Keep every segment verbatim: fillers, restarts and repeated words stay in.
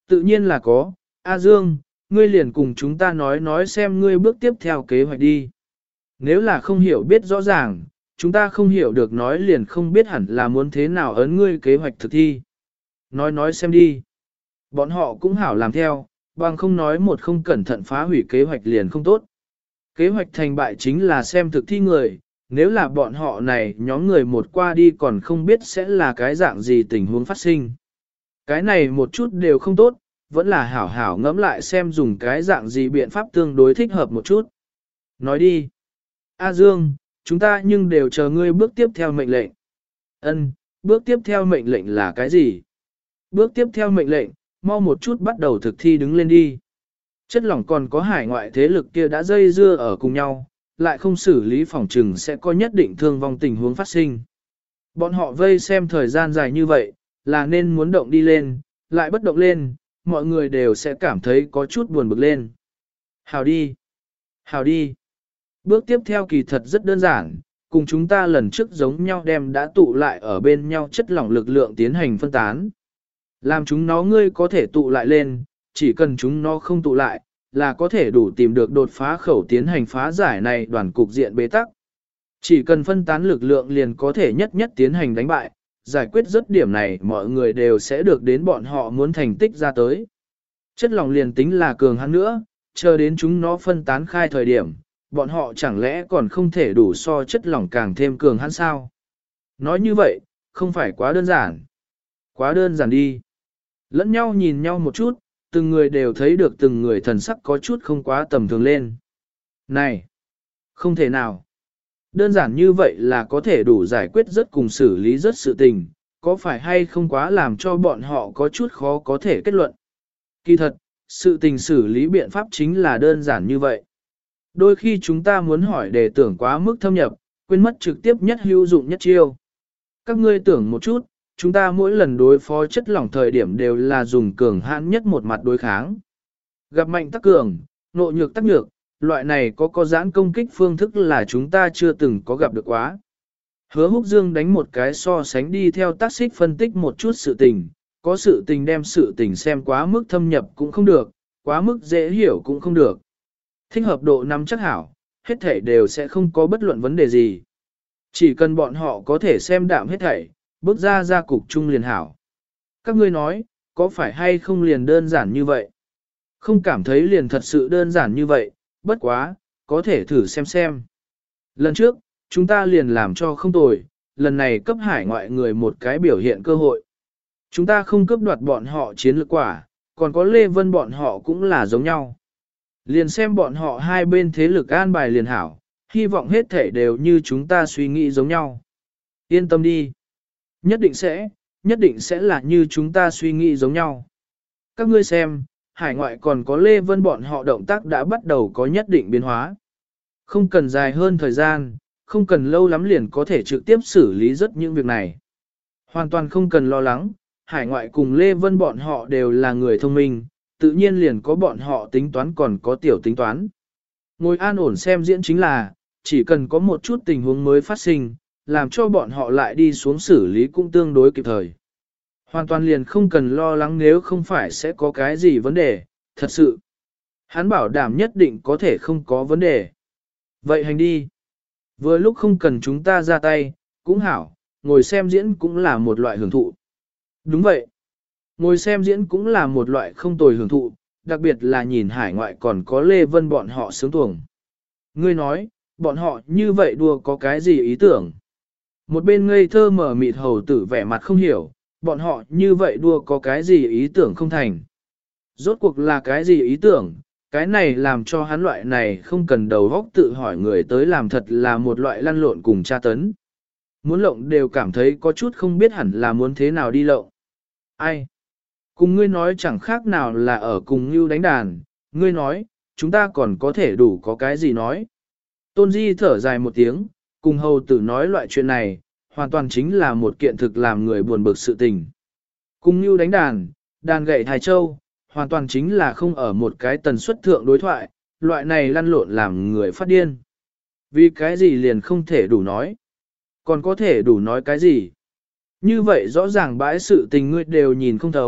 Tự nhiên là có, A Dương, ngươi liền cùng chúng ta nói nói xem ngươi bước tiếp theo kế hoạch đi. Nếu là không hiểu biết rõ ràng, chúng ta không hiểu được nói liền không biết hẳn là muốn thế nào ấn ngươi kế hoạch thực thi. Nói nói xem đi. Bọn họ cũng hảo làm theo, bằng không nói một không cẩn thận phá hủy kế hoạch liền không tốt. Kế hoạch thành bại chính là xem thực thi người, nếu là bọn họ này nhóm người một qua đi còn không biết sẽ là cái dạng gì tình huống phát sinh. Cái này một chút đều không tốt, vẫn là hảo hảo ngẫm lại xem dùng cái dạng gì biện pháp tương đối thích hợp một chút. Nói đi. A Dương, chúng ta nhưng đều chờ ngươi bước tiếp theo mệnh lệnh. Ân, bước tiếp theo mệnh lệnh là cái gì? Bước tiếp theo mệnh lệnh, mau một chút bắt đầu thực thi đứng lên đi. Chất lỏng còn có hải ngoại thế lực kia đã dây dưa ở cùng nhau, lại không xử lý phòng trừng sẽ có nhất định thương vong tình huống phát sinh. Bọn họ vây xem thời gian dài như vậy, là nên muốn động đi lên, lại bất động lên, mọi người đều sẽ cảm thấy có chút buồn bực lên. Hào đi! Hào đi! Bước tiếp theo kỳ thật rất đơn giản, cùng chúng ta lần trước giống nhau đem đã tụ lại ở bên nhau chất lỏng lực lượng tiến hành phân tán. Làm chúng nó ngươi có thể tụ lại lên, chỉ cần chúng nó không tụ lại, là có thể đủ tìm được đột phá khẩu tiến hành phá giải này đoàn cục diện bế tắc. Chỉ cần phân tán lực lượng liền có thể nhất nhất tiến hành đánh bại, giải quyết rất điểm này mọi người đều sẽ được đến bọn họ muốn thành tích ra tới. Chất lỏng liền tính là cường hắn nữa, chờ đến chúng nó phân tán khai thời điểm, bọn họ chẳng lẽ còn không thể đủ so chất lỏng càng thêm cường hắn sao? Nói như vậy, không phải quá đơn giản. Quá đơn giản đi. Lẫn nhau nhìn nhau một chút, từng người đều thấy được từng người thần sắc có chút không quá tầm thường lên. Này! Không thể nào! Đơn giản như vậy là có thể đủ giải quyết rất cùng xử lý rất sự tình, có phải hay không quá làm cho bọn họ có chút khó có thể kết luận. Kỳ thật, sự tình xử lý biện pháp chính là đơn giản như vậy. Đôi khi chúng ta muốn hỏi để tưởng quá mức thâm nhập, quên mất trực tiếp nhất hữu dụng nhất chiêu. Các ngươi tưởng một chút, chúng ta mỗi lần đối phó chất lỏng thời điểm đều là dùng cường hãn nhất một mặt đối kháng. Gặp mạnh tắc cường, nộ nhược tắc nhược, loại này có có giãn công kích phương thức là chúng ta chưa từng có gặp được quá. Hứa Húc Dương đánh một cái so sánh đi theo tác xích phân tích một chút sự tình, có sự tình đem sự tình xem quá mức thâm nhập cũng không được, quá mức dễ hiểu cũng không được. Thích hợp độ nắm chắc hảo, hết thảy đều sẽ không có bất luận vấn đề gì. Chỉ cần bọn họ có thể xem đạm hết thảy, bước ra ra cục chung liền hảo. Các ngươi nói, có phải hay không liền đơn giản như vậy? Không cảm thấy liền thật sự đơn giản như vậy, bất quá, có thể thử xem xem. Lần trước, chúng ta liền làm cho không tồi, lần này cấp hải ngoại người một cái biểu hiện cơ hội. Chúng ta không cướp đoạt bọn họ chiến lược quả, còn có Lê Vân bọn họ cũng là giống nhau. Liền xem bọn họ hai bên thế lực an bài liền hảo, hy vọng hết thể đều như chúng ta suy nghĩ giống nhau. Yên tâm đi. Nhất định sẽ, nhất định sẽ là như chúng ta suy nghĩ giống nhau. Các ngươi xem, hải ngoại còn có Lê Vân bọn họ động tác đã bắt đầu có nhất định biến hóa. Không cần dài hơn thời gian, không cần lâu lắm liền có thể trực tiếp xử lý rất những việc này. Hoàn toàn không cần lo lắng, hải ngoại cùng Lê Vân bọn họ đều là người thông minh, tự nhiên liền có bọn họ tính toán còn có tiểu tính toán. Ngồi an ổn xem diễn chính là, chỉ cần có một chút tình huống mới phát sinh, làm cho bọn họ lại đi xuống xử lý cũng tương đối kịp thời. Hoàn toàn liền không cần lo lắng nếu không phải sẽ có cái gì vấn đề, thật sự. Hắn bảo đảm nhất định có thể không có vấn đề. Vậy hành đi. Vừa lúc không cần chúng ta ra tay, cũng hảo, ngồi xem diễn cũng là một loại hưởng thụ. Đúng vậy. Ngồi xem diễn cũng là một loại không tồi hưởng thụ, đặc biệt là nhìn hải ngoại còn có Lê Vân bọn họ sướng tuồng. Ngươi nói, bọn họ như vậy đùa có cái gì ý tưởng? Một bên ngây thơ mở mịt hầu tử vẻ mặt không hiểu, bọn họ như vậy đùa có cái gì ý tưởng không thành. Rốt cuộc là cái gì ý tưởng, cái này làm cho hắn loại này không cần đầu óc tự hỏi người tới làm thật là một loại lăn lộn cùng tra tấn. Muốn lộng đều cảm thấy có chút không biết hẳn là muốn thế nào đi lộng. Ai? Cùng ngươi nói chẳng khác nào là ở cùng như đánh đàn, ngươi nói, chúng ta còn có thể đủ có cái gì nói. Tôn Di thở dài một tiếng, cùng hầu tử nói loại chuyện này, hoàn toàn chính là một kiện thực làm người buồn bực sự tình. Cùng như đánh đàn, đàn gậy Thái Châu, hoàn toàn chính là không ở một cái tần suất thượng đối thoại, loại này lăn lộn làm người phát điên. Vì cái gì liền không thể đủ nói. Còn có thể đủ nói cái gì. Như vậy rõ ràng bãi sự tình ngươi đều nhìn không thấu,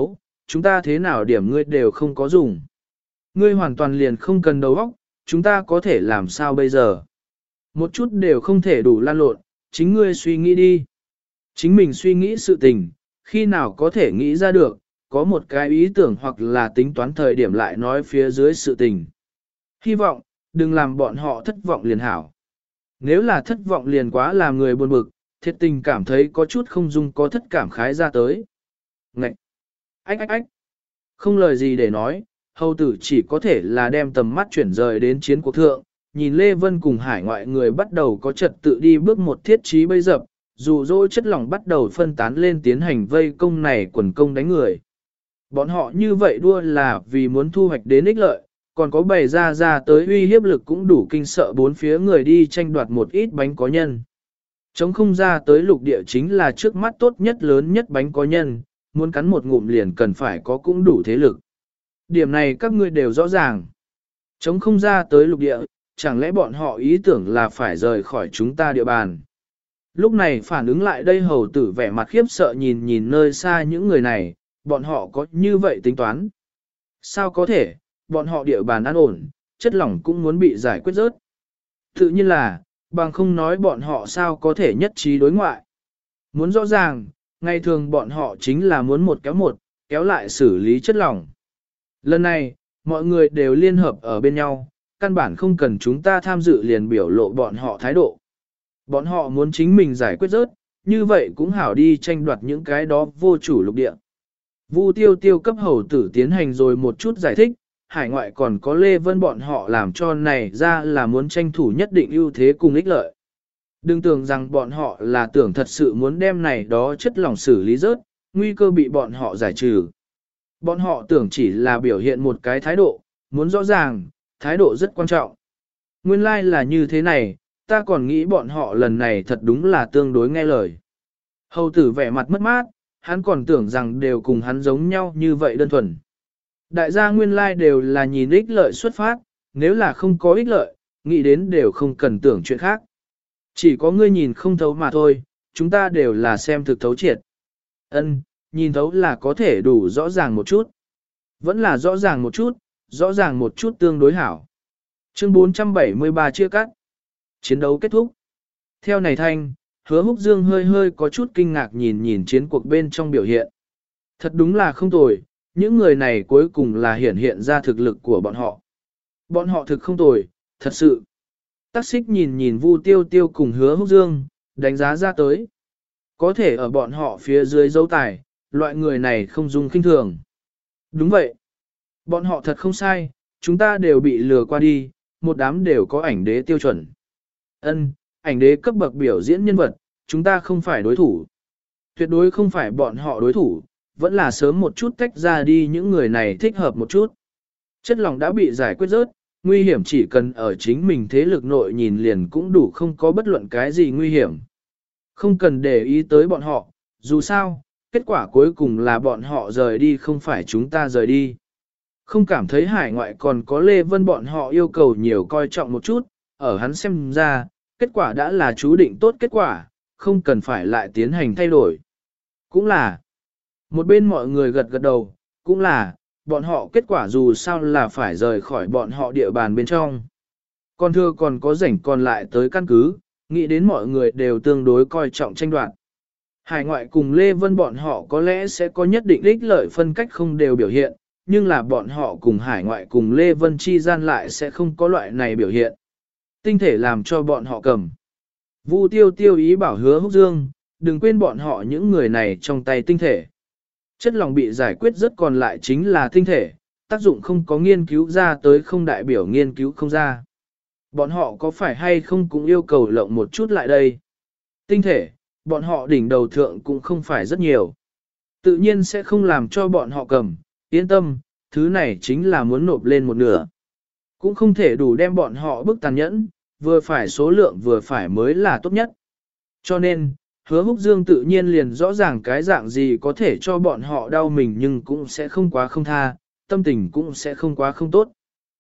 chúng ta thế nào điểm ngươi đều không có dùng. Ngươi hoàn toàn liền không cần đầu óc, chúng ta có thể làm sao bây giờ? Một chút đều không thể đủ lan lộn, chính ngươi suy nghĩ đi. Chính mình suy nghĩ sự tình, khi nào có thể nghĩ ra được, có một cái ý tưởng hoặc là tính toán thời điểm lại nói phía dưới sự tình. Hy vọng, đừng làm bọn họ thất vọng liền hảo. Nếu là thất vọng liền quá làm người buồn bực, thiệt tình cảm thấy có chút không dung có thất cảm khái ra tới. Ngậy! Ách ách ách! Không lời gì để nói, hầu tử chỉ có thể là đem tầm mắt chuyển rời đến chiến cuộc thượng, nhìn Lê Vân cùng hải ngoại người bắt đầu có trật tự đi bước một thiết trí bây dập, dù dỗ chất lỏng bắt đầu phân tán lên tiến hành vây công này quần công đánh người. Bọn họ như vậy đua là vì muốn thu hoạch đến ích lợi, còn có bày ra ra tới uy hiếp lực cũng đủ kinh sợ bốn phía người đi tranh đoạt một ít bánh có nhân. Chống không ra tới lục địa chính là trước mắt tốt nhất lớn nhất bánh có nhân, muốn cắn một ngụm liền cần phải có cũng đủ thế lực. Điểm này các ngươi đều rõ ràng. Chống không ra tới lục địa, chẳng lẽ bọn họ ý tưởng là phải rời khỏi chúng ta địa bàn. Lúc này phản ứng lại đây hầu tử vẻ mặt khiếp sợ nhìn nhìn nơi xa những người này, bọn họ có như vậy tính toán. Sao có thể, bọn họ địa bàn an ổn, chất lỏng cũng muốn bị giải quyết rớt. Tự nhiên là, bằng không nói bọn họ sao có thể nhất trí đối ngoại. Muốn rõ ràng, ngày thường bọn họ chính là muốn một kéo một, kéo lại xử lý chất lỏng. Lần này, mọi người đều liên hợp ở bên nhau, căn bản không cần chúng ta tham dự liền biểu lộ bọn họ thái độ. Bọn họ muốn chính mình giải quyết rớt, như vậy cũng hảo đi tranh đoạt những cái đó vô chủ lục địa. Vu tiêu tiêu cấp hầu tử tiến hành rồi một chút giải thích, hải ngoại còn có Lê Vân bọn họ làm cho này ra là muốn tranh thủ nhất định ưu thế cùng ích lợi. Đừng tưởng rằng bọn họ là tưởng thật sự muốn đem này đó chất lỏng xử lý rớt, nguy cơ bị bọn họ giải trừ. Bọn họ tưởng chỉ là biểu hiện một cái thái độ, muốn rõ ràng, thái độ rất quan trọng. Nguyên lai like là như thế này, ta còn nghĩ bọn họ lần này thật đúng là tương đối nghe lời. Hầu tử vẻ mặt mất mát, hắn còn tưởng rằng đều cùng hắn giống nhau như vậy đơn thuần. Đại gia nguyên lai like đều là nhìn ích lợi xuất phát, nếu là không có ích lợi, nghĩ đến đều không cần tưởng chuyện khác. Chỉ có ngươi nhìn không thấu mà thôi, chúng ta đều là xem thực thấu triệt. Ân, nhìn thấu là có thể đủ rõ ràng một chút. Vẫn là rõ ràng một chút, rõ ràng một chút tương đối hảo. Chương bốn trăm bảy mươi ba chia cắt. Chiến đấu kết thúc. Theo này thanh, Hứa Húc Dương hơi hơi có chút kinh ngạc nhìn nhìn chiến cuộc bên trong biểu hiện. Thật đúng là không tồi, những người này cuối cùng là hiển hiện ra thực lực của bọn họ. Bọn họ thực không tồi, thật sự. Tắc Xích nhìn nhìn Vu Tiêu Tiêu cùng Hứa Húc Dương, đánh giá ra tới. Có thể ở bọn họ phía dưới dấu tài, loại người này không dung khinh thường. Đúng vậy. Bọn họ thật không sai, chúng ta đều bị lừa qua đi, một đám đều có ảnh đế tiêu chuẩn. Ân, ảnh đế cấp bậc biểu diễn nhân vật, chúng ta không phải đối thủ. Tuyệt đối không phải bọn họ đối thủ, vẫn là sớm một chút tách ra đi những người này thích hợp một chút. Chất lỏng đã bị giải quyết rớt, nguy hiểm chỉ cần ở chính mình thế lực nội nhìn liền cũng đủ không có bất luận cái gì nguy hiểm. Không cần để ý tới bọn họ, dù sao, kết quả cuối cùng là bọn họ rời đi không phải chúng ta rời đi. Không cảm thấy hải ngoại còn có Lê Vân bọn họ yêu cầu nhiều coi trọng một chút, ở hắn xem ra, kết quả đã là chú định tốt kết quả, không cần phải lại tiến hành thay đổi. Cũng là, một bên mọi người gật gật đầu, cũng là, bọn họ kết quả dù sao là phải rời khỏi bọn họ địa bàn bên trong. Còn thưa còn có rảnh còn lại tới căn cứ, nghĩ đến mọi người đều tương đối coi trọng tranh đoạt. Hải ngoại cùng Lê Vân bọn họ có lẽ sẽ có nhất định ích lợi phân cách không đều biểu hiện, nhưng là bọn họ cùng hải ngoại cùng Lê Vân chi gian lại sẽ không có loại này biểu hiện. Tinh thể làm cho bọn họ cầm. Vu tiêu tiêu ý bảo Hứa Húc Dương, đừng quên bọn họ những người này trong tay tinh thể. Chất lỏng bị giải quyết rất còn lại chính là tinh thể, tác dụng không có nghiên cứu ra tới không đại biểu nghiên cứu không ra. Bọn họ có phải hay không cũng yêu cầu lộng một chút lại đây. Tinh thể, bọn họ đỉnh đầu thượng cũng không phải rất nhiều. Tự nhiên sẽ không làm cho bọn họ cầm, yên tâm, thứ này chính là muốn nộp lên một nửa. Cũng không thể đủ đem bọn họ bức tàn nhẫn, vừa phải số lượng vừa phải mới là tốt nhất. Cho nên, Hứa Húc Dương tự nhiên liền rõ ràng cái dạng gì có thể cho bọn họ đau mình nhưng cũng sẽ không quá không tha, tâm tình cũng sẽ không quá không tốt.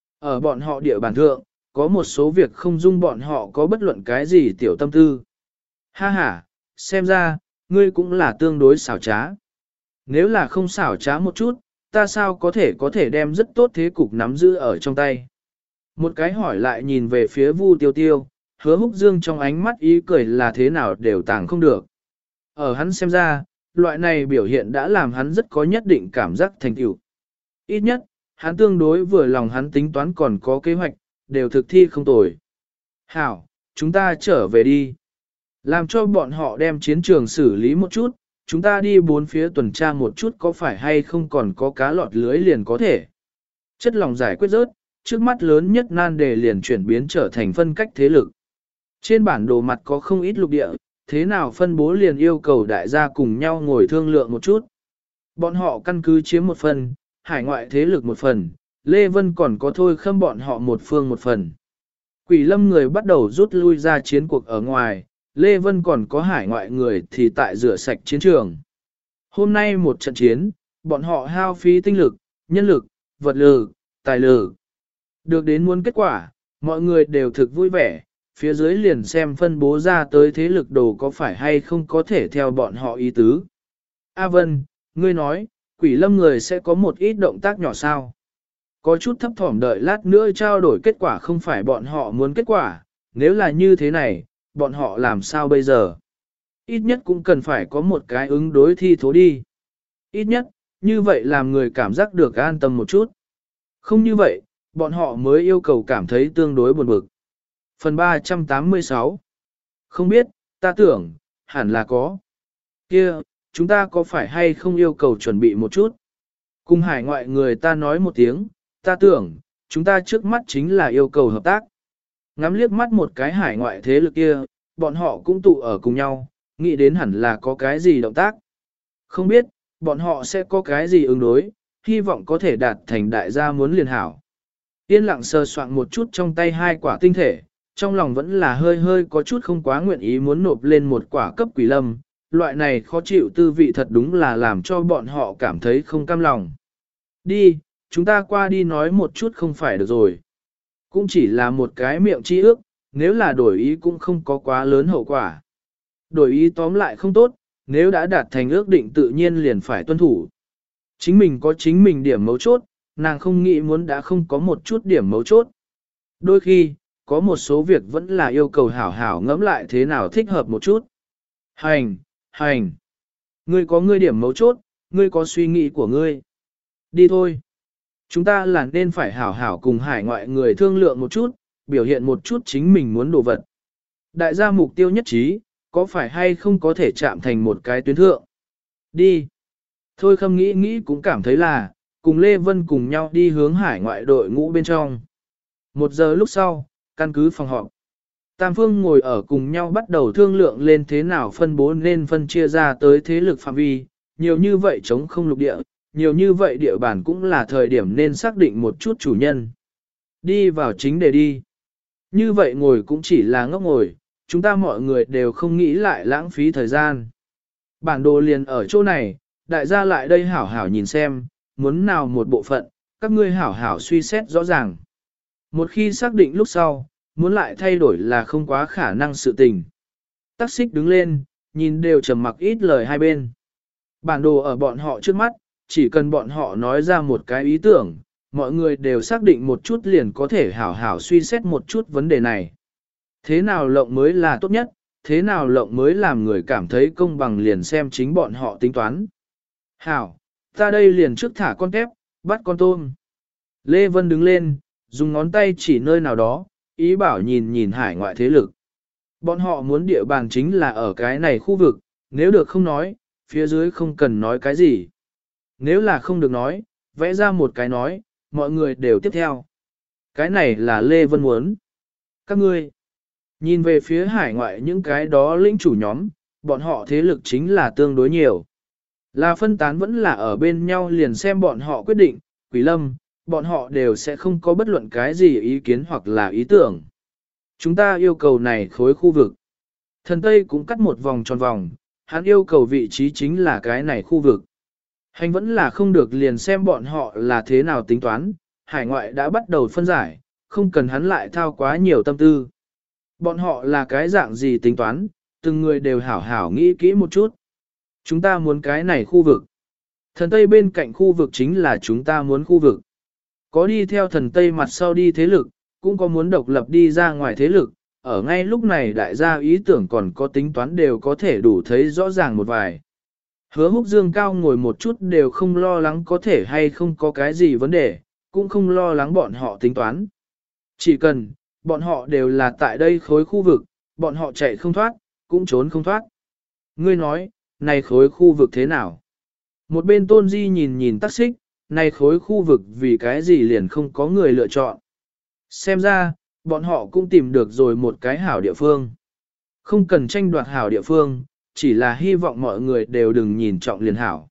Ở bọn họ địa bàn thượng, có một số việc không dung bọn họ có bất luận cái gì tiểu tâm tư. Ha ha, xem ra, ngươi cũng là tương đối xảo trá. Nếu là không xảo trá một chút, ta sao có thể có thể đem rất tốt thế cục nắm giữ ở trong tay. Một cái hỏi lại nhìn về phía Vu Tiêu Tiêu, Hứa Húc Dương trong ánh mắt ý cười là thế nào đều tàng không được. Ở hắn xem ra, loại này biểu hiện đã làm hắn rất có nhất định cảm giác thành tựu. Ít nhất, hắn tương đối vừa lòng hắn tính toán còn có kế hoạch, đều thực thi không tồi. Hảo, chúng ta trở về đi. Làm cho bọn họ đem chiến trường xử lý một chút, chúng ta đi bốn phía tuần tra một chút có phải hay không còn có cá lọt lưới liền có thể. Chất lòng giải quyết rớt, trước mắt lớn nhất nan đề liền chuyển biến trở thành phân cách thế lực. Trên bản đồ mặt có không ít lục địa, thế nào phân bố liền yêu cầu đại gia cùng nhau ngồi thương lượng một chút. Bọn họ căn cứ chiếm một phần, hải ngoại thế lực một phần, Lê Vân còn có thôi khâm bọn họ một phương một phần. Quỷ lâm người bắt đầu rút lui ra chiến cuộc ở ngoài, Lê Vân còn có hải ngoại người thì tại rửa sạch chiến trường. Hôm nay một trận chiến, bọn họ hao phí tinh lực, nhân lực, vật lực, tài lực. Được đến muốn kết quả, mọi người đều thực vui vẻ, phía dưới liền xem phân bố ra tới thế lực đồ có phải hay không có thể theo bọn họ ý tứ. A Vân, ngươi nói, quỷ lâm người sẽ có một ít động tác nhỏ sao? Có chút thấp thỏm đợi lát nữa trao đổi kết quả không phải bọn họ muốn kết quả, nếu là như thế này, bọn họ làm sao bây giờ? Ít nhất cũng cần phải có một cái ứng đối thi thố đi. Ít nhất, như vậy làm người cảm giác được an tâm một chút. Không như vậy, bọn họ mới yêu cầu cảm thấy tương đối buồn bực. Phần ba trăm tám mươi sáu. Không biết, ta tưởng, hẳn là có. Kia, chúng ta có phải hay không yêu cầu chuẩn bị một chút? Cùng hải ngoại người ta nói một tiếng, ta tưởng, chúng ta trước mắt chính là yêu cầu hợp tác. Ngắm liếc mắt một cái hải ngoại thế lực kia, bọn họ cũng tụ ở cùng nhau, nghĩ đến hẳn là có cái gì động tác. Không biết, bọn họ sẽ có cái gì ứng đối, hy vọng có thể đạt thành đại gia muốn liền hảo. Yên lặng sờ soạn một chút trong tay hai quả tinh thể, trong lòng vẫn là hơi hơi có chút không quá nguyện ý muốn nộp lên một quả cấp quỷ lâm, loại này khó chịu tư vị thật đúng là làm cho bọn họ cảm thấy không cam lòng. Đi, chúng ta qua đi nói một chút không phải được rồi. Cũng chỉ là một cái miệng chi ước, nếu là đổi ý cũng không có quá lớn hậu quả. Đổi ý tóm lại không tốt, nếu đã đạt thành ước định tự nhiên liền phải tuân thủ. Chính mình có chính mình điểm mấu chốt, nàng không nghĩ muốn đã không có một chút điểm mấu chốt. Đôi khi, có một số việc vẫn là yêu cầu hảo hảo ngẫm lại thế nào thích hợp một chút. Hành, hành. Ngươi có ngươi điểm mấu chốt, ngươi có suy nghĩ của ngươi. Đi thôi. Chúng ta là nên phải hảo hảo cùng hải ngoại người thương lượng một chút, biểu hiện một chút chính mình muốn đồ vật. Đại gia mục tiêu nhất trí, có phải hay không có thể chạm thành một cái tuyến thượng. Đi. Thôi Khâm nghĩ nghĩ cũng cảm thấy là, cùng Lê Vân cùng nhau đi hướng hải ngoại đội ngũ bên trong. Một giờ lúc sau, căn cứ phòng họp. Tam phương ngồi ở cùng nhau bắt đầu thương lượng lên thế nào phân bố nên phân chia ra tới thế lực phạm vi, nhiều như vậy chống không lục địa, nhiều như vậy địa bàn cũng là thời điểm nên xác định một chút chủ nhân. Đi vào chính để đi. Như vậy ngồi cũng chỉ là ngốc ngồi, chúng ta mọi người đều không nghĩ lại lãng phí thời gian. Bản đồ liền ở chỗ này, đại gia lại đây hảo hảo nhìn xem, muốn nào một bộ phận, các ngươi hảo hảo suy xét rõ ràng. Một khi xác định lúc sau, muốn lại thay đổi là không quá khả năng sự tình. Tắc xích đứng lên, nhìn đều trầm mặc ít lời hai bên. Bản đồ ở bọn họ trước mắt, chỉ cần bọn họ nói ra một cái ý tưởng, mọi người đều xác định một chút liền có thể hảo hảo suy xét một chút vấn đề này. Thế nào lộng mới là tốt nhất, thế nào lộng mới làm người cảm thấy công bằng liền xem chính bọn họ tính toán. Hảo, ta đây liền trước thả con tép, bắt con tôm. Lê Vân đứng lên, dùng ngón tay chỉ nơi nào đó, ý bảo nhìn nhìn hải ngoại thế lực. Bọn họ muốn địa bàn chính là ở cái này khu vực, nếu được không nói, phía dưới không cần nói cái gì. Nếu là không được nói, vẽ ra một cái nói, mọi người đều tiếp theo. Cái này là Lê Vân muốn. Các ngươi, nhìn về phía hải ngoại những cái đó lĩnh chủ nhóm, bọn họ thế lực chính là tương đối nhiều. Là phân tán vẫn là ở bên nhau liền xem bọn họ quyết định, Quỷ Lâm, bọn họ đều sẽ không có bất luận cái gì ý kiến hoặc là ý tưởng. Chúng ta yêu cầu này khối khu vực. Thần Tây cũng cắt một vòng tròn vòng, hắn yêu cầu vị trí chính là cái này khu vực. Hành vẫn là không được liền xem bọn họ là thế nào tính toán, hải ngoại đã bắt đầu phân giải, không cần hắn lại thao quá nhiều tâm tư. Bọn họ là cái dạng gì tính toán, từng người đều hảo hảo nghĩ kỹ một chút. Chúng ta muốn cái này khu vực. Thần Tây bên cạnh khu vực chính là chúng ta muốn khu vực. Có đi theo thần Tây mặt sau đi thế lực, cũng có muốn độc lập đi ra ngoài thế lực, ở ngay lúc này đại gia ý tưởng còn có tính toán đều có thể đủ thấy rõ ràng một vài. Hứa húc dương cao ngồi một chút đều không lo lắng có thể hay không có cái gì vấn đề, cũng không lo lắng bọn họ tính toán. Chỉ cần, bọn họ đều là tại đây khối khu vực, bọn họ chạy không thoát, cũng trốn không thoát. Ngươi nói, này khối khu vực thế nào? Một bên tôn di nhìn nhìn tắc xích, này khối khu vực vì cái gì liền không có người lựa chọn. Xem ra, bọn họ cũng tìm được rồi một cái hảo địa phương. Không cần tranh đoạt hảo địa phương, chỉ là hy vọng mọi người đều đừng nhìn trọng liền hảo.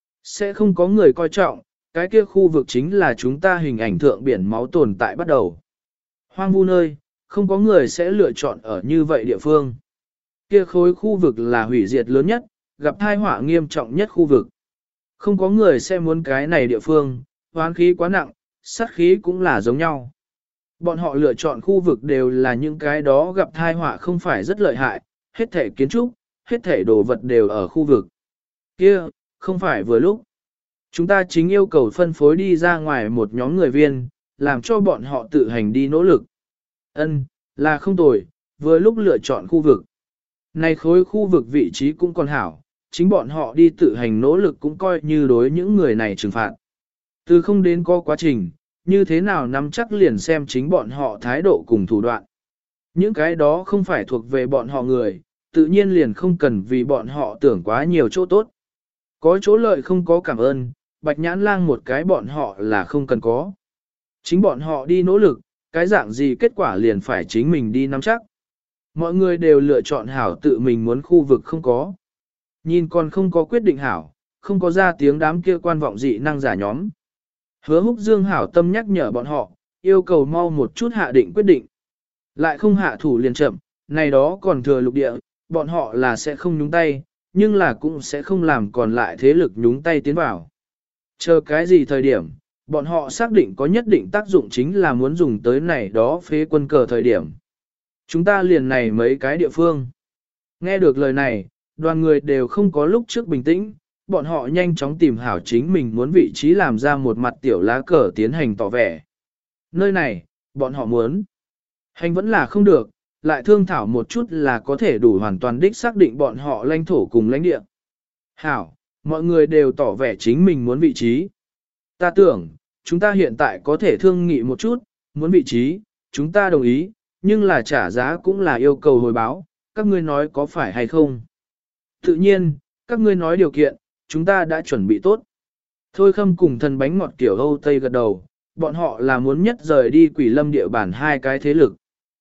Sẽ không có người coi trọng, cái kia khu vực chính là chúng ta hình ảnh thượng biển máu tồn tại bắt đầu. Hoang vu nơi, không có người sẽ lựa chọn ở như vậy địa phương. Kia khối khu vực là hủy diệt lớn nhất, gặp tai họa nghiêm trọng nhất khu vực. Không có người sẽ muốn cái này địa phương, hoán khí quá nặng, sát khí cũng là giống nhau. Bọn họ lựa chọn khu vực đều là những cái đó gặp tai họa không phải rất lợi hại, hết thể kiến trúc, hết thể đồ vật đều ở khu vực. Kia, không phải vừa lúc. Chúng ta chính yêu cầu phân phối đi ra ngoài một nhóm người viên, làm cho bọn họ tự hành đi nỗ lực. Ân, là không tồi, vừa lúc lựa chọn khu vực. Này khối khu vực vị trí cũng còn hảo, chính bọn họ đi tự hành nỗ lực cũng coi như đối những người này trừng phạt. Từ không đến có quá trình, như thế nào nắm chắc liền xem chính bọn họ thái độ cùng thủ đoạn. Những cái đó không phải thuộc về bọn họ người, tự nhiên liền không cần vì bọn họ tưởng quá nhiều chỗ tốt. Có chỗ lợi không có cảm ơn, bạch nhãn lang một cái bọn họ là không cần có. Chính bọn họ đi nỗ lực, cái dạng gì kết quả liền phải chính mình đi nắm chắc. Mọi người đều lựa chọn hảo tự mình muốn khu vực không có. Nhìn còn không có quyết định hảo, không có ra tiếng đám kia quan vọng dị năng giả nhóm. Hứa húc dương hảo tâm nhắc nhở bọn họ, yêu cầu mau một chút hạ định quyết định. Lại không hạ thủ liền chậm, này đó còn thừa lục địa, bọn họ là sẽ không nhúng tay, nhưng là cũng sẽ không làm còn lại thế lực nhúng tay tiến vào. Chờ cái gì thời điểm, bọn họ xác định có nhất định tác dụng chính là muốn dùng tới này đó phế quân cờ thời điểm. Chúng ta liền này mấy cái địa phương. Nghe được lời này, đoàn người đều không có lúc trước bình tĩnh, bọn họ nhanh chóng tìm hảo chính mình muốn vị trí làm ra một mặt tiểu lá cờ tiến hành tỏ vẻ. Nơi này, bọn họ muốn. Hành vẫn là không được, lại thương thảo một chút là có thể đủ hoàn toàn đích xác định bọn họ lãnh thổ cùng lãnh địa. Hảo, mọi người đều tỏ vẻ chính mình muốn vị trí. Ta tưởng, chúng ta hiện tại có thể thương nghị một chút, muốn vị trí, chúng ta đồng ý, nhưng là trả giá cũng là yêu cầu hồi báo, các ngươi nói có phải hay không. Tự nhiên, các ngươi nói điều kiện, chúng ta đã chuẩn bị tốt. Thôi Khâm cùng thần bánh ngọt kiểu Âu Tây gật đầu, bọn họ là muốn nhất rời đi Quỷ Lâm địa bàn hai cái thế lực.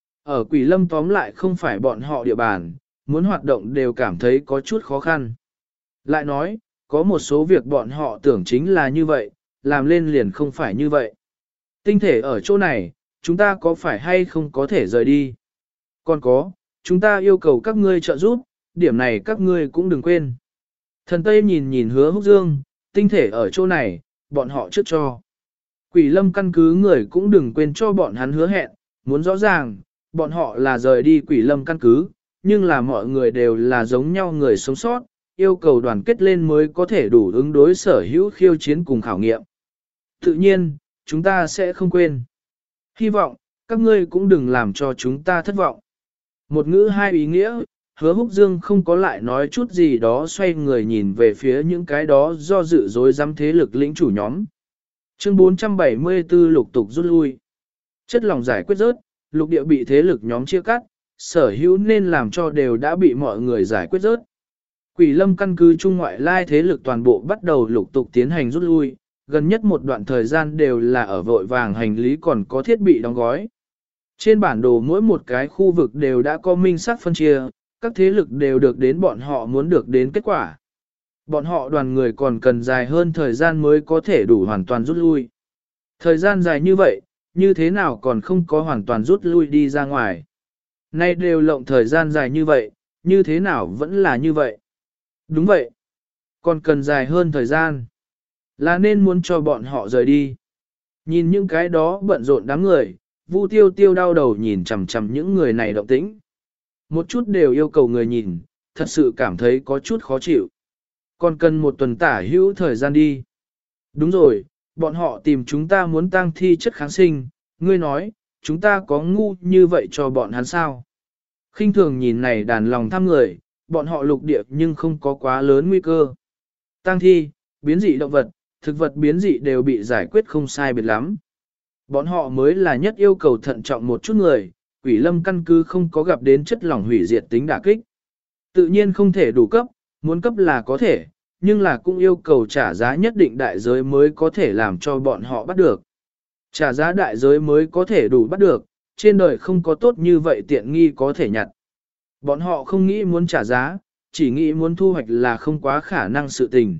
Ở Quỷ Lâm tóm lại không phải bọn họ địa bàn, muốn hoạt động đều cảm thấy có chút khó khăn. Lại nói, có một số việc bọn họ tưởng chính là như vậy, làm lên liền không phải như vậy. Tinh thể ở chỗ này, chúng ta có phải hay không có thể rời đi? Còn có, chúng ta yêu cầu các ngươi trợ giúp, điểm này các ngươi cũng đừng quên. Thần Tây nhìn nhìn Hứa Húc Dương, tinh thể ở chỗ này, bọn họ trước cho. Quỷ Lâm căn cứ người cũng đừng quên cho bọn hắn hứa hẹn, muốn rõ ràng, bọn họ là rời đi Quỷ Lâm căn cứ, nhưng là mọi người đều là giống nhau người sống sót, yêu cầu đoàn kết lên mới có thể đủ ứng đối sở hữu khiêu chiến cùng khảo nghiệm. Tự nhiên, chúng ta sẽ không quên. Hy vọng, các ngươi cũng đừng làm cho chúng ta thất vọng. Một ngữ hai ý nghĩa, Hứa Húc Dương không có lại nói chút gì đó, xoay người nhìn về phía những cái đó do dự dối dám thế lực lĩnh chủ nhóm. Chương bốn trăm bảy mươi tư lục tục rút lui. Chất lòng giải quyết rớt, lục địa bị thế lực nhóm chia cắt, sở hữu nên làm cho đều đã bị mọi người giải quyết rớt. Quỷ Lâm căn cứ trung ngoại lai thế lực toàn bộ bắt đầu lục tục tiến hành rút lui, gần nhất một đoạn thời gian đều là ở vội vàng hành lý còn có thiết bị đóng gói. Trên bản đồ mỗi một cái khu vực đều đã có minh xác phân chia, các thế lực đều được đến bọn họ muốn được đến kết quả. Bọn họ đoàn người còn cần dài hơn thời gian mới có thể đủ hoàn toàn rút lui. Thời gian dài như vậy, như thế nào còn không có hoàn toàn rút lui đi ra ngoài. Nay đều lộng thời gian dài như vậy, như thế nào vẫn là như vậy. Đúng vậy. Còn cần dài hơn thời gian. Là nên muốn cho bọn họ rời đi. Nhìn những cái đó bận rộn đám người, Vu Tiêu Tiêu đau đầu nhìn chằm chằm những người này động tĩnh. Một chút đều yêu cầu người nhìn, thật sự cảm thấy có chút khó chịu. Còn cần một tuần tả hữu thời gian đi. Đúng rồi, bọn họ tìm chúng ta muốn tang thi chất kháng sinh, ngươi nói, chúng ta có ngu như vậy cho bọn hắn sao? Khinh thường nhìn này đàn lòng tham người, bọn họ lục địa nhưng không có quá lớn nguy cơ. Tang thi, biến dị động vật, thực vật biến dị đều bị giải quyết không sai biệt lắm. Bọn họ mới là nhất yêu cầu thận trọng một chút người, quỷ lâm căn cứ không có gặp đến chất lỏng hủy diệt tính đả kích. Tự nhiên không thể đủ cấp, muốn cấp là có thể, nhưng là cũng yêu cầu trả giá nhất định đại giới mới có thể làm cho bọn họ bắt được. Trả giá đại giới mới có thể đủ bắt được, trên đời không có tốt như vậy tiện nghi có thể nhặt. Bọn họ không nghĩ muốn trả giá, chỉ nghĩ muốn thu hoạch là không quá khả năng sự tình.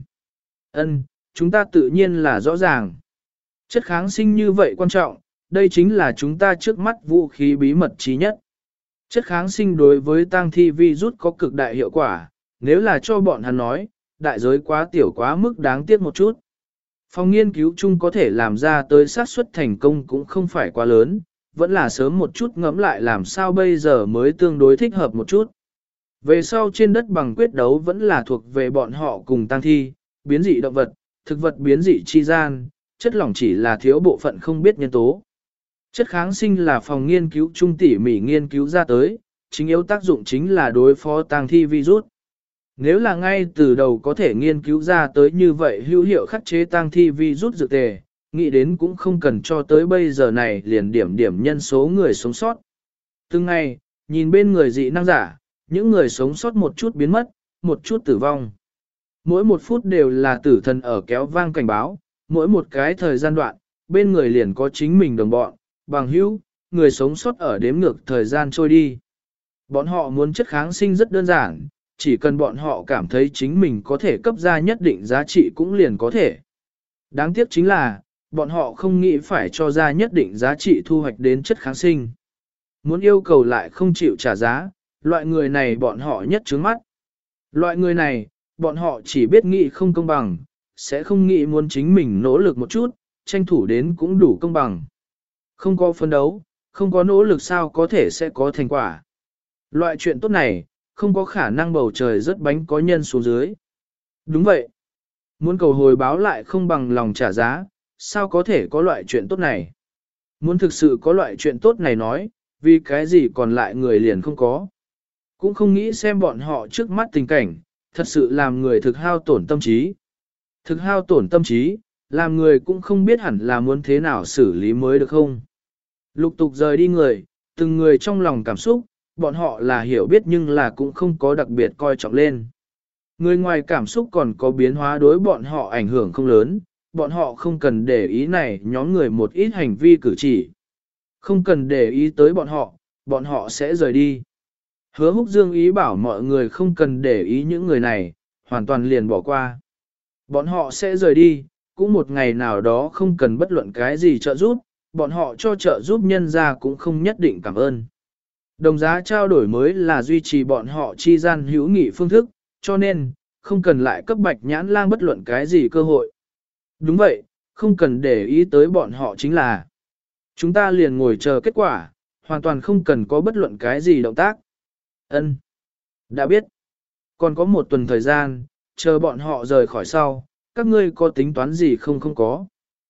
Ân, chúng ta tự nhiên là rõ ràng. Chất kháng sinh như vậy quan trọng, đây chính là chúng ta trước mắt vũ khí bí mật chí nhất. Chất kháng sinh đối với tang thi virus có cực đại hiệu quả, nếu là cho bọn hắn nói, đại giới quá tiểu quá mức đáng tiếc một chút. Phòng nghiên cứu chung có thể làm ra tới xác suất thành công cũng không phải quá lớn, vẫn là sớm một chút ngẫm lại làm sao bây giờ mới tương đối thích hợp một chút. Về sau trên đất bằng quyết đấu vẫn là thuộc về bọn họ cùng tang thi, biến dị động vật, thực vật biến dị chi gian, chất lỏng chỉ là thiếu bộ phận không biết nhân tố. Chất kháng sinh là phòng nghiên cứu trung tỉ mỉ nghiên cứu ra tới, chính yếu tác dụng chính là đối phó tang thi virus. Nếu là ngay từ đầu có thể nghiên cứu ra tới như vậy hữu hiệu khắc chế tang thi virus dược tề, nghĩ đến cũng không cần cho tới bây giờ này liền điểm điểm nhân số người sống sót. Từng ngày, nhìn bên người dị năng giả, những người sống sót một chút biến mất, một chút tử vong. Mỗi một phút đều là tử thần ở kéo vang cảnh báo, mỗi một cái thời gian đoạn, bên người liền có chính mình đồng bọn, bằng hữu, người sống sót ở đếm ngược thời gian trôi đi. Bọn họ muốn chất kháng sinh rất đơn giản, chỉ cần bọn họ cảm thấy chính mình có thể cấp ra nhất định giá trị cũng liền có thể. Đáng tiếc chính là, bọn họ không nghĩ phải cho ra nhất định giá trị thu hoạch đến chất kháng sinh. Muốn yêu cầu lại không chịu trả giá, loại người này bọn họ nhất trướng mắt. Loại người này, bọn họ chỉ biết nghĩ không công bằng, sẽ không nghĩ muốn chính mình nỗ lực một chút, tranh thủ đến cũng đủ công bằng. Không có phấn đấu, không có nỗ lực sao có thể sẽ có thành quả. Loại chuyện tốt này, không có khả năng bầu trời rớt bánh có nhân xuống dưới. Đúng vậy. Muốn cầu hồi báo lại không bằng lòng trả giá, sao có thể có loại chuyện tốt này. Muốn thực sự có loại chuyện tốt này nói, vì cái gì còn lại người liền không có. Cũng không nghĩ xem bọn họ trước mắt tình cảnh, thật sự làm người thực hao tổn tâm trí. Thực hao tổn tâm trí, làm người cũng không biết hẳn là muốn thế nào xử lý mới được không. Lục tục rời đi người, từng người trong lòng cảm xúc, bọn họ là hiểu biết nhưng là cũng không có đặc biệt coi trọng lên. Người ngoài cảm xúc còn có biến hóa đối bọn họ ảnh hưởng không lớn, bọn họ không cần để ý này nhóm người một ít hành vi cử chỉ. Không cần để ý tới bọn họ, bọn họ sẽ rời đi. Hứa Húc Dương ý bảo mọi người không cần để ý những người này, hoàn toàn liền bỏ qua. Bọn họ sẽ rời đi, cũng một ngày nào đó không cần bất luận cái gì trợ giúp, bọn họ cho trợ giúp nhân ra cũng không nhất định cảm ơn. Đồng giá trao đổi mới là duy trì bọn họ chi gian hữu nghị phương thức, cho nên, không cần lại cấp bạch nhãn lang bất luận cái gì cơ hội. Đúng vậy, không cần để ý tới bọn họ chính là chúng ta liền ngồi chờ kết quả, hoàn toàn không cần có bất luận cái gì động tác. Ân, đã biết. Còn có một tuần thời gian, chờ bọn họ rời khỏi sau, các ngươi có tính toán gì không không có.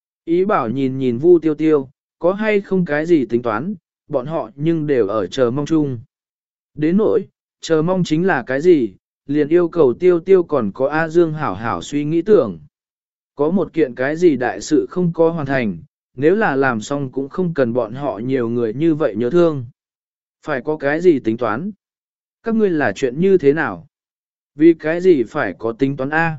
Ý bảo nhìn nhìn Vu Tiêu Tiêu, có hay không cái gì tính toán, bọn họ nhưng đều ở chờ mong chung. Đến nỗi, chờ mong chính là cái gì, liền yêu cầu Tiêu Tiêu còn có A Dương hảo hảo suy nghĩ tưởng. Có một kiện cái gì đại sự không có hoàn thành, nếu là làm xong cũng không cần bọn họ nhiều người như vậy nhớ thương. Phải có cái gì tính toán? Các ngươi là chuyện như thế nào? Vì cái gì phải có tính toán A?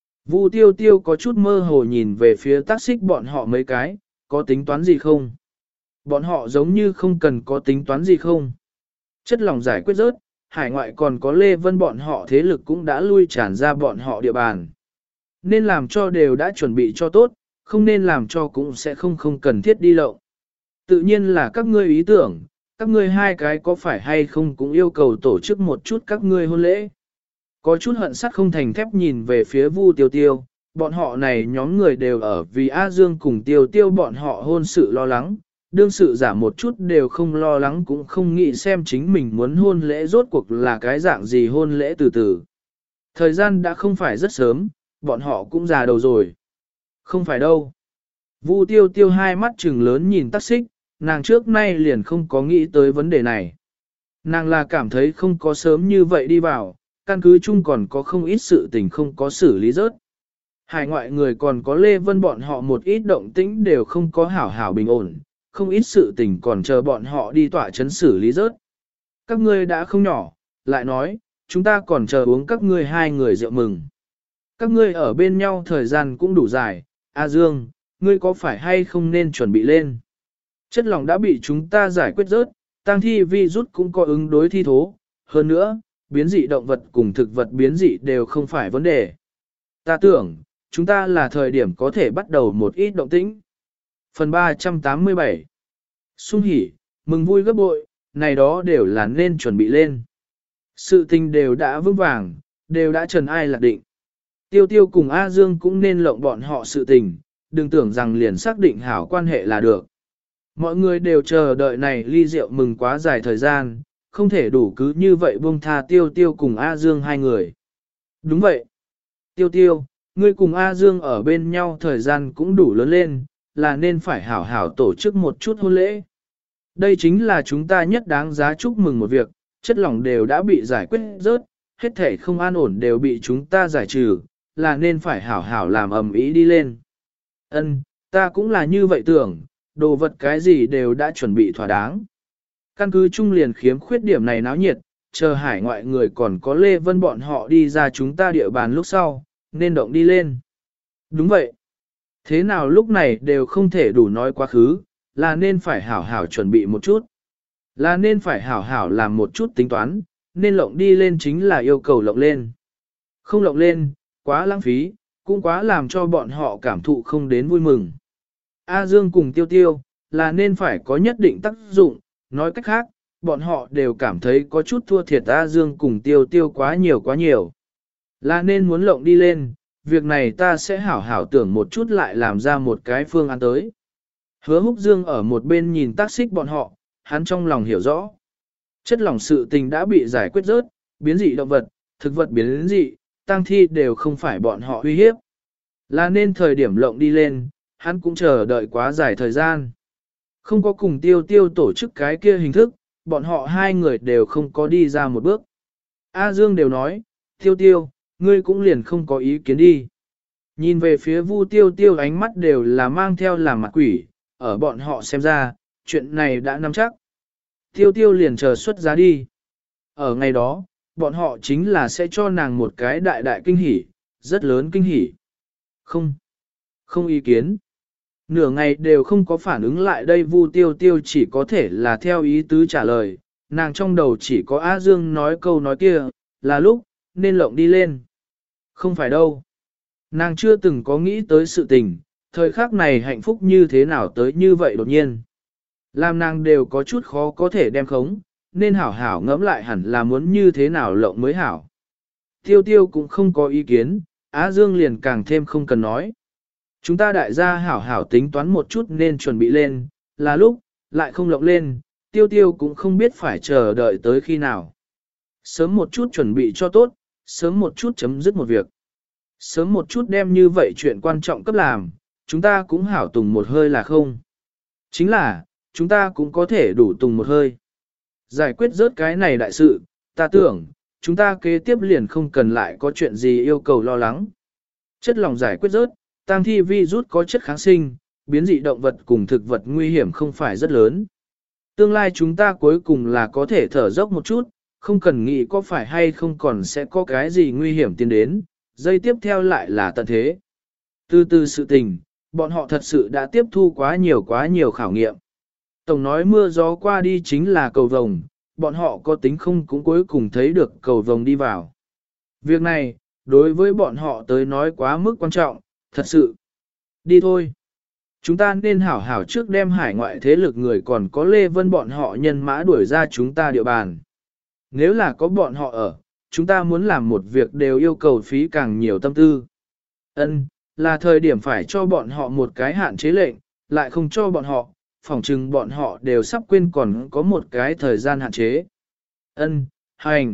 Vu Tiêu Tiêu có chút mơ hồ nhìn về phía tác xích bọn họ mấy cái, có tính toán gì không? Bọn họ giống như không cần có tính toán gì không? Chất lòng giải quyết rớt, hải ngoại còn có Lê Vân bọn họ thế lực cũng đã lui tràn ra bọn họ địa bàn. Nên làm cho đều đã chuẩn bị cho tốt, không nên làm cho cũng sẽ không không cần thiết đi lậu. Tự nhiên là các ngươi ý tưởng, các ngươi hai cái có phải hay không cũng yêu cầu tổ chức một chút các ngươi hôn lễ. Có chút hận sắt không thành thép nhìn về phía Vu Tiêu Tiêu, bọn họ này nhóm người đều ở vì A Dương cùng Tiêu Tiêu bọn họ hôn sự lo lắng, đương sự giả một chút đều không lo lắng cũng không nghĩ xem chính mình muốn hôn lễ rốt cuộc là cái dạng gì hôn lễ từ từ. Thời gian đã không phải rất sớm, bọn họ cũng già đầu rồi. Không phải đâu. Vu tiêu tiêu hai mắt trừng lớn nhìn tắc xích, nàng trước nay liền không có nghĩ tới vấn đề này. Nàng là cảm thấy không có sớm như vậy đi vào, căn cứ chung còn có không ít sự tình không có xử lý rớt. Hải ngoại người còn có Lê Vân bọn họ một ít động tĩnh đều không có hảo hảo bình ổn, không ít sự tình còn chờ bọn họ đi tỏa chấn xử lý rớt. Các ngươi đã không nhỏ, lại nói, chúng ta còn chờ uống các ngươi hai người rượu mừng. Các ngươi ở bên nhau thời gian cũng đủ dài, A Dương, ngươi có phải hay không nên chuẩn bị lên? Chất lỏng đã bị chúng ta giải quyết rớt, tang thi vi rút cũng có ứng đối thi thố. Hơn nữa, biến dị động vật cùng thực vật biến dị đều không phải vấn đề. Ta tưởng, chúng ta là thời điểm có thể bắt đầu một ít động tĩnh. Phần ba trăm tám mươi bảy Sung hỉ, mừng vui gấp bội, này đó đều là nên chuẩn bị lên. Sự tình đều đã vững vàng, đều đã trần ai lạc định. Tiêu tiêu cùng A Dương cũng nên lộng bọn họ sự tình, đừng tưởng rằng liền xác định hảo quan hệ là được. Mọi người đều chờ đợi này ly rượu mừng quá dài thời gian, không thể đủ cứ như vậy buông tha tiêu tiêu cùng A Dương hai người. Đúng vậy. Tiêu tiêu, ngươi cùng A Dương ở bên nhau thời gian cũng đủ lớn lên, là nên phải hảo hảo tổ chức một chút hôn lễ. Đây chính là chúng ta nhất đáng giá chúc mừng một việc, chất lỏng đều đã bị giải quyết rớt, hết thể không an ổn đều bị chúng ta giải trừ, là nên phải hảo hảo làm ầm ĩ đi lên. Ân, ta cũng là như vậy tưởng, đồ vật cái gì đều đã chuẩn bị thỏa đáng. Căn cứ trung liền khiếm khuyết điểm này náo nhiệt, chờ hải ngoại người còn có Lê Vân bọn họ đi ra chúng ta địa bàn lúc sau, nên động đi lên. Đúng vậy. Thế nào lúc này đều không thể đủ nói quá khứ, là nên phải hảo hảo chuẩn bị một chút. Là nên phải hảo hảo làm một chút tính toán, nên lộng đi lên chính là yêu cầu lộng lên. Không lộng lên, quá lãng phí, cũng quá làm cho bọn họ cảm thụ không đến vui mừng. A Dương cùng Tiêu Tiêu, là nên phải có nhất định tác dụng, nói cách khác, bọn họ đều cảm thấy có chút thua thiệt A Dương cùng Tiêu Tiêu quá nhiều quá nhiều. Là nên muốn lộng đi lên, việc này ta sẽ hảo hảo tưởng một chút lại làm ra một cái phương án tới. Hứa Húc Dương ở một bên nhìn tác xích bọn họ, hắn trong lòng hiểu rõ. Chất lỏng sự tình đã bị giải quyết rớt, biến dị động vật, thực vật biến dị, tang thi đều không phải bọn họ uy hiếp. Là nên thời điểm lộng đi lên, hắn cũng chờ đợi quá dài thời gian. Không có cùng tiêu tiêu tổ chức cái kia hình thức, bọn họ hai người đều không có đi ra một bước. A Dương đều nói, tiêu tiêu, ngươi cũng liền không có ý kiến đi. Nhìn về phía Vu Tiêu Tiêu ánh mắt đều là mang theo làm mặt quỷ, ở bọn họ xem ra, chuyện này đã nắm chắc. Tiêu Tiêu liền chờ xuất giá đi. Ở ngày đó, bọn họ chính là sẽ cho nàng một cái đại đại kinh hỉ, rất lớn kinh hỉ. Không, không ý kiến. Nửa ngày đều không có phản ứng lại đây, Vu Tiêu Tiêu chỉ có thể là theo ý tứ trả lời, nàng trong đầu chỉ có A Dương nói câu nói kia, là lúc, nên lộng đi lên. Không phải đâu. Nàng chưa từng có nghĩ tới sự tình, thời khắc này hạnh phúc như thế nào tới như vậy đột nhiên. Làm nàng đều có chút khó có thể đem khống, nên hảo hảo ngẫm lại hẳn là muốn như thế nào lộng mới hảo. Tiêu tiêu cũng không có ý kiến, Á Dương liền càng thêm không cần nói. Chúng ta đại gia hảo hảo tính toán một chút nên chuẩn bị lên, là lúc, lại không lộng lên, tiêu tiêu cũng không biết phải chờ đợi tới khi nào. Sớm một chút chuẩn bị cho tốt, sớm một chút chấm dứt một việc. Sớm một chút đem như vậy chuyện quan trọng cấp làm, chúng ta cũng hảo tùng một hơi là không. Chính là, chúng ta cũng có thể đủ tùng một hơi. Giải quyết rớt cái này đại sự, ta tưởng, chúng ta kế tiếp liền không cần lại có chuyện gì yêu cầu lo lắng. Chất lỏng giải quyết rớt, tang thi virus có chất kháng sinh, biến dị động vật cùng thực vật nguy hiểm không phải rất lớn. Tương lai chúng ta cuối cùng là có thể thở dốc một chút, không cần nghĩ có phải hay không còn sẽ có cái gì nguy hiểm tiến đến, dây tiếp theo lại là tận thế. Từ từ sự tình, bọn họ thật sự đã tiếp thu quá nhiều quá nhiều khảo nghiệm. Tổng nói mưa gió qua đi chính là cầu vồng, bọn họ có tính không cũng cuối cùng thấy được cầu vồng đi vào. Việc này, đối với bọn họ tới nói quá mức quan trọng, thật sự. Đi thôi. Chúng ta nên hảo hảo trước đem hải ngoại thế lực người còn có Lê Vân bọn họ nhân mã đuổi ra chúng ta địa bàn. Nếu là có bọn họ ở, chúng ta muốn làm một việc đều yêu cầu phí càng nhiều tâm tư. Ân, là thời điểm phải cho bọn họ một cái hạn chế lệnh, lại không cho bọn họ, phỏng chừng bọn họ đều sắp quên còn có một cái thời gian hạn chế. Ân, hành,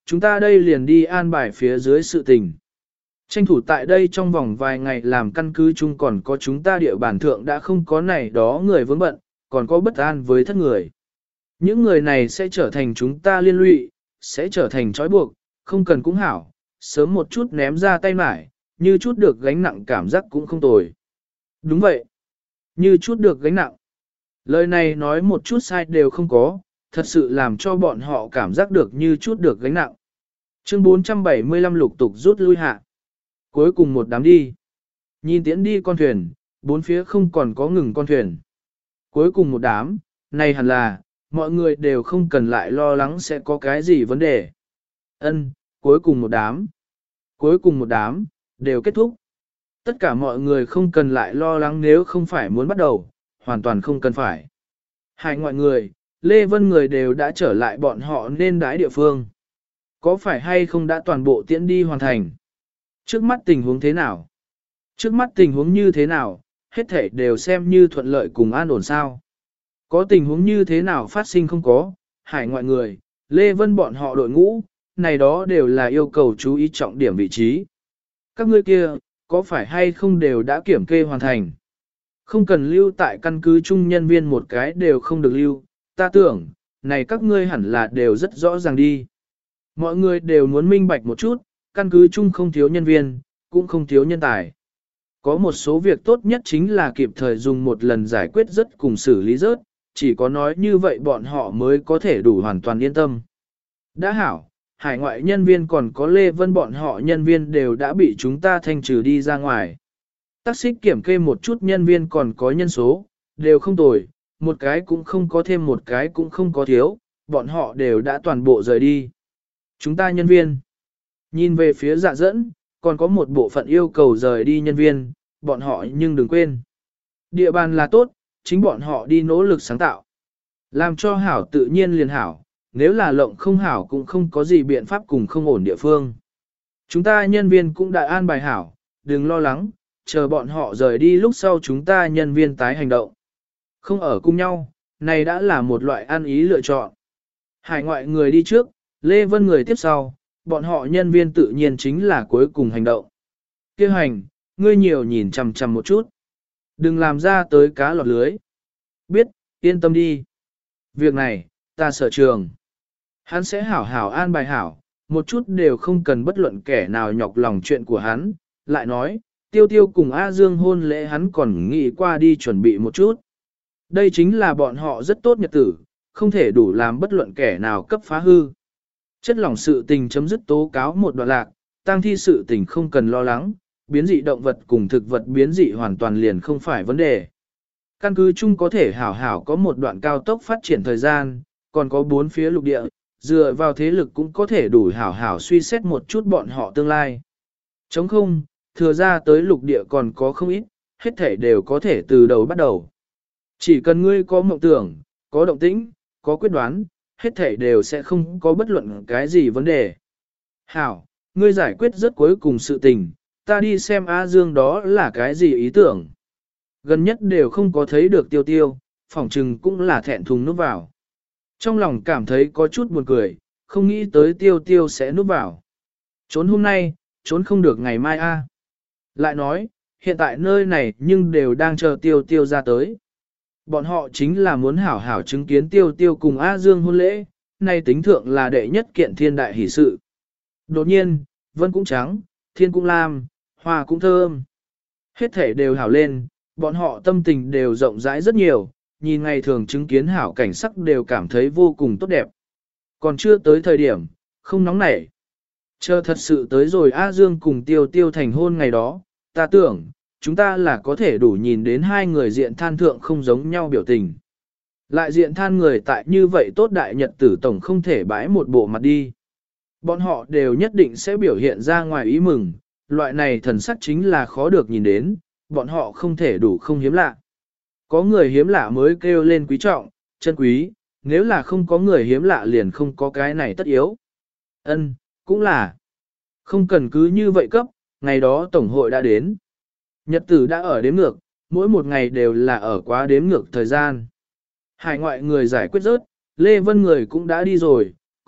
chúng ta đây liền đi an bài phía dưới sự tình. Tranh thủ tại đây trong vòng vài ngày làm căn cứ chung còn có chúng ta địa bàn thượng đã không có này đó người vướng bận, còn có bất an với thất người. Những người này sẽ trở thành chúng ta liên lụy, sẽ trở thành trói buộc, không cần cũng hảo, sớm một chút ném ra tay mải, như chút được gánh nặng cảm giác cũng không tồi. Đúng vậy, như chút được gánh nặng. Lời này nói một chút sai đều không có, thật sự làm cho bọn họ cảm giác được như chút được gánh nặng. Chương bốn trăm bảy mươi lăm lục tục rút lui hạ. Cuối cùng một đám đi. Nhìn tiễn đi con thuyền, bốn phía không còn có ngừng con thuyền. Cuối cùng một đám, này hẳn là, mọi người đều không cần lại lo lắng sẽ có cái gì vấn đề. Ân, cuối cùng một đám. Cuối cùng một đám, đều kết thúc. Tất cả mọi người không cần lại lo lắng nếu không phải muốn bắt đầu, hoàn toàn không cần phải. Hai ngoại người, Lê Vân người đều đã trở lại bọn họ nên đái địa phương. Có phải hay không đã toàn bộ tiễn đi hoàn thành? Trước mắt tình huống thế nào? Trước mắt tình huống như thế nào, hết thể đều xem như thuận lợi cùng an ổn sao. Có tình huống như thế nào phát sinh không có, hải ngoại người, Lê Vân bọn họ đội ngũ, này đó đều là yêu cầu chú ý trọng điểm vị trí. Các ngươi kia, có phải hay không đều đã kiểm kê hoàn thành? Không cần lưu tại căn cứ chung nhân viên một cái đều không được lưu, ta tưởng, này các ngươi hẳn là đều rất rõ ràng đi. Mọi người đều muốn minh bạch một chút, căn cứ chung không thiếu nhân viên, cũng không thiếu nhân tài. Có một số việc tốt nhất chính là kịp thời dùng một lần giải quyết rất cùng xử lý rớt, chỉ có nói như vậy bọn họ mới có thể đủ hoàn toàn yên tâm. Đã hảo, hải ngoại nhân viên còn có Lê Vân bọn họ nhân viên đều đã bị chúng ta thanh trừ đi ra ngoài. Tác xích kiểm kê một chút nhân viên còn có nhân số, đều không tồi, một cái cũng không có thêm một cái cũng không có thiếu, bọn họ đều đã toàn bộ rời đi. Chúng ta nhân viên, nhìn về phía dạ dẫn, còn có một bộ phận yêu cầu rời đi nhân viên, bọn họ nhưng đừng quên. Địa bàn là tốt, chính bọn họ đi nỗ lực sáng tạo. Làm cho hảo tự nhiên liền hảo, nếu là lộng không hảo cũng không có gì biện pháp cùng không ổn địa phương. Chúng ta nhân viên cũng đã an bài hảo, đừng lo lắng, chờ bọn họ rời đi lúc sau chúng ta nhân viên tái hành động. Không ở cùng nhau, này đã là một loại ăn ý lựa chọn. Hải ngoại người đi trước, Lê Vân người tiếp sau, bọn họ nhân viên tự nhiên chính là cuối cùng hành động. Kêu hành, ngươi nhiều nhìn chằm chằm một chút. Đừng làm ra tới cá lọt lưới. Biết, yên tâm đi. Việc này, ta sở trường. Hắn sẽ hảo hảo an bài hảo, một chút đều không cần bất luận kẻ nào nhọc lòng chuyện của hắn. Lại nói, tiêu tiêu cùng A Dương hôn lễ hắn còn nghĩ qua đi chuẩn bị một chút. Đây chính là bọn họ rất tốt nhật tử, không thể đủ làm bất luận kẻ nào cấp phá hư. Chất lỏng sự tình chấm dứt tố cáo một đoạn lạc, tang thi sự tình không cần lo lắng, biến dị động vật cùng thực vật biến dị hoàn toàn liền không phải vấn đề. Căn cứ chung có thể hảo hảo có một đoạn cao tốc phát triển thời gian, còn có bốn phía lục địa, dựa vào thế lực cũng có thể đủ hảo hảo suy xét một chút bọn họ tương lai. Chống không, thừa ra tới lục địa còn có không ít, hết thể đều có thể từ đầu bắt đầu. Chỉ cần ngươi có mộng tưởng, có động tĩnh, có quyết đoán, hết thể đều sẽ không có bất luận cái gì vấn đề. Hảo, ngươi giải quyết rất cuối cùng sự tình, ta đi xem A Dương đó là cái gì ý tưởng. Gần nhất đều không có thấy được tiêu tiêu, phỏng trừng cũng là thẹn thùng núp vào. Trong lòng cảm thấy có chút buồn cười, không nghĩ tới tiêu tiêu sẽ núp vào. Trốn hôm nay, trốn không được ngày mai a. Lại nói, hiện tại nơi này nhưng đều đang chờ tiêu tiêu ra tới. Bọn họ chính là muốn hảo hảo chứng kiến tiêu tiêu cùng A Dương hôn lễ, nay tính thượng là đệ nhất kiện thiên đại hỷ sự. Đột nhiên, vân cũng trắng, thiên cũng lam, hoa cũng thơm. Hết thể đều hảo lên, bọn họ tâm tình đều rộng rãi rất nhiều, nhìn ngày thường chứng kiến hảo cảnh sắc đều cảm thấy vô cùng tốt đẹp. Còn chưa tới thời điểm, không nóng nảy. Chờ thật sự tới rồi A Dương cùng tiêu tiêu thành hôn ngày đó, ta tưởng, chúng ta là có thể đủ nhìn đến hai người diện than thượng không giống nhau biểu tình. Lại diện than người tại như vậy tốt đại nhật tử tổng không thể bãi một bộ mặt đi. Bọn họ đều nhất định sẽ biểu hiện ra ngoài ý mừng, loại này thần sắc chính là khó được nhìn đến, bọn họ không thể đủ không hiếm lạ. Có người hiếm lạ mới kêu lên quý trọng, chân quý, nếu là không có người hiếm lạ liền không có cái này tất yếu. Ân, cũng là. Không cần cứ như vậy cấp, ngày đó tổng hội đã đến. Nhật tử đã ở đếm ngược, mỗi một ngày đều là ở quá đếm ngược thời gian. Hải ngoại người giải quyết rớt, Lê Vân người cũng đã đi rồi,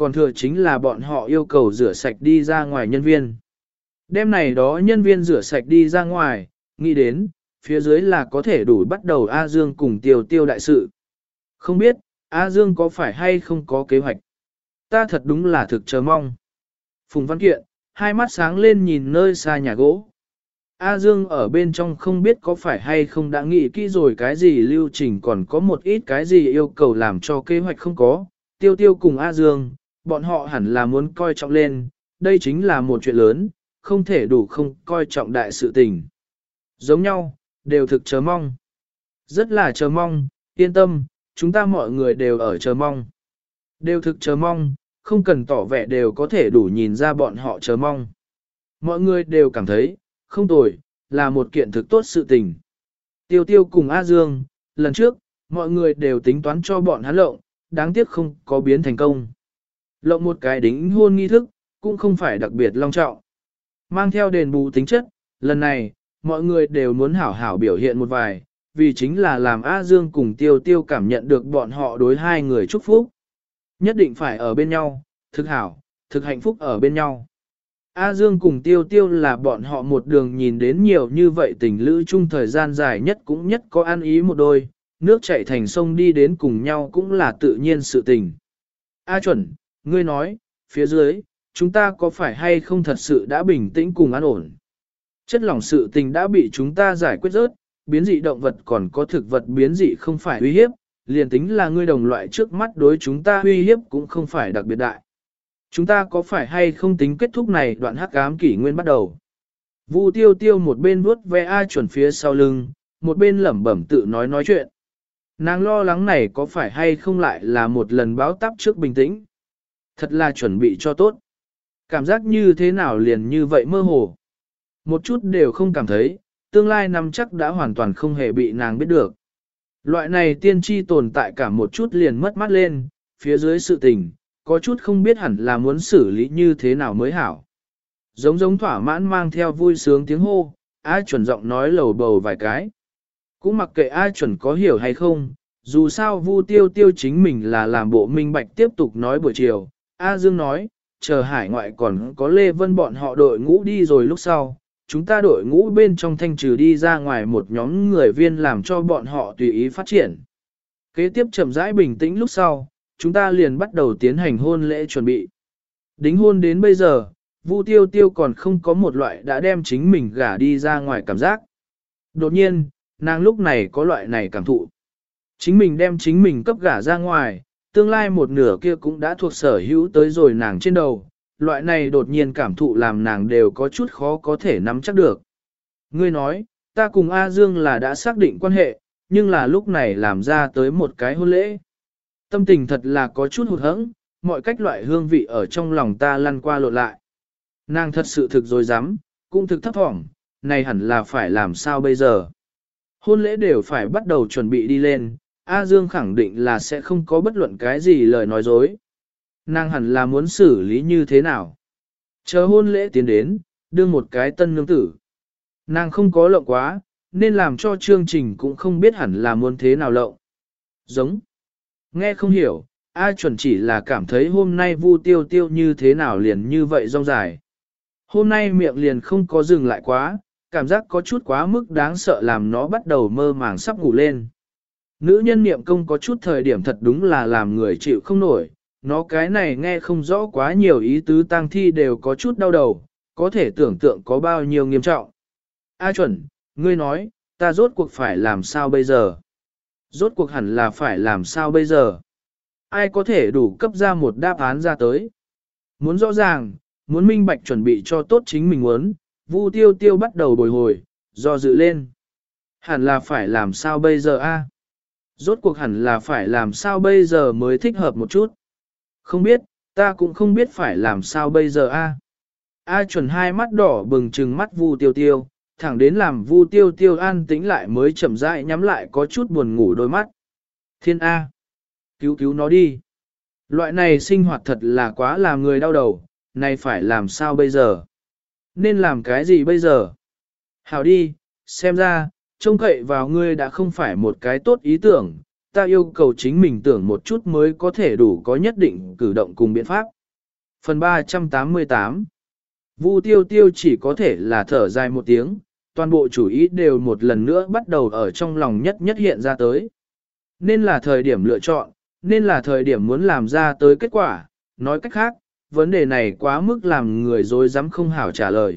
còn thừa chính là bọn họ yêu cầu rửa sạch đi ra ngoài nhân viên. Đêm này đó nhân viên rửa sạch đi ra ngoài, nghĩ đến, phía dưới là có thể đủ bắt đầu A Dương cùng Tiêu Tiêu đại sự. Không biết, A Dương có phải hay không có kế hoạch? Ta thật đúng là thực chờ mong. Phùng Văn Kiện, hai mắt sáng lên nhìn nơi xa nhà gỗ. A Dương ở bên trong không biết có phải hay không đã nghĩ kỹ rồi cái gì lưu trình, còn có một ít cái gì yêu cầu làm cho kế hoạch không có. Tiêu Tiêu cùng A Dương, bọn họ hẳn là muốn coi trọng lên, đây chính là một chuyện lớn, không thể đủ không coi trọng đại sự tình. Giống nhau, đều thực chờ mong. Rất là chờ mong, yên tâm, chúng ta mọi người đều ở chờ mong. Đều thực chờ mong, không cần tỏ vẻ đều có thể đủ nhìn ra bọn họ chờ mong. Mọi người đều cảm thấy, không tồi, là một kiện thực tốt sự tình. Tiêu Tiêu cùng A Dương, lần trước, mọi người đều tính toán cho bọn hắn lộng, đáng tiếc không có biến thành công. Lộng một cái đính hôn nghi thức, cũng không phải đặc biệt long trọng. Mang theo đền bù tính chất, lần này, mọi người đều muốn hảo hảo biểu hiện một vài, vì chính là làm A Dương cùng Tiêu Tiêu cảm nhận được bọn họ đối hai người chúc phúc. Nhất định phải ở bên nhau, thực hảo, thực hạnh phúc ở bên nhau. A Dương cùng Tiêu Tiêu là bọn họ một đường nhìn đến nhiều như vậy tình lữ chung thời gian dài nhất cũng nhất có ăn ý một đôi, nước chảy thành sông đi đến cùng nhau cũng là tự nhiên sự tình. A Chuẩn, ngươi nói, phía dưới, chúng ta có phải hay không thật sự đã bình tĩnh cùng an ổn? Chất lỏng sự tình đã bị chúng ta giải quyết rớt, biến dị động vật còn có thực vật biến dị không phải uy hiếp, liền tính là ngươi đồng loại trước mắt đối chúng ta uy hiếp cũng không phải đặc biệt đại. Chúng ta có phải hay không tính kết thúc này đoạn hắc ám kỷ nguyên bắt đầu? Vu Tiêu Tiêu một bên vuốt ve A Chuẩn phía sau lưng, một bên lẩm bẩm tự nói nói chuyện. Nàng lo lắng này có phải hay không lại là một lần báo táp trước bình tĩnh? Thật là chuẩn bị cho tốt. Cảm giác như thế nào liền như vậy mơ hồ. Một chút đều không cảm thấy, tương lai năm chắc đã hoàn toàn không hề bị nàng biết được. Loại này tiên tri tồn tại cả một chút liền mất mắt lên, phía dưới sự tình, có chút không biết hẳn là muốn xử lý như thế nào mới hảo. Giống giống thỏa mãn mang theo vui sướng tiếng hô, A Chuẩn giọng nói lầu bầu vài cái. Cũng mặc kệ A Chuẩn có hiểu hay không, dù sao Vu Tiêu Tiêu chính mình là làm bộ minh bạch tiếp tục nói buổi chiều. A Dương nói, chờ hải ngoại còn có Lê Vân bọn họ đội ngũ đi rồi lúc sau, chúng ta đội ngũ bên trong thanh trừ đi ra ngoài một nhóm người viên làm cho bọn họ tùy ý phát triển. Kế tiếp chậm rãi bình tĩnh lúc sau, chúng ta liền bắt đầu tiến hành hôn lễ chuẩn bị. Đính hôn đến bây giờ, Vu Tiêu Tiêu còn không có một loại đã đem chính mình gả đi ra ngoài cảm giác. Đột nhiên, nàng lúc này có loại này cảm thụ. Chính mình đem chính mình cấp gả ra ngoài, tương lai một nửa kia cũng đã thuộc sở hữu tới rồi nàng trên đầu. Loại này đột nhiên cảm thụ làm nàng đều có chút khó có thể nắm chắc được. Ngươi nói, ta cùng A Dương là đã xác định quan hệ, nhưng là lúc này làm ra tới một cái hôn lễ. Tâm tình thật là có chút hụt hẫng, mọi cách loại hương vị ở trong lòng ta lăn qua lộn lại. Nàng thật sự thực dối dám, cũng thực thấp thỏm, này hẳn là phải làm sao bây giờ. Hôn lễ đều phải bắt đầu chuẩn bị đi lên, A Dương khẳng định là sẽ không có bất luận cái gì lời nói dối. Nàng hẳn là muốn xử lý như thế nào. Chờ hôn lễ tiến đến, đưa một cái tân nương tử. Nàng không có lộng quá, nên làm cho chương trình cũng không biết hẳn là muốn thế nào lộng. Giống. Nghe không hiểu, A Chuẩn chỉ là cảm thấy hôm nay Vu Tiêu Tiêu như thế nào liền như vậy rong dài. Hôm nay miệng liền không có dừng lại quá, cảm giác có chút quá mức đáng sợ làm nó bắt đầu mơ màng sắp ngủ lên. Nữ nhân niệm công có chút thời điểm thật đúng là làm người chịu không nổi, nó cái này nghe không rõ quá nhiều ý tứ tang thi đều có chút đau đầu, có thể tưởng tượng có bao nhiêu nghiêm trọng. A Chuẩn, ngươi nói, ta rốt cuộc phải làm sao bây giờ? Rốt cuộc hẳn là phải làm sao bây giờ? Ai có thể đủ cấp ra một đáp án ra tới? Muốn rõ ràng, muốn minh bạch chuẩn bị cho tốt chính mình muốn, Vu Tiêu Tiêu bắt đầu bồi hồi, do dự lên. Hẳn là phải làm sao bây giờ a? Rốt cuộc hẳn là phải làm sao bây giờ mới thích hợp một chút? Không biết, ta cũng không biết phải làm sao bây giờ a. A Chuẩn hai mắt đỏ bừng trừng mắt Vu Tiêu Tiêu, thẳng đến làm Vu Tiêu Tiêu an tĩnh lại mới chậm rãi nhắm lại có chút buồn ngủ đôi mắt. Thiên A! Cứu cứu nó đi! Loại này sinh hoạt thật là quá làm người đau đầu, này phải làm sao bây giờ? Nên làm cái gì bây giờ? Hảo đi, xem ra, trông cậy vào ngươi đã không phải một cái tốt ý tưởng, ta yêu cầu chính mình tưởng một chút mới có thể đủ có nhất định cử động cùng biện pháp. Phần ba trăm tám mươi tám Vu Tiêu Tiêu chỉ có thể là thở dài một tiếng, toàn bộ chủ ý đều một lần nữa bắt đầu ở trong lòng nhất nhất hiện ra tới. Nên là thời điểm lựa chọn, nên là thời điểm muốn làm ra tới kết quả, nói cách khác, vấn đề này quá mức làm người dối dám không hảo trả lời.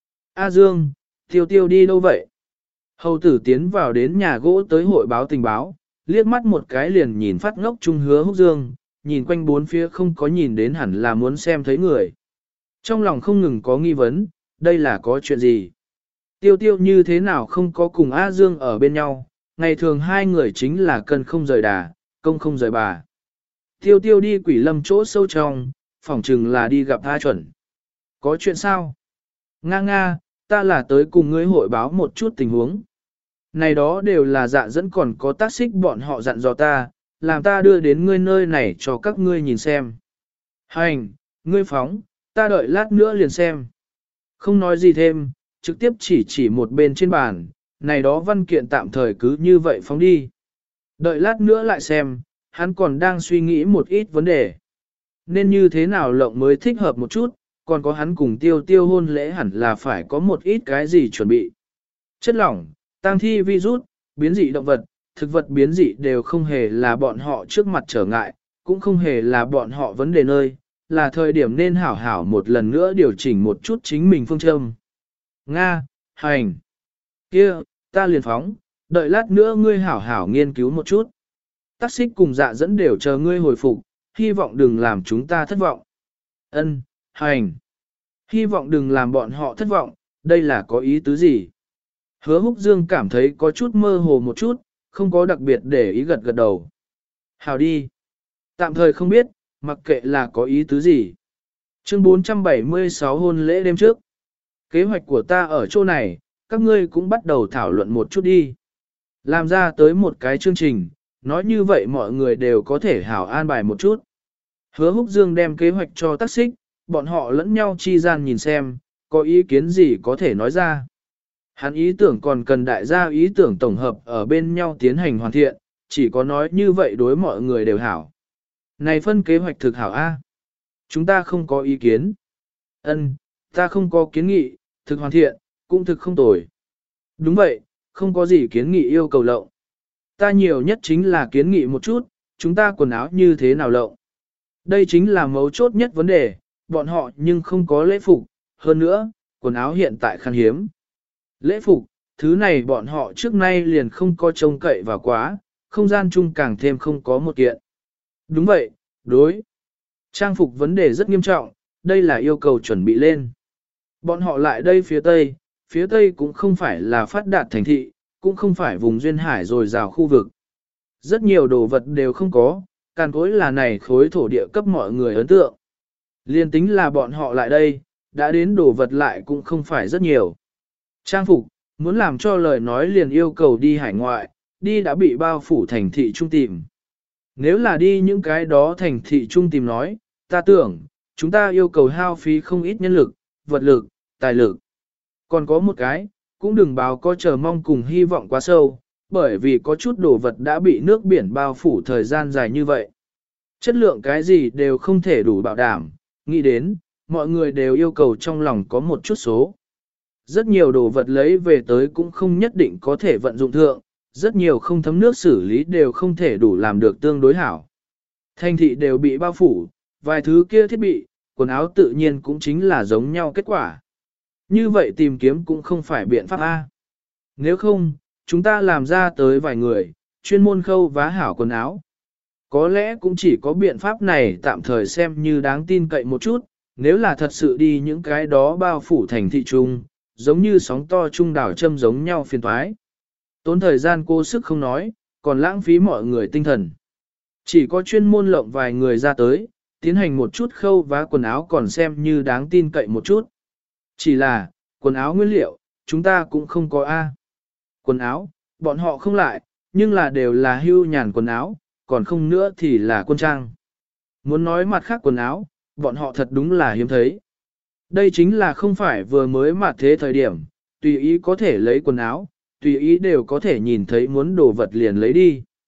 A Dương, Tiêu Tiêu đi đâu vậy? Hầu tử tiến vào đến nhà gỗ tới hội báo tình báo, liếc mắt một cái liền nhìn phát ngốc trung Hứa Húc Dương, nhìn quanh bốn phía không có nhìn đến hẳn là muốn xem thấy người. Trong lòng không ngừng có nghi vấn, đây là có chuyện gì? Tiêu Tiêu như thế nào không có cùng A Dương ở bên nhau, ngày thường hai người chính là cân không rời đà, công không rời bà. Tiêu Tiêu đi Quỷ Lâm chỗ sâu trong, phỏng chừng là đi gặp A Chuẩn. Có chuyện sao? Nga nga, ta là tới cùng ngươi hội báo một chút tình huống. Này đó đều là dạ dẫn còn có tác xích bọn họ dặn dò ta, làm ta đưa đến ngươi nơi này cho các ngươi nhìn xem. Hành, ngươi phóng, ta đợi lát nữa liền xem. Không nói gì thêm, trực tiếp chỉ chỉ một bên trên bàn, này đó văn kiện tạm thời cứ như vậy phóng đi. Đợi lát nữa lại xem, hắn còn đang suy nghĩ một ít vấn đề. Nên như thế nào lộng mới thích hợp một chút, còn có hắn cùng tiêu tiêu hôn lễ hẳn là phải có một ít cái gì chuẩn bị. Chất lỏng, tang thi virus, biến dị động vật, thực vật biến dị đều không hề là bọn họ trước mặt trở ngại, cũng không hề là bọn họ vấn đề nơi, là thời điểm nên hảo hảo một lần nữa điều chỉnh một chút chính mình phương châm. Nga, hành, kia, ta liền phóng, đợi lát nữa ngươi hảo hảo nghiên cứu một chút. Tác xích cùng dạ dẫn đều chờ ngươi hồi phục, hy vọng đừng làm chúng ta thất vọng. Ân, hành. Hy vọng đừng làm bọn họ thất vọng, đây là có ý tứ gì? Hứa Húc Dương cảm thấy có chút mơ hồ một chút, không có đặc biệt để ý gật gật đầu. Hào đi. Tạm thời không biết, mặc kệ là có ý tứ gì. Chương bốn trăm bảy mươi sáu hôn lễ đêm trước. Kế hoạch của ta ở chỗ này, các ngươi cũng bắt đầu thảo luận một chút đi. Làm ra tới một cái chương trình, nói như vậy mọi người đều có thể hảo an bài một chút. Hứa Húc Dương đem kế hoạch cho tác xích, bọn họ lẫn nhau chi gian nhìn xem, có ý kiến gì có thể nói ra. Hắn ý tưởng còn cần đại gia ý tưởng tổng hợp ở bên nhau tiến hành hoàn thiện, chỉ có nói như vậy đối mọi người đều hảo. Này phân kế hoạch thực hảo A. Chúng ta không có ý kiến. Ân, ta không có kiến nghị, thực hoàn thiện, cũng thực không tồi. Đúng vậy, không có gì kiến nghị yêu cầu lộng. Ta nhiều nhất chính là kiến nghị một chút, chúng ta quần áo như thế nào lộng. Đây chính là mấu chốt nhất vấn đề, bọn họ nhưng không có lễ phục, hơn nữa, quần áo hiện tại khan hiếm. Lễ phục, thứ này bọn họ trước nay liền không có trông cậy vào quá, không gian chung càng thêm không có một kiện. Đúng vậy, đối. Trang phục vấn đề rất nghiêm trọng, đây là yêu cầu chuẩn bị lên. Bọn họ lại đây phía Tây, phía Tây cũng không phải là phát đạt thành thị, cũng không phải vùng duyên hải rồi rào khu vực. Rất nhiều đồ vật đều không có, càn cối là này khối thổ địa cấp mọi người ấn tượng. Liên tính là bọn họ lại đây, đã đến đồ vật lại cũng không phải rất nhiều. Trang phục, muốn làm cho lời nói liền yêu cầu đi hải ngoại, đi đã bị bao phủ thành thị trung tìm. Nếu là đi những cái đó thành thị trung tìm nói, ta tưởng, chúng ta yêu cầu hao phí không ít nhân lực, vật lực, tài lực. Còn có một cái, cũng đừng báo có chờ mong cùng hy vọng quá sâu, bởi vì có chút đồ vật đã bị nước biển bao phủ thời gian dài như vậy. Chất lượng cái gì đều không thể đủ bảo đảm, nghĩ đến, mọi người đều yêu cầu trong lòng có một chút số. Rất nhiều đồ vật lấy về tới cũng không nhất định có thể vận dụng thượng, rất nhiều không thấm nước xử lý đều không thể đủ làm được tương đối hảo. Thành thị đều bị bao phủ, vài thứ kia thiết bị, quần áo tự nhiên cũng chính là giống nhau kết quả. Như vậy tìm kiếm cũng không phải biện pháp A. Nếu không, chúng ta làm ra tới vài người, chuyên môn khâu vá hảo quần áo. Có lẽ cũng chỉ có biện pháp này tạm thời xem như đáng tin cậy một chút, nếu là thật sự đi những cái đó bao phủ thành thị trung, giống như sóng to trung đảo châm giống nhau phiền toái. Tốn thời gian cố sức không nói, còn lãng phí mọi người tinh thần. Chỉ có chuyên môn lộng vài người ra tới, tiến hành một chút khâu vá quần áo còn xem như đáng tin cậy một chút. Chỉ là, quần áo nguyên liệu, chúng ta cũng không có A. Quần áo, bọn họ không lại, nhưng là đều là hưu nhàn quần áo, còn không nữa thì là quân trang. Muốn nói mặt khác quần áo, bọn họ thật đúng là hiếm thấy. Đây chính là không phải vừa mới mặt thế thời điểm, tùy ý có thể lấy quần áo, tùy ý đều có thể nhìn thấy muốn đồ vật liền lấy đi.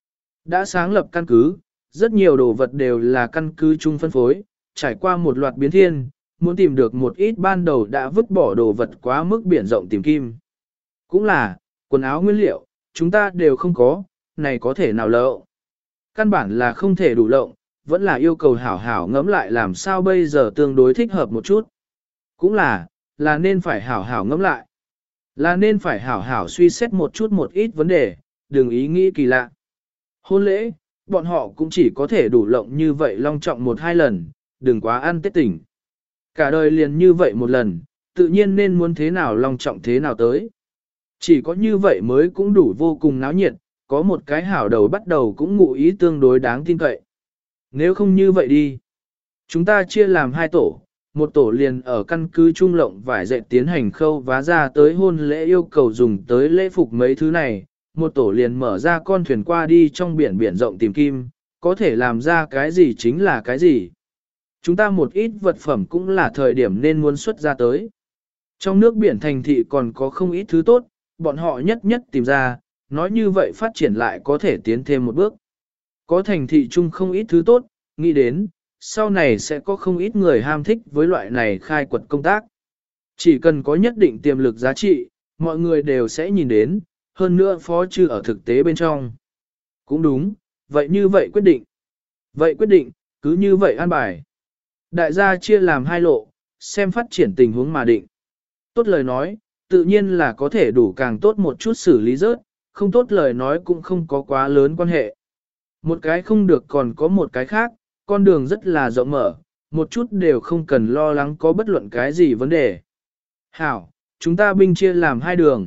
Đã sáng lập căn cứ, rất nhiều đồ vật đều là căn cứ chung phân phối, trải qua một loạt biến thiên, muốn tìm được một ít ban đầu đã vứt bỏ đồ vật quá mức biển rộng tìm kim. Cũng là, quần áo nguyên liệu, chúng ta đều không có, này có thể nào lậu. Căn bản là không thể đủ lộng, vẫn là yêu cầu hảo hảo ngẫm lại làm sao bây giờ tương đối thích hợp một chút. Cũng là, là nên phải hảo hảo ngẫm lại. Là nên phải hảo hảo suy xét một chút một ít vấn đề, đừng ý nghĩ kỳ lạ. Hôn lễ, bọn họ cũng chỉ có thể đủ lộng như vậy long trọng một hai lần, đừng quá ăn tết tỉnh. Cả đời liền như vậy một lần, tự nhiên nên muốn thế nào long trọng thế nào tới. Chỉ có như vậy mới cũng đủ vô cùng náo nhiệt, có một cái hảo đầu bắt đầu cũng ngụ ý tương đối đáng tin cậy. Nếu không như vậy đi, chúng ta chia làm hai tổ, một tổ liền ở căn cứ trung lộng vải dệt tiến hành khâu vá ra tới hôn lễ yêu cầu dùng tới lễ phục mấy thứ này, một tổ liền mở ra con thuyền qua đi trong biển biển rộng tìm kim, có thể làm ra cái gì chính là cái gì. Chúng ta một ít vật phẩm cũng là thời điểm nên muốn xuất ra tới. Trong nước biển thành thị còn có không ít thứ tốt, bọn họ nhất nhất tìm ra, nói như vậy phát triển lại có thể tiến thêm một bước. Có thành thị chung không ít thứ tốt, nghĩ đến, sau này sẽ có không ít người ham thích với loại này khai quật công tác. Chỉ cần có nhất định tiềm lực giá trị, mọi người đều sẽ nhìn đến, hơn nữa phó chư ở thực tế bên trong. Cũng đúng, vậy như vậy quyết định. Vậy quyết định, cứ như vậy an bài. Đại gia chia làm hai lộ, xem phát triển tình huống mà định. Tốt lời nói, tự nhiên là có thể đủ càng tốt một chút xử lý rớt, không tốt lời nói cũng không có quá lớn quan hệ. Một cái không được còn có một cái khác, con đường rất là rộng mở, một chút đều không cần lo lắng có bất luận cái gì vấn đề. Hảo, chúng ta binh chia làm hai đường.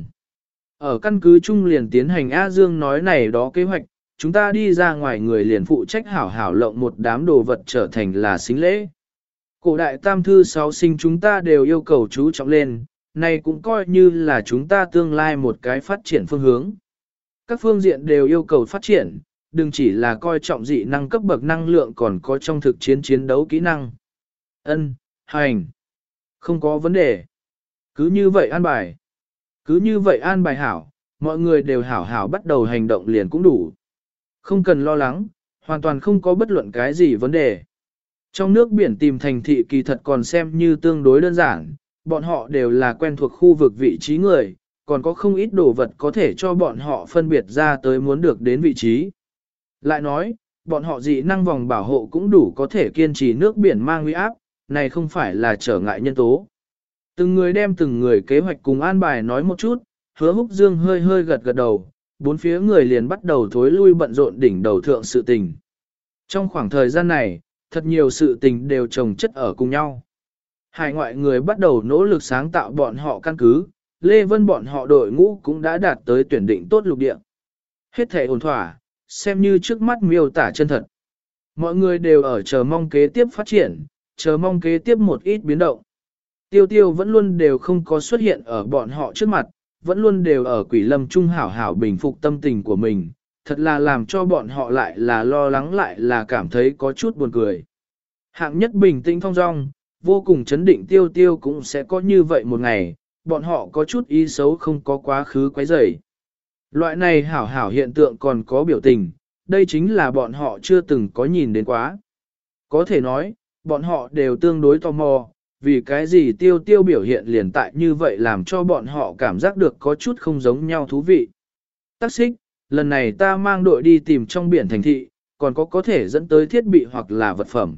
Ở căn cứ chung liền tiến hành A Dương nói này đó kế hoạch, chúng ta đi ra ngoài người liền phụ trách hảo hảo lộng một đám đồ vật trở thành là xính lễ. Cổ đại tam thư sáu sinh chúng ta đều yêu cầu chú trọng lên, này cũng coi như là chúng ta tương lai một cái phát triển phương hướng. Các phương diện đều yêu cầu phát triển, đừng chỉ là coi trọng dị năng cấp bậc năng lượng còn có trong thực chiến chiến đấu kỹ năng. Ân, hành. Không có vấn đề. Cứ như vậy an bài. Cứ như vậy an bài hảo, mọi người đều hảo hảo bắt đầu hành động liền cũng đủ. Không cần lo lắng, hoàn toàn không có bất luận cái gì vấn đề. Trong nước biển tìm thành thị kỳ thật còn xem như tương đối đơn giản, bọn họ đều là quen thuộc khu vực vị trí người, còn có không ít đồ vật có thể cho bọn họ phân biệt ra tới muốn được đến vị trí. Lại nói, bọn họ dị năng vòng bảo hộ cũng đủ có thể kiên trì nước biển mang uy áp, này không phải là trở ngại nhân tố. Từng người đem từng người kế hoạch cùng an bài nói một chút, Hứa Húc Dương hơi hơi gật gật đầu, bốn phía người liền bắt đầu thối lui bận rộn đỉnh đầu thượng sự tình. Trong khoảng thời gian này, thật nhiều sự tình đều chồng chất ở cùng nhau. Hải ngoại người bắt đầu nỗ lực sáng tạo bọn họ căn cứ, Lê Vân bọn họ đội ngũ cũng đã đạt tới tuyển định tốt lục địa. Hết thể ổn thỏa, xem như trước mắt miêu tả chân thật. Mọi người đều ở chờ mong kế tiếp phát triển, chờ mong kế tiếp một ít biến động. Tiêu tiêu vẫn luôn đều không có xuất hiện ở bọn họ trước mặt, vẫn luôn đều ở quỷ lâm trung hảo hảo bình phục tâm tình của mình, thật là làm cho bọn họ lại là lo lắng lại là cảm thấy có chút buồn cười. Hạng nhất bình tĩnh thong dong, vô cùng chấn định tiêu tiêu cũng sẽ có như vậy một ngày, bọn họ có chút ý xấu không có quá khứ quấy rầy. Loại này hảo hảo hiện tượng còn có biểu tình, đây chính là bọn họ chưa từng có nhìn đến quá. Có thể nói, bọn họ đều tương đối tò mò, vì cái gì tiêu tiêu biểu hiện liền tại như vậy làm cho bọn họ cảm giác được có chút không giống nhau thú vị. Tắc xích, lần này ta mang đội đi tìm trong biển thành thị, còn có có thể dẫn tới thiết bị hoặc là vật phẩm.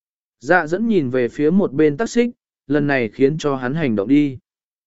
Dạ dẫn nhìn về phía một bên tắc xích, lần này khiến cho hắn hành động đi.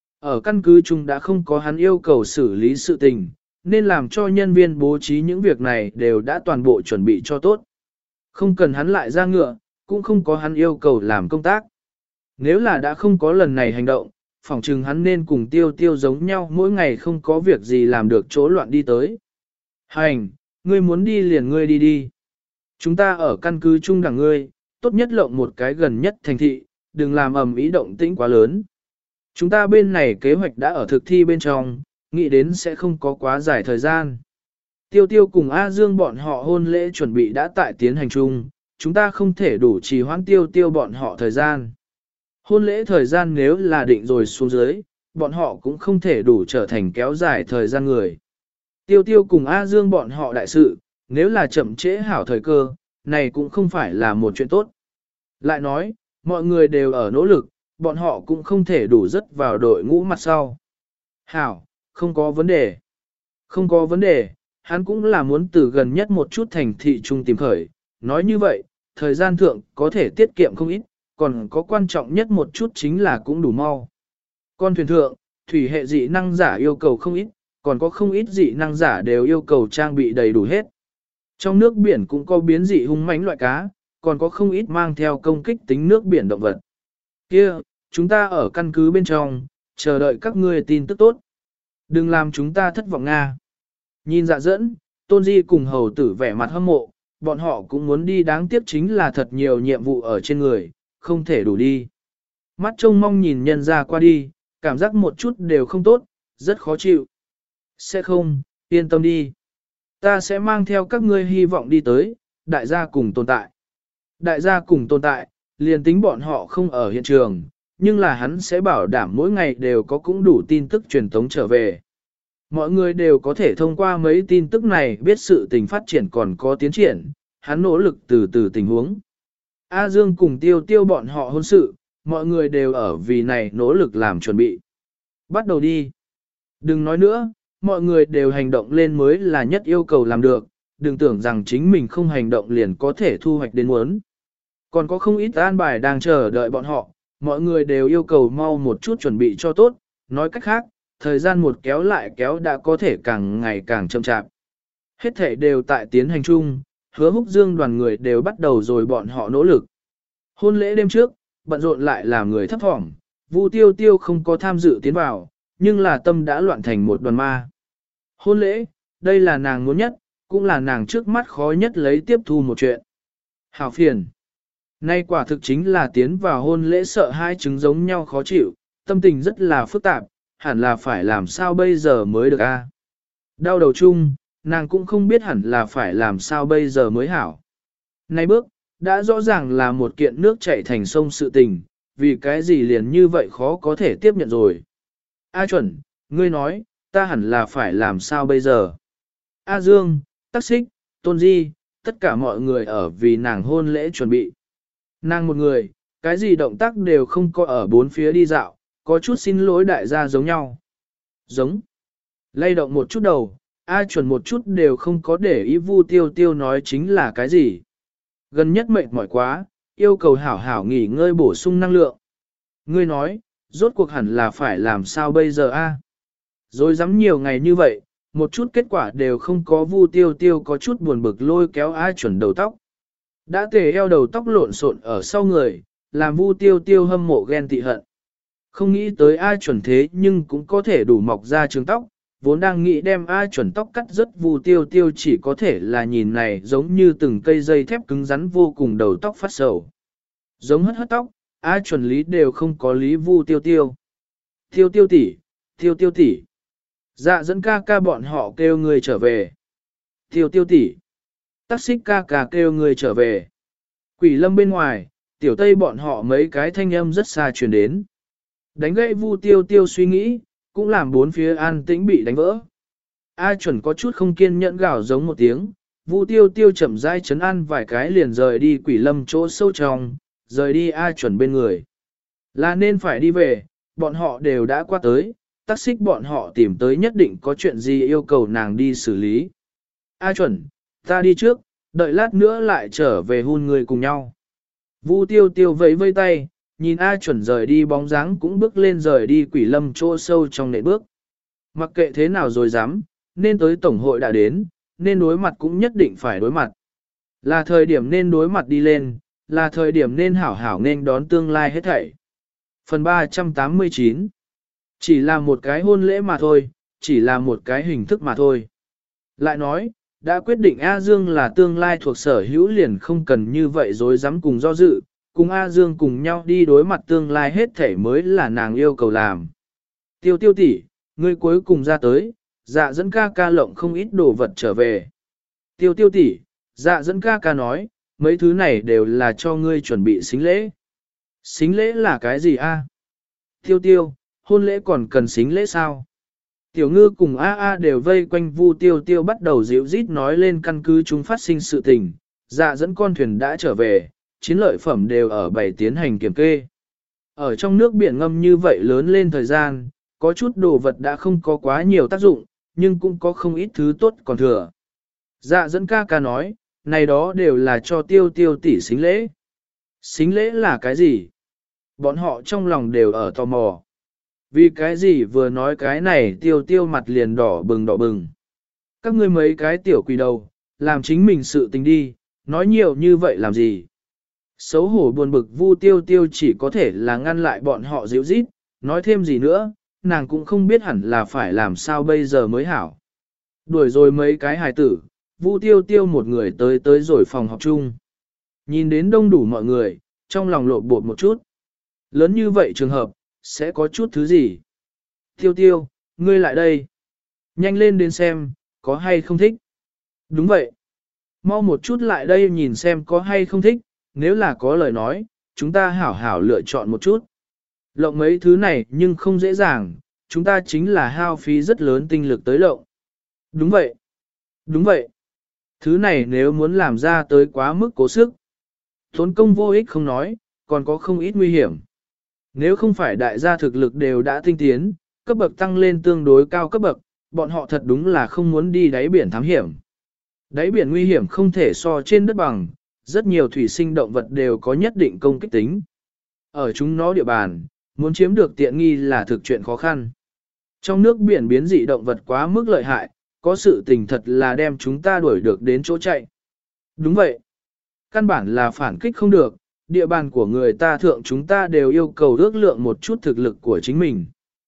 Ở căn cứ chung đã không có hắn yêu cầu xử lý sự tình, nên làm cho nhân viên bố trí những việc này đều đã toàn bộ chuẩn bị cho tốt. Không cần hắn lại ra ngựa, cũng không có hắn yêu cầu làm công tác. Nếu là đã không có lần này hành động, phỏng chừng hắn nên cùng tiêu tiêu giống nhau mỗi ngày không có việc gì làm được chỗ loạn đi tới. Hành, ngươi muốn đi liền ngươi đi đi. Chúng ta ở căn cứ chung đẳng ngươi, tốt nhất lộng một cái gần nhất thành thị, đừng làm ầm ý động tĩnh quá lớn. Chúng ta bên này kế hoạch đã ở thực thi bên trong, nghĩ đến sẽ không có quá dài thời gian. Tiêu tiêu cùng A Dương bọn họ hôn lễ chuẩn bị đã tại tiến hành chung, chúng ta không thể đủ trì hoãn tiêu tiêu bọn họ thời gian. Hôn lễ thời gian nếu là định rồi xuống dưới, bọn họ cũng không thể đủ trở thành kéo dài thời gian người. Tiêu tiêu cùng A Dương bọn họ đại sự, nếu là chậm trễ hảo thời cơ, này cũng không phải là một chuyện tốt. Lại nói, mọi người đều ở nỗ lực, bọn họ cũng không thể đủ rất vào đội ngũ mặt sau. Hảo, không có vấn đề. Không có vấn đề, hắn cũng là muốn từ gần nhất một chút thành thị trung tìm khởi. Nói như vậy, thời gian thượng có thể tiết kiệm không ít, còn có quan trọng nhất một chút chính là cũng đủ mau. Con thuyền thượng, thủy hệ dị năng giả yêu cầu không ít, còn có không ít dị năng giả đều yêu cầu trang bị đầy đủ hết. Trong nước biển cũng có biến dị hung mãnh loại cá, còn có không ít mang theo công kích tính nước biển động vật. Kia, chúng ta ở căn cứ bên trong, chờ đợi các ngươi tin tức tốt. Đừng làm chúng ta thất vọng Nga. Nhìn dạ dẫn, Tôn Di cùng hầu tử vẻ mặt hâm mộ, bọn họ cũng muốn đi, đáng tiếc chính là thật nhiều nhiệm vụ ở trên người, không thể đủ đi. Mắt trông mong nhìn nhân ra qua đi, cảm giác một chút đều không tốt, rất khó chịu. Sẽ không, yên tâm đi. Ta sẽ mang theo các ngươi hy vọng đi tới, đại gia cùng tồn tại. Đại gia cùng tồn tại, liền tính bọn họ không ở hiện trường, nhưng là hắn sẽ bảo đảm mỗi ngày đều có cũng đủ tin tức truyền tống trở về. Mọi người đều có thể thông qua mấy tin tức này biết sự tình phát triển còn có tiến triển, hắn nỗ lực từ từ tình huống. A Dương cùng tiêu tiêu bọn họ hôn sự, mọi người đều ở vì này nỗ lực làm chuẩn bị. Bắt đầu đi. Đừng nói nữa, mọi người đều hành động lên mới là nhất yêu cầu làm được, đừng tưởng rằng chính mình không hành động liền có thể thu hoạch đến muốn. Còn có không ít an bài đang chờ đợi bọn họ, mọi người đều yêu cầu mau một chút chuẩn bị cho tốt, nói cách khác, thời gian một kéo lại kéo đã có thể càng ngày càng chậm chạp. Hết thể đều tại tiến hành chung, Hứa Húc Dương đoàn người đều bắt đầu rồi bọn họ nỗ lực. Hôn lễ đêm trước, bận rộn lại làm người thấp thỏm, Vu Tiêu Tiêu không có tham dự tiến vào, nhưng là tâm đã loạn thành một đoàn ma. Hôn lễ, đây là nàng muốn nhất, cũng là nàng trước mắt khó nhất lấy tiếp thu một chuyện. Hảo phiền. Nay quả thực chính là tiến vào hôn lễ sợ hai chứng giống nhau khó chịu, tâm tình rất là phức tạp, hẳn là phải làm sao bây giờ mới được a? Đau đầu chung, nàng cũng không biết hẳn là phải làm sao bây giờ mới hảo. Nay bước, đã rõ ràng là một kiện nước chảy thành sông sự tình, vì cái gì liền như vậy khó có thể tiếp nhận rồi. A chuẩn, ngươi nói, ta hẳn là phải làm sao bây giờ? A Dương, Tắc Xích, Tôn Di, tất cả mọi người ở vì nàng hôn lễ chuẩn bị. Nàng một người, cái gì động tác đều không có ở bốn phía đi dạo, có chút xin lỗi đại gia giống nhau. Giống. Lay động một chút đầu, A chuẩn một chút đều không có để ý Vu Tiêu Tiêu nói chính là cái gì. Gần nhất mệt mỏi quá, yêu cầu hảo hảo nghỉ ngơi bổ sung năng lượng. Ngươi nói, rốt cuộc hẳn là phải làm sao bây giờ a? Rồi dám nhiều ngày như vậy, một chút kết quả đều không có. Vu Tiêu Tiêu có chút buồn bực lôi kéo A chuẩn đầu tóc. Đã tề eo đầu tóc lộn xộn ở sau người, làm Vu Tiêu Tiêu hâm mộ ghen tị hận. Không nghĩ tới A chuẩn thế nhưng cũng có thể đủ mọc ra trường tóc, vốn đang nghĩ đem A chuẩn tóc cắt rất. Vu Tiêu Tiêu chỉ có thể là nhìn này giống như từng cây dây thép cứng rắn vô cùng, đầu tóc phát sầu. Giống hất hất tóc, A chuẩn lý đều không có lý Vu Tiêu Tiêu. Tiêu Tiêu tỷ, Tiêu Tiêu tỷ. Dạ dẫn ca ca bọn họ kêu người trở về. Tiêu Tiêu tỷ. Tắc Xích ca ca kêu người trở về. Quỷ lâm bên ngoài, tiểu tây bọn họ mấy cái thanh âm rất xa truyền đến. Đánh gãy Vu Tiêu Tiêu suy nghĩ, cũng làm bốn phía an tĩnh bị đánh vỡ. A chuẩn có chút không kiên nhẫn gào giống một tiếng, Vu Tiêu Tiêu chậm rãi chấn an vài cái liền rời đi quỷ lâm chỗ sâu trong, rời đi A chuẩn bên người. Là nên phải đi về, bọn họ đều đã qua tới, Tắc Xích bọn họ tìm tới nhất định có chuyện gì yêu cầu nàng đi xử lý. A chuẩn, ta đi trước, đợi lát nữa lại trở về hôn người cùng nhau. Vu Tiêu Tiêu vẫy vây tay, nhìn A chuẩn rời đi bóng dáng cũng bước lên rời đi quỷ lâm chỗ sâu trong nệ bước. Mặc kệ thế nào rồi dám, nên tới tổng hội đã đến, nên đối mặt cũng nhất định phải đối mặt. Là thời điểm nên đối mặt đi lên, là thời điểm nên hảo hảo nên đón tương lai hết thảy. Phần ba trăm tám mươi chín. Chỉ là một cái hôn lễ mà thôi, chỉ là một cái hình thức mà thôi. Lại nói, đã quyết định A Dương là tương lai thuộc sở hữu liền không cần như vậy dối dám cùng do dự, cùng A Dương cùng nhau đi đối mặt tương lai hết thảy mới là nàng yêu cầu làm. Tiêu Tiêu tỷ, ngươi cuối cùng ra tới, dạ dẫn ca ca lộng không ít đồ vật trở về. Tiêu Tiêu tỷ, dạ dẫn ca ca nói, mấy thứ này đều là cho ngươi chuẩn bị xính lễ. Xính lễ là cái gì a? Tiêu Tiêu, hôn lễ còn cần xính lễ sao? Tiểu ngư cùng A A đều vây quanh Vu Tiêu Tiêu bắt đầu dịu rít nói lên căn cứ chúng phát sinh sự tình, dạ dẫn con thuyền đã trở về, chiến lợi phẩm đều ở bảy tiến hành kiểm kê. Ở trong nước biển ngâm như vậy lớn lên thời gian, có chút đồ vật đã không có quá nhiều tác dụng, nhưng cũng có không ít thứ tốt còn thừa. Dạ dẫn ca ca nói, này đó đều là cho Tiêu Tiêu tỷ xính lễ. Xính lễ là cái gì? Bọn họ trong lòng đều ở tò mò. Vì cái gì vừa nói cái này Tiêu Tiêu mặt liền đỏ bừng đỏ bừng. Các ngươi mấy cái tiểu quỷ đầu, làm chính mình sự tình đi, nói nhiều như vậy làm gì? Xấu hổ buồn bực Vu Tiêu Tiêu chỉ có thể là ngăn lại bọn họ dịu rít, nói thêm gì nữa, nàng cũng không biết hẳn là phải làm sao bây giờ mới hảo. Đuổi rồi mấy cái hài tử, Vu Tiêu Tiêu một người tới tới rồi phòng học chung. Nhìn đến đông đủ mọi người, trong lòng lộn bột một chút. Lớn như vậy trường hợp, sẽ có chút thứ gì? Tiêu Tiêu, ngươi lại đây. Nhanh lên đến xem, có hay không thích? Đúng vậy. Mau một chút lại đây nhìn xem có hay không thích, nếu là có lời nói, chúng ta hảo hảo lựa chọn một chút. Lộng mấy thứ này nhưng không dễ dàng, chúng ta chính là hao phí rất lớn tinh lực tới lộng. Đúng vậy. Đúng vậy. Thứ này nếu muốn làm ra tới quá mức cố sức, tốn công vô ích không nói, còn có không ít nguy hiểm. Nếu không phải đại gia thực lực đều đã tinh tiến, cấp bậc tăng lên tương đối cao cấp bậc, bọn họ thật đúng là không muốn đi đáy biển thám hiểm. Đáy biển nguy hiểm không thể so trên đất bằng, rất nhiều thủy sinh động vật đều có nhất định công kích tính. Ở chúng nó địa bàn, muốn chiếm được tiện nghi là thực chuyện khó khăn. Trong nước biển biến dị động vật quá mức lợi hại, có sự tình thật là đem chúng ta đuổi được đến chỗ chạy. Đúng vậy. Căn bản là phản kích không được, địa bàn của người ta thượng chúng ta đều yêu cầu ước lượng một chút thực lực của chính mình.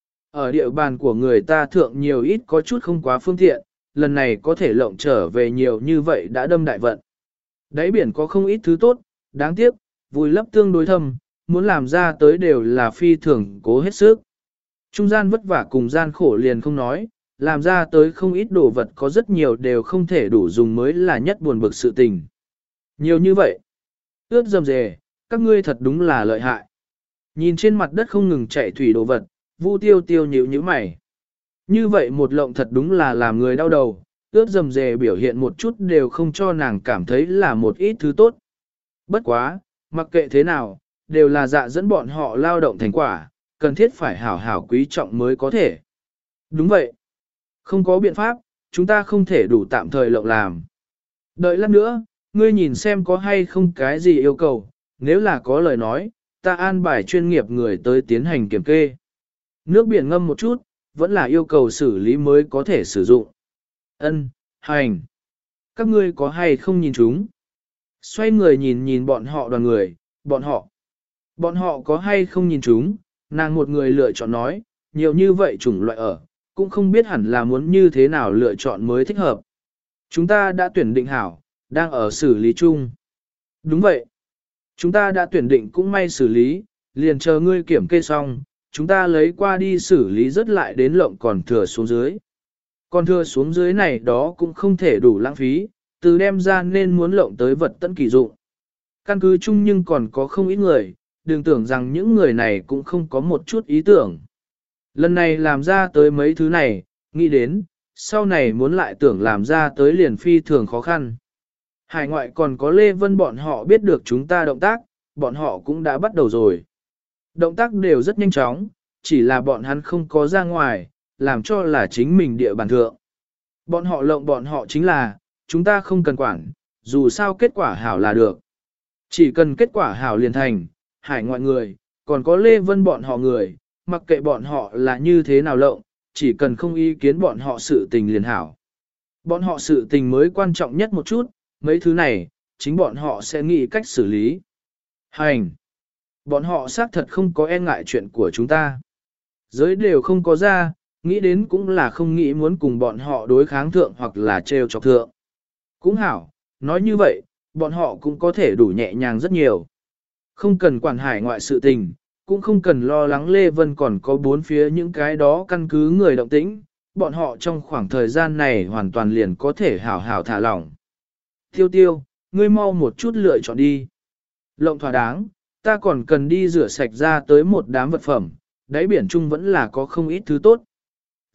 Ở địa bàn của người ta thượng nhiều ít có chút không quá phương tiện, lần này có thể lộng trở về nhiều như vậy đã đâm đại vận. Đáy biển có không ít thứ tốt, đáng tiếc, vùi lấp tương đối thâm, muốn làm ra tới đều là phi thường cố hết sức. Trung gian vất vả cùng gian khổ liền không nói, làm ra tới không ít đồ vật có rất nhiều đều không thể đủ dùng mới là nhất buồn bực sự tình. Nhiều như vậy, ướt dầm dề, các ngươi thật đúng là lợi hại. Nhìn trên mặt đất không ngừng chạy thủy đồ vật, Vu Tiêu Tiêu nhíu nhíu mày. Như vậy một lộng thật đúng là làm người đau đầu, ướt dầm dề biểu hiện một chút đều không cho nàng cảm thấy là một ít thứ tốt. Bất quá, mặc kệ thế nào, đều là dạ dẫn bọn họ lao động thành quả, cần thiết phải hảo hảo quý trọng mới có thể. Đúng vậy. Không có biện pháp, chúng ta không thể đủ tạm thời lộng làm. Đợi lát nữa, ngươi nhìn xem có hay không cái gì yêu cầu, nếu là có lời nói, ta an bài chuyên nghiệp người tới tiến hành kiểm kê. Nước biển ngâm một chút, vẫn là yêu cầu xử lý mới có thể sử dụng. Ân, hành. Các ngươi có hay không nhìn chúng? Xoay người nhìn nhìn bọn họ đoàn người, bọn họ. Bọn họ có hay không nhìn chúng, nàng một người lựa chọn nói, nhiều như vậy chủng loại ở, cũng không biết hẳn là muốn như thế nào lựa chọn mới thích hợp. Chúng ta đã tuyển định hảo, đang ở xử lý chung. Đúng vậy. Chúng ta đã tuyển định cũng may xử lý, liền chờ ngươi kiểm kê xong, chúng ta lấy qua đi xử lý rất lại đến lộng còn thừa xuống dưới. Còn thừa xuống dưới này đó cũng không thể đủ lãng phí, từ đem ra nên muốn lộng tới vật tận kỳ dụng. Căn cứ chung nhưng còn có không ít người, đừng tưởng rằng những người này cũng không có một chút ý tưởng. Lần này làm ra tới mấy thứ này, nghĩ đến, sau này muốn lại tưởng làm ra tới liền phi thường khó khăn. Hải ngoại còn có Lê Vân bọn họ biết được chúng ta động tác, bọn họ cũng đã bắt đầu rồi. Động tác đều rất nhanh chóng, chỉ là bọn hắn không có ra ngoài, làm cho là chính mình địa bàn thượng. Bọn họ lộng bọn họ chính là, chúng ta không cần quản, dù sao kết quả hảo là được. Chỉ cần kết quả hảo liền thành, hải ngoại người, còn có Lê Vân bọn họ người, mặc kệ bọn họ là như thế nào lộng, chỉ cần không ý kiến bọn họ sự tình liền hảo. Bọn họ sự tình mới quan trọng nhất một chút, mấy thứ này, chính bọn họ sẽ nghĩ cách xử lý. Hành! Bọn họ xác thật không có e ngại chuyện của chúng ta. Giới đều không có ra, nghĩ đến cũng là không nghĩ muốn cùng bọn họ đối kháng thượng hoặc là trêu chọc thượng. Cũng hảo, nói như vậy, bọn họ cũng có thể đủ nhẹ nhàng rất nhiều. Không cần quản hải ngoại sự tình, cũng không cần lo lắng Lê Vân còn có bốn phía những cái đó căn cứ người động tĩnh, bọn họ trong khoảng thời gian này hoàn toàn liền có thể hảo hảo thả lỏng. Tiêu tiêu, ngươi mau một chút lựa chọn đi. Lộng thỏa đáng, ta còn cần đi rửa sạch ra tới một đám vật phẩm, đáy biển chung vẫn là có không ít thứ tốt.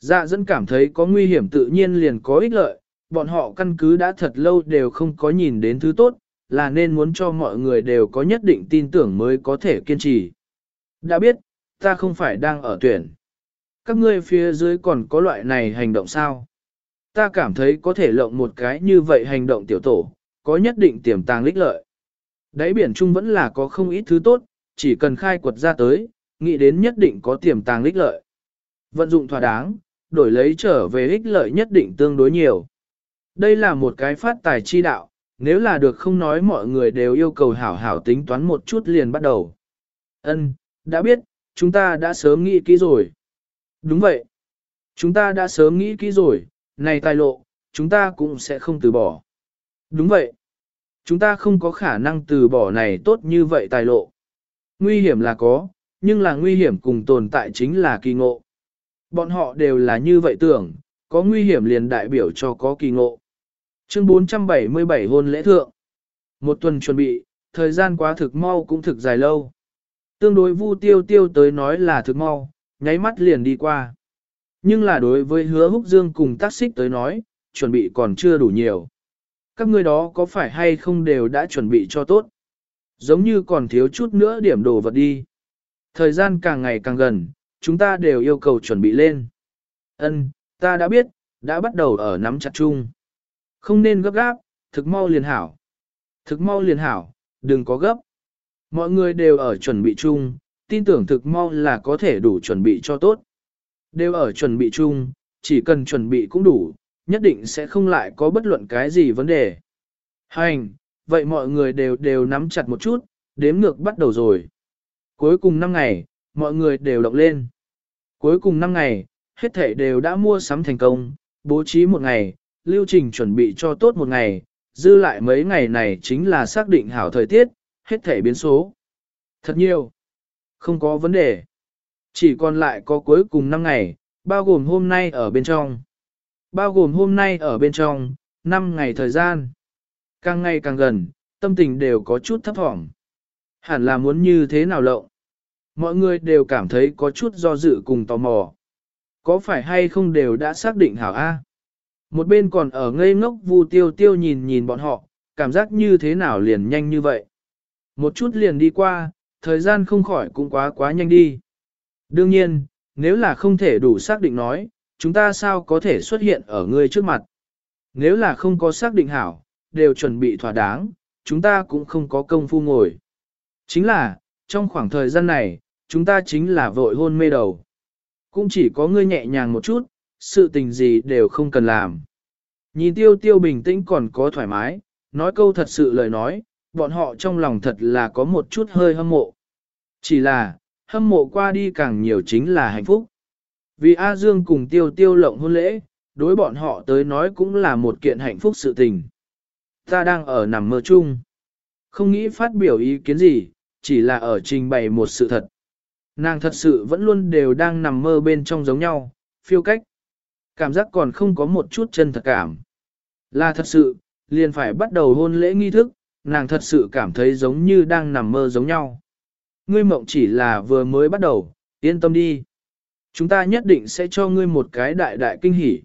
Dạ dẫn cảm thấy có nguy hiểm tự nhiên liền có ích lợi, bọn họ căn cứ đã thật lâu đều không có nhìn đến thứ tốt, là nên muốn cho mọi người đều có nhất định tin tưởng mới có thể kiên trì. Đã biết, ta không phải đang ở tuyển. Các ngươi phía dưới còn có loại này hành động sao? Ta cảm thấy có thể lộng một cái như vậy hành động tiểu tổ, có nhất định tiềm tàng lích lợi. Đáy biển chung vẫn là có không ít thứ tốt, chỉ cần khai quật ra tới, nghĩ đến nhất định có tiềm tàng lích lợi. Vận dụng thỏa đáng, đổi lấy trở về ích lợi nhất định tương đối nhiều. Đây là một cái phát tài chi đạo, nếu là được không nói mọi người đều yêu cầu hảo hảo tính toán một chút liền bắt đầu. Ân, đã biết, chúng ta đã sớm nghĩ kỹ rồi. Đúng vậy. Chúng ta đã sớm nghĩ kỹ rồi, này tài lộ, chúng ta cũng sẽ không từ bỏ. Đúng vậy. Chúng ta không có khả năng từ bỏ này tốt như vậy tài lộ. Nguy hiểm là có, nhưng là nguy hiểm cùng tồn tại chính là kỳ ngộ. Bọn họ đều là như vậy tưởng, có nguy hiểm liền đại biểu cho có kỳ ngộ. Chương bốn trăm bảy mươi bảy hôn lễ thượng. Một tuần chuẩn bị, thời gian quá thực mau cũng thực dài lâu. Tương đối Vu Tiêu Tiêu tới nói là thực mau, nháy mắt liền đi qua. Nhưng là đối với Hứa Húc Dương cùng Tác Xích tới nói, chuẩn bị còn chưa đủ nhiều. Các ngươi đó có phải hay không đều đã chuẩn bị cho tốt? Giống như còn thiếu chút nữa điểm đồ vật đi. Thời gian càng ngày càng gần, chúng ta đều yêu cầu chuẩn bị lên. Ân, ta đã biết, đã bắt đầu ở nắm chặt chung. Không nên gấp gáp, thực mau liền hảo. Thực mau liền hảo, đừng có gấp. Mọi người đều ở chuẩn bị chung, tin tưởng thực mau là có thể đủ chuẩn bị cho tốt. Đều ở chuẩn bị chung, chỉ cần chuẩn bị cũng đủ, nhất định sẽ không lại có bất luận cái gì vấn đề. Hành, vậy mọi người đều đều nắm chặt một chút, đếm ngược bắt đầu rồi. Cuối cùng năm ngày, mọi người đều động lên. Cuối cùng năm ngày, hết thảy đều đã mua sắm thành công, bố trí một ngày, lưu trình chuẩn bị cho tốt một ngày, dư lại mấy ngày này chính là xác định hảo thời tiết, hết thảy biến số. Thật nhiều. Không có vấn đề. Chỉ còn lại có cuối cùng năm ngày, bao gồm hôm nay ở bên trong. Bao gồm hôm nay ở bên trong, năm ngày thời gian. Càng ngày càng gần, tâm tình đều có chút thấp thỏm. Hẳn là muốn như thế nào lộng. Mọi người đều cảm thấy có chút do dự cùng tò mò. Có phải hay không đều đã xác định hảo A? Một bên còn ở ngây ngốc Vu Tiêu Tiêu nhìn nhìn bọn họ, cảm giác như thế nào liền nhanh như vậy. Một chút liền đi qua, thời gian không khỏi cũng quá quá nhanh đi. Đương nhiên, nếu là không thể đủ xác định nói, chúng ta sao có thể xuất hiện ở ngươi trước mặt. Nếu là không có xác định hảo, đều chuẩn bị thỏa đáng, chúng ta cũng không có công phu ngồi. Chính là, trong khoảng thời gian này, chúng ta chính là vội hôn mê đầu. Cũng chỉ có ngươi nhẹ nhàng một chút, sự tình gì đều không cần làm. Nhìn Tiêu Tiêu bình tĩnh còn có thoải mái, nói câu thật sự lời nói, bọn họ trong lòng thật là có một chút hơi hâm mộ. Chỉ là, hâm mộ qua đi càng nhiều chính là hạnh phúc. Vì A Dương cùng Tiêu Tiêu lộng hôn lễ, đối bọn họ tới nói cũng là một kiện hạnh phúc sự tình. Ta đang ở nằm mơ chung. Không nghĩ phát biểu ý kiến gì, chỉ là ở trình bày một sự thật. Nàng thật sự vẫn luôn đều đang nằm mơ bên trong giống nhau, phiêu cách. Cảm giác còn không có một chút chân thật cảm. Là thật sự, liền phải bắt đầu hôn lễ nghi thức, nàng thật sự cảm thấy giống như đang nằm mơ giống nhau. Ngươi mộng chỉ là vừa mới bắt đầu, yên tâm đi. Chúng ta nhất định sẽ cho ngươi một cái đại đại kinh hỉ.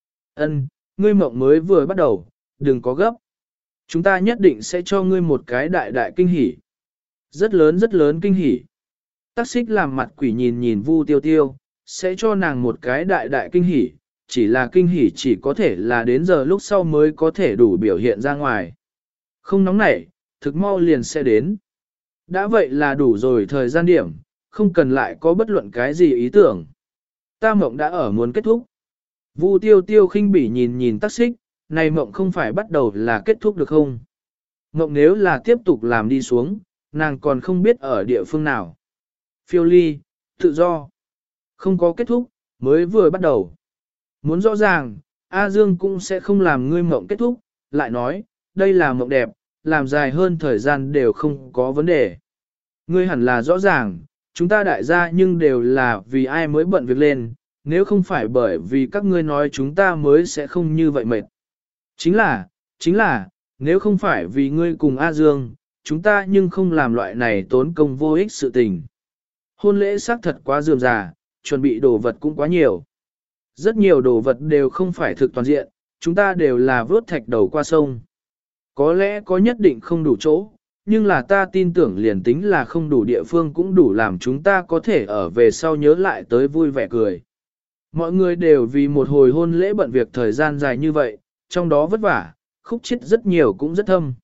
Ân, ngươi mộng mới vừa bắt đầu, đừng có gấp. Chúng ta nhất định sẽ cho ngươi một cái đại đại kinh hỉ. Rất lớn rất lớn kinh hỉ. Tác Xích làm mặt quỷ nhìn nhìn Vu Tiêu Tiêu, sẽ cho nàng một cái đại đại kinh hỉ, chỉ là kinh hỉ chỉ có thể là đến giờ lúc sau mới có thể đủ biểu hiện ra ngoài. Không nóng nảy, thực mau liền sẽ đến. Đã vậy là đủ rồi thời gian điểm, không cần lại có bất luận cái gì ý tưởng. Ta mộng đã ở muốn kết thúc. Vu Tiêu Tiêu khinh bỉ nhìn nhìn Tác Xích, này mộng không phải bắt đầu là kết thúc được không? Mộng nếu là tiếp tục làm đi xuống, nàng còn không biết ở địa phương nào. Phiêu ly, tự do. Không có kết thúc, mới vừa bắt đầu. Muốn rõ ràng, A Dương cũng sẽ không làm ngươi mộng kết thúc, lại nói, đây là mộng đẹp, làm dài hơn thời gian đều không có vấn đề. Ngươi hẳn là rõ ràng, chúng ta đại gia nhưng đều là vì ai mới bận việc lên, nếu không phải bởi vì các ngươi nói chúng ta mới sẽ không như vậy mệt. Chính là, chính là, nếu không phải vì ngươi cùng A Dương, chúng ta nhưng không làm loại này tốn công vô ích sự tình. Hôn lễ xác thật quá rườm rà, chuẩn bị đồ vật cũng quá nhiều. Rất nhiều đồ vật đều không phải thực toàn diện, chúng ta đều là vớt thạch đầu qua sông. Có lẽ có nhất định không đủ chỗ, nhưng là ta tin tưởng liền tính là không đủ địa phương cũng đủ làm chúng ta có thể ở về sau nhớ lại tới vui vẻ cười. Mọi người đều vì một hồi hôn lễ bận việc thời gian dài như vậy, trong đó vất vả, khúc chết rất nhiều cũng rất thâm.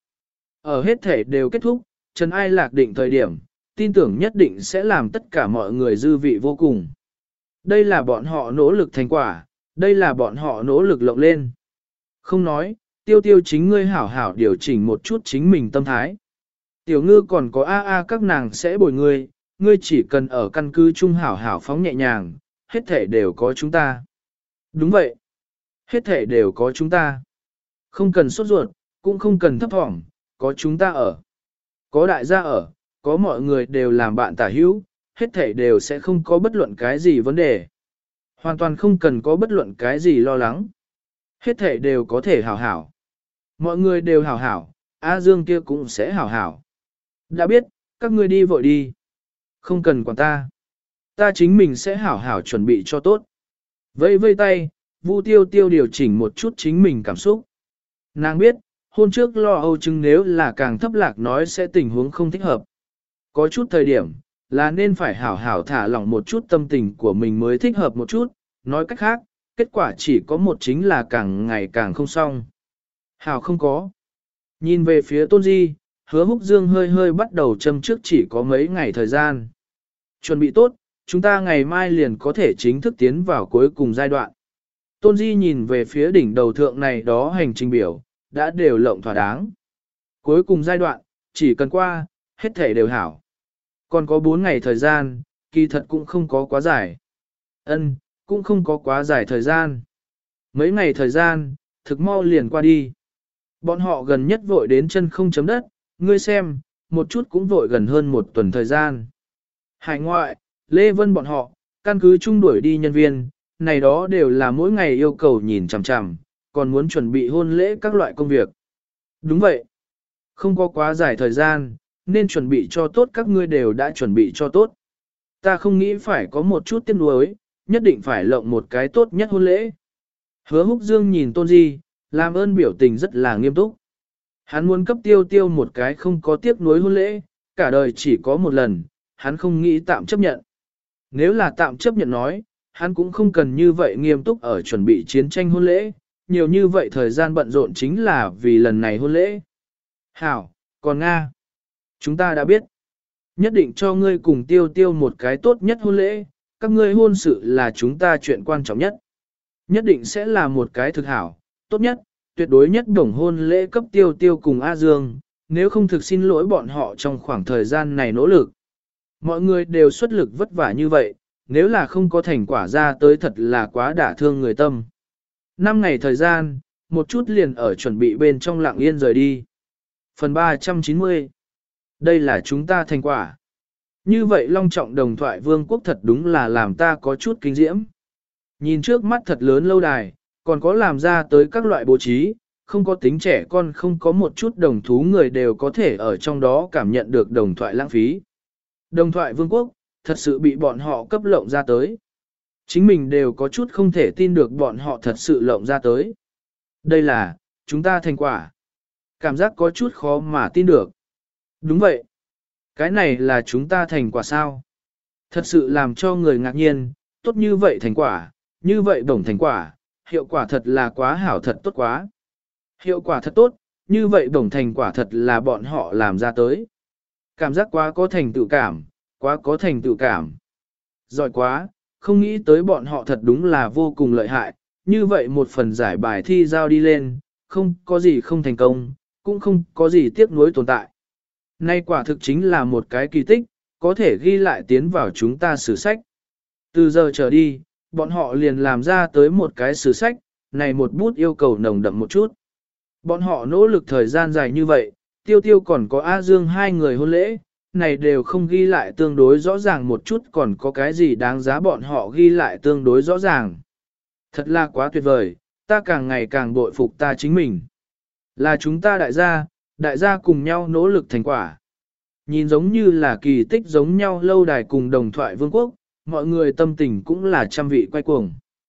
Ở hết thể đều kết thúc, Trần Ai Lạc định thời điểm, tin tưởng nhất định sẽ làm tất cả mọi người dư vị vô cùng. Đây là bọn họ nỗ lực thành quả, đây là bọn họ nỗ lực lộng lên. Không nói, tiêu tiêu chính ngươi hảo hảo điều chỉnh một chút chính mình tâm thái. Tiểu ngư còn có a a các nàng sẽ bồi ngươi, ngươi chỉ cần ở căn cứ trung hảo hảo phóng nhẹ nhàng, hết thể đều có chúng ta. Đúng vậy. Hết thể đều có chúng ta. Không cần sốt ruột, cũng không cần thấp thỏm, có chúng ta ở. Có đại gia ở, có mọi người đều làm bạn tả hữu, hết thể đều sẽ không có bất luận cái gì vấn đề. Hoàn toàn không cần có bất luận cái gì lo lắng. Hết thể đều có thể hảo hảo. Mọi người đều hảo hảo, A Dương kia cũng sẽ hảo hảo. Đã biết, các ngươi đi vội đi. Không cần quản ta. Ta chính mình sẽ hảo hảo chuẩn bị cho tốt. Vây vây tay, Vu Tiêu Tiêu điều chỉnh một chút chính mình cảm xúc. Nàng biết, hôn trước lo âu chừng nếu là càng thấp lạc nói sẽ tình huống không thích hợp. Có chút thời điểm, là nên phải hảo hảo thả lỏng một chút tâm tình của mình mới thích hợp một chút, nói cách khác, kết quả chỉ có một chính là càng ngày càng không xong. Hảo không có. Nhìn về phía Tôn Di, Hứa Húc Dương hơi hơi bắt đầu châm trước chỉ có mấy ngày thời gian. Chuẩn bị tốt, chúng ta ngày mai liền có thể chính thức tiến vào cuối cùng giai đoạn. Tôn Di nhìn về phía đỉnh đầu thượng này đó hành trình biểu, đã đều lộng thỏa đáng. Cuối cùng giai đoạn, chỉ cần qua, hết thể đều hảo. Còn có bốn ngày thời gian, kỳ thật cũng không có quá dài. Ân, cũng không có quá dài thời gian. Mấy ngày thời gian, thực mau liền qua đi. Bọn họ gần nhất vội đến chân không chấm đất, ngươi xem, một chút cũng vội gần hơn một tuần thời gian. Hải ngoại, Lê Vân bọn họ, căn cứ chung đuổi đi nhân viên, này đó đều là mỗi ngày yêu cầu nhìn chằm chằm, còn muốn chuẩn bị hôn lễ các loại công việc. Đúng vậy. Không có quá dài thời gian, nên chuẩn bị cho tốt các ngươi đều đã chuẩn bị cho tốt. Ta không nghĩ phải có một chút tiếc nuối, nhất định phải lộng một cái tốt nhất hôn lễ. Hứa Húc Dương nhìn Tôn Di, làm ơn biểu tình rất là nghiêm túc. Hắn muốn cấp tiêu tiêu một cái không có tiếc nuối hôn lễ, cả đời chỉ có một lần, hắn không nghĩ tạm chấp nhận. Nếu là tạm chấp nhận nói, hắn cũng không cần như vậy nghiêm túc ở chuẩn bị chiến tranh hôn lễ, nhiều như vậy thời gian bận rộn chính là vì lần này hôn lễ. Hảo, còn Nga, chúng ta đã biết. Nhất định cho ngươi cùng tiêu tiêu một cái tốt nhất hôn lễ, các ngươi hôn sự là chúng ta chuyện quan trọng nhất. Nhất định sẽ là một cái thực hảo, tốt nhất, tuyệt đối nhất đồng hôn lễ cấp tiêu tiêu cùng A Dương, nếu không thực xin lỗi bọn họ trong khoảng thời gian này nỗ lực. Mọi người đều xuất lực vất vả như vậy, nếu là không có thành quả ra tới thật là quá đả thương người tâm. Năm ngày thời gian, một chút liền ở chuẩn bị bên trong lặng yên rời đi. Phần ba trăm chín mươi. Đây là chúng ta thành quả. Như vậy long trọng đồng thoại vương quốc thật đúng là làm ta có chút kinh diễm. Nhìn trước mắt thật lớn lâu đài, còn có làm ra tới các loại bố trí, không có tính trẻ con không có một chút đồng thú người đều có thể ở trong đó cảm nhận được đồng thoại lãng phí. Đồng thoại vương quốc, thật sự bị bọn họ cấp lộng ra tới. Chính mình đều có chút không thể tin được bọn họ thật sự lộng ra tới. Đây là, chúng ta thành quả. Cảm giác có chút khó mà tin được. Đúng vậy. Cái này là chúng ta thành quả sao? Thật sự làm cho người ngạc nhiên, tốt như vậy thành quả, như vậy đồng thành quả, hiệu quả thật là quá hảo thật tốt quá. Hiệu quả thật tốt, như vậy đồng thành quả thật là bọn họ làm ra tới. Cảm giác quá có thành tựu cảm, quá có thành tựu cảm. Giỏi quá, không nghĩ tới bọn họ thật đúng là vô cùng lợi hại, như vậy một phần giải bài thi giao đi lên, không có gì không thành công, cũng không có gì tiếc nuối tồn tại. Nay quả thực chính là một cái kỳ tích, có thể ghi lại tiến vào chúng ta sử sách. Từ giờ trở đi, bọn họ liền làm ra tới một cái sử sách, này một bút yêu cầu nồng đậm một chút. Bọn họ nỗ lực thời gian dài như vậy, tiêu tiêu còn có A Dương hai người hôn lễ, này đều không ghi lại tương đối rõ ràng một chút còn có cái gì đáng giá bọn họ ghi lại tương đối rõ ràng. Thật là quá tuyệt vời, ta càng ngày càng bội phục ta chính mình. Là chúng ta đại gia, đại gia cùng nhau nỗ lực thành quả. Nhìn giống như là kỳ tích giống nhau lâu đài cùng đồng thoại vương quốc, mọi người tâm tình cũng là trăm vị quay cuồng.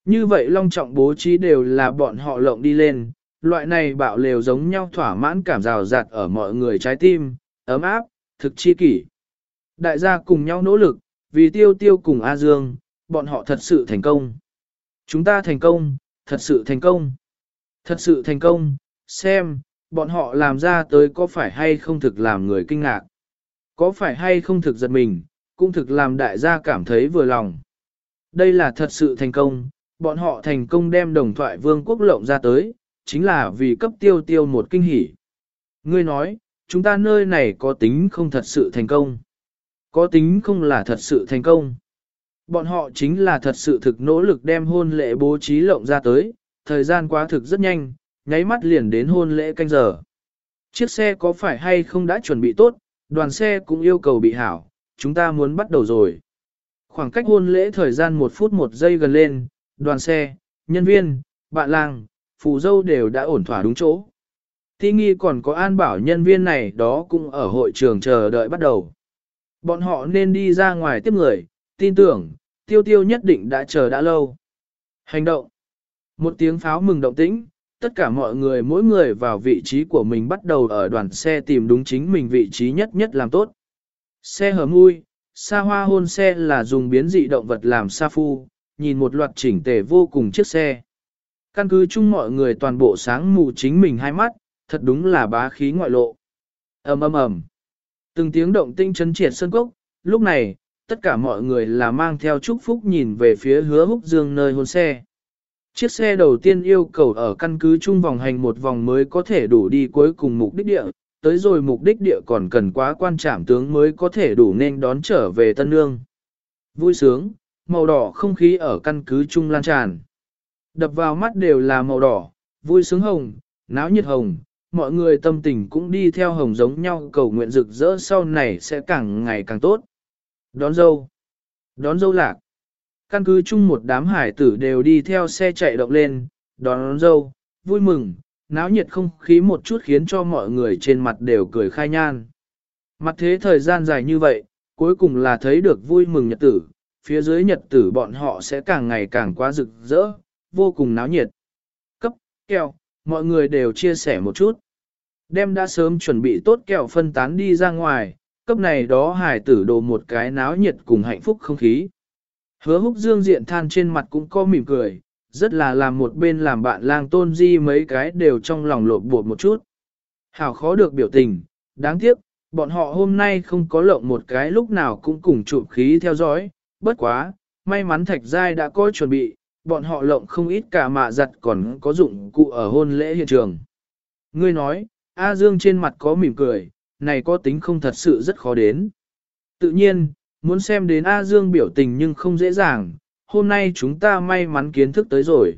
Như vậy long trọng bố trí đều là bọn họ lộng đi lên, loại này bạo lều giống nhau thỏa mãn cảm rào rạt ở mọi người trái tim, ấm áp, thực chi kỷ. Đại gia cùng nhau nỗ lực, vì tiêu tiêu cùng A Dương, bọn họ thật sự thành công. Chúng ta thành công, thật sự thành công. Thật sự thành công, xem, bọn họ làm ra tới có phải hay không thực làm người kinh ngạc. Có phải hay không thực giật mình, cũng thực làm đại gia cảm thấy vừa lòng. Đây là thật sự thành công, bọn họ thành công đem đồng thoại vương quốc lộng ra tới, chính là vì cấp tiêu tiêu một kinh hỉ. Ngươi nói, chúng ta nơi này có tính không thật sự thành công. Có tính không là thật sự thành công. Bọn họ chính là thật sự thực nỗ lực đem hôn lễ bố trí lộng ra tới, thời gian quá thực rất nhanh, nháy mắt liền đến hôn lễ canh giờ. Chiếc xe có phải hay không đã chuẩn bị tốt, đoàn xe cũng yêu cầu bị hảo, chúng ta muốn bắt đầu rồi. Khoảng cách hôn lễ thời gian một phút một giây gần lên, đoàn xe, nhân viên, bạn làng, phù dâu đều đã ổn thỏa đúng chỗ. Thi nghi còn có an bảo nhân viên này đó cũng ở hội trường chờ đợi bắt đầu. Bọn họ nên đi ra ngoài tiếp người, tin tưởng, tiêu tiêu nhất định đã chờ đã lâu. Hành động. Một tiếng pháo mừng động tĩnh, tất cả mọi người mỗi người vào vị trí của mình bắt đầu ở đoàn xe tìm đúng chính mình vị trí nhất nhất làm tốt. Xe hở mui, xa hoa hôn xe là dùng biến dị động vật làm sa phu, nhìn một loạt chỉnh tề vô cùng chiếc xe. Căn cứ chung mọi người toàn bộ sáng mù chính mình hai mắt, thật đúng là bá khí ngoại lộ. ầm ầm ầm, từng tiếng động tinh chấn triệt sân cốc, lúc này, tất cả mọi người là mang theo chúc phúc nhìn về phía Hứa Húc Dương nơi hôn xe. Chiếc xe đầu tiên yêu cầu ở căn cứ chung vòng hành một vòng mới có thể đủ đi cuối cùng mục đích địa, tới rồi mục đích địa còn cần quá quan trảm tướng mới có thể đủ nên đón trở về Tân Nương. Vui sướng, màu đỏ không khí ở căn cứ chung lan tràn. Đập vào mắt đều là màu đỏ, vui sướng hồng, náo nhiệt hồng, mọi người tâm tình cũng đi theo hồng giống nhau cầu nguyện rực rỡ sau này sẽ càng ngày càng tốt. Đón dâu, đón dâu lạc. Căn cứ chung một đám hải tử đều đi theo xe chạy động lên, đón dâu, vui mừng, náo nhiệt không khí một chút khiến cho mọi người trên mặt đều cười khai nhan. Mặt thế thời gian dài như vậy, cuối cùng là thấy được vui mừng nhật tử, phía dưới nhật tử bọn họ sẽ càng ngày càng quá rực rỡ, vô cùng náo nhiệt. Cấp, kẹo, mọi người đều chia sẻ một chút. Đem đã sớm chuẩn bị tốt kẹo phân tán đi ra ngoài, cấp này đó hải tử đồ một cái náo nhiệt cùng hạnh phúc không khí. Hứa Húc Dương diện than trên mặt cũng có mỉm cười, rất là làm một bên làm bạn lang Tôn Di mấy cái đều trong lòng lột bột một chút. Hảo khó được biểu tình, đáng tiếc, bọn họ hôm nay không có lộng một cái lúc nào cũng cùng chụp khí theo dõi, bất quá, may mắn Thạch Giai đã có chuẩn bị, bọn họ lộng không ít cả mạ giặt còn có dụng cụ ở hôn lễ hiện trường. Ngươi nói, A Dương trên mặt có mỉm cười, này có tính không thật sự rất khó đến. Tự nhiên, muốn xem đến A Dương biểu tình nhưng không dễ dàng, hôm nay chúng ta may mắn kiến thức tới rồi.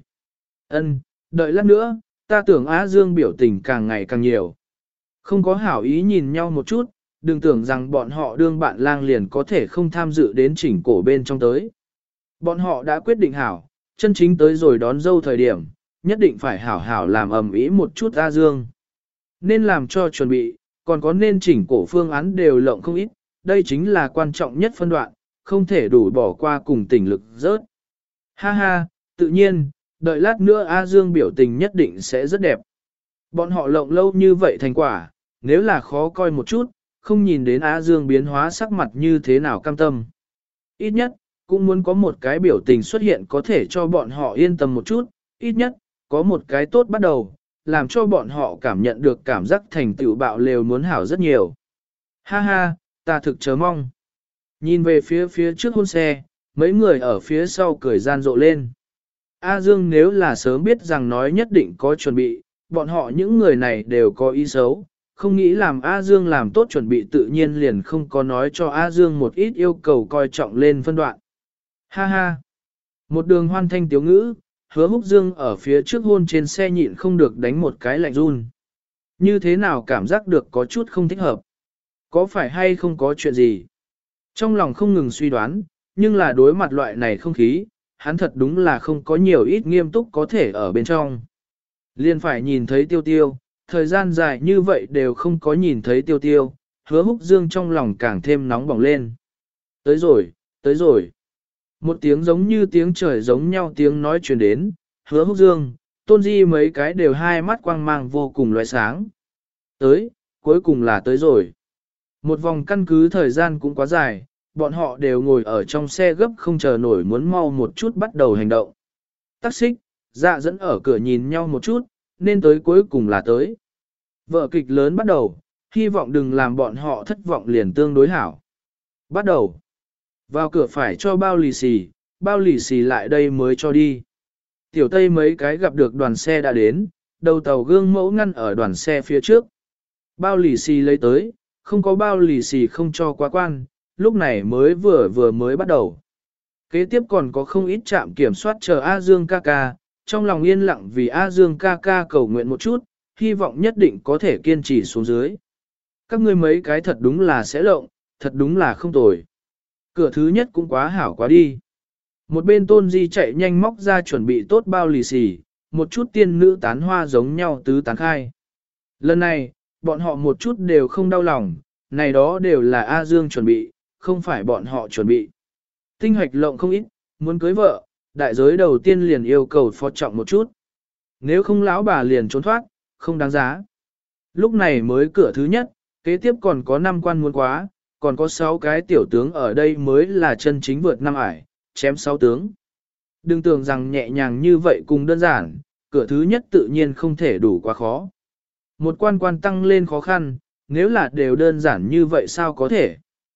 Ân, đợi lát nữa, ta tưởng A Dương biểu tình càng ngày càng nhiều. Không có hảo ý nhìn nhau một chút, đừng tưởng rằng bọn họ đương bạn lang liền có thể không tham dự đến chỉnh cổ bên trong tới. Bọn họ đã quyết định hảo, chân chính tới rồi đón dâu thời điểm, nhất định phải hảo hảo làm ầm ĩ một chút A Dương. Nên làm cho chuẩn bị, còn có nên chỉnh cổ phương án đều lộng không ít, đây chính là quan trọng nhất phân đoạn, không thể đủ bỏ qua cùng tình lực rớt. Ha ha, tự nhiên, đợi lát nữa A Dương biểu tình nhất định sẽ rất đẹp. Bọn họ lộng lâu như vậy thành quả, nếu là khó coi một chút, không nhìn đến A Dương biến hóa sắc mặt như thế nào cam tâm. Ít nhất, cũng muốn có một cái biểu tình xuất hiện có thể cho bọn họ yên tâm một chút, ít nhất, có một cái tốt bắt đầu, làm cho bọn họ cảm nhận được cảm giác thành tựu bạo lều muốn hảo rất nhiều. Ha ha, ta thực chớ mong. Nhìn về phía phía trước hôn xe, mấy người ở phía sau cười gian rộ lên. A Dương nếu là sớm biết rằng nói nhất định có chuẩn bị, bọn họ những người này đều có ý xấu, không nghĩ làm A Dương làm tốt chuẩn bị tự nhiên liền không có nói cho A Dương một ít yêu cầu coi trọng lên phân đoạn. Ha ha! Một đường hoan thanh tiếu ngữ, Hứa Húc Dương ở phía trước hôn trên xe nhịn không được đánh một cái lạnh run. Như thế nào cảm giác được có chút không thích hợp? Có phải hay không có chuyện gì? Trong lòng không ngừng suy đoán, nhưng là đối mặt loại này không khí, hắn thật đúng là không có nhiều ít nghiêm túc có thể ở bên trong. Liên phải nhìn thấy tiêu tiêu, thời gian dài như vậy đều không có nhìn thấy tiêu tiêu, Hứa Húc Dương trong lòng càng thêm nóng bỏng lên. Tới rồi, tới rồi. Một tiếng giống như tiếng trời giống nhau tiếng nói truyền đến, Hứa Húc Dương, Tôn Di mấy cái đều hai mắt quang mang vô cùng loại sáng. Tới, cuối cùng là tới rồi. Một vòng căn cứ thời gian cũng quá dài, bọn họ đều ngồi ở trong xe gấp không chờ nổi muốn mau một chút bắt đầu hành động. Tắc xích, dạ dẫn ở cửa nhìn nhau một chút, nên tới cuối cùng là tới. Vở kịch lớn bắt đầu, hy vọng đừng làm bọn họ thất vọng liền tương đối hảo. Bắt đầu. Vào cửa phải cho bao lì xì, bao lì xì lại đây mới cho đi. Tiểu Tây mấy cái gặp được đoàn xe đã đến, đầu tàu gương mẫu ngăn ở đoàn xe phía trước. Bao lì xì lấy tới, không có bao lì xì không cho quá quan, lúc này mới vừa vừa mới bắt đầu. Kế tiếp còn có không ít trạm kiểm soát chờ A Dương ca ca, trong lòng yên lặng vì A Dương ca ca cầu nguyện một chút, hy vọng nhất định có thể kiên trì xuống dưới. Các ngươi mấy cái thật đúng là sẽ lộng, thật đúng là không tồi. Cửa thứ nhất cũng quá hảo quá đi. Một bên Tôn Di chạy nhanh móc ra chuẩn bị tốt bao lì xì, một chút tiên nữ tán hoa giống nhau tứ tán khai. Lần này, bọn họ một chút đều không đau lòng, này đó đều là A Dương chuẩn bị, không phải bọn họ chuẩn bị. Tinh hoạch lộng không ít, muốn cưới vợ, đại giới đầu tiên liền yêu cầu phó trọng một chút. Nếu không lão bà liền trốn thoát, không đáng giá. Lúc này mới cửa thứ nhất, kế tiếp còn có năm quan muốn quá, còn có sáu cái tiểu tướng ở đây mới là chân chính vượt năm ải, chém sáu tướng. Đừng tưởng rằng nhẹ nhàng như vậy cùng đơn giản, cửa thứ nhất tự nhiên không thể đủ quá khó. Một quan quan tăng lên khó khăn, nếu là đều đơn giản như vậy sao có thể.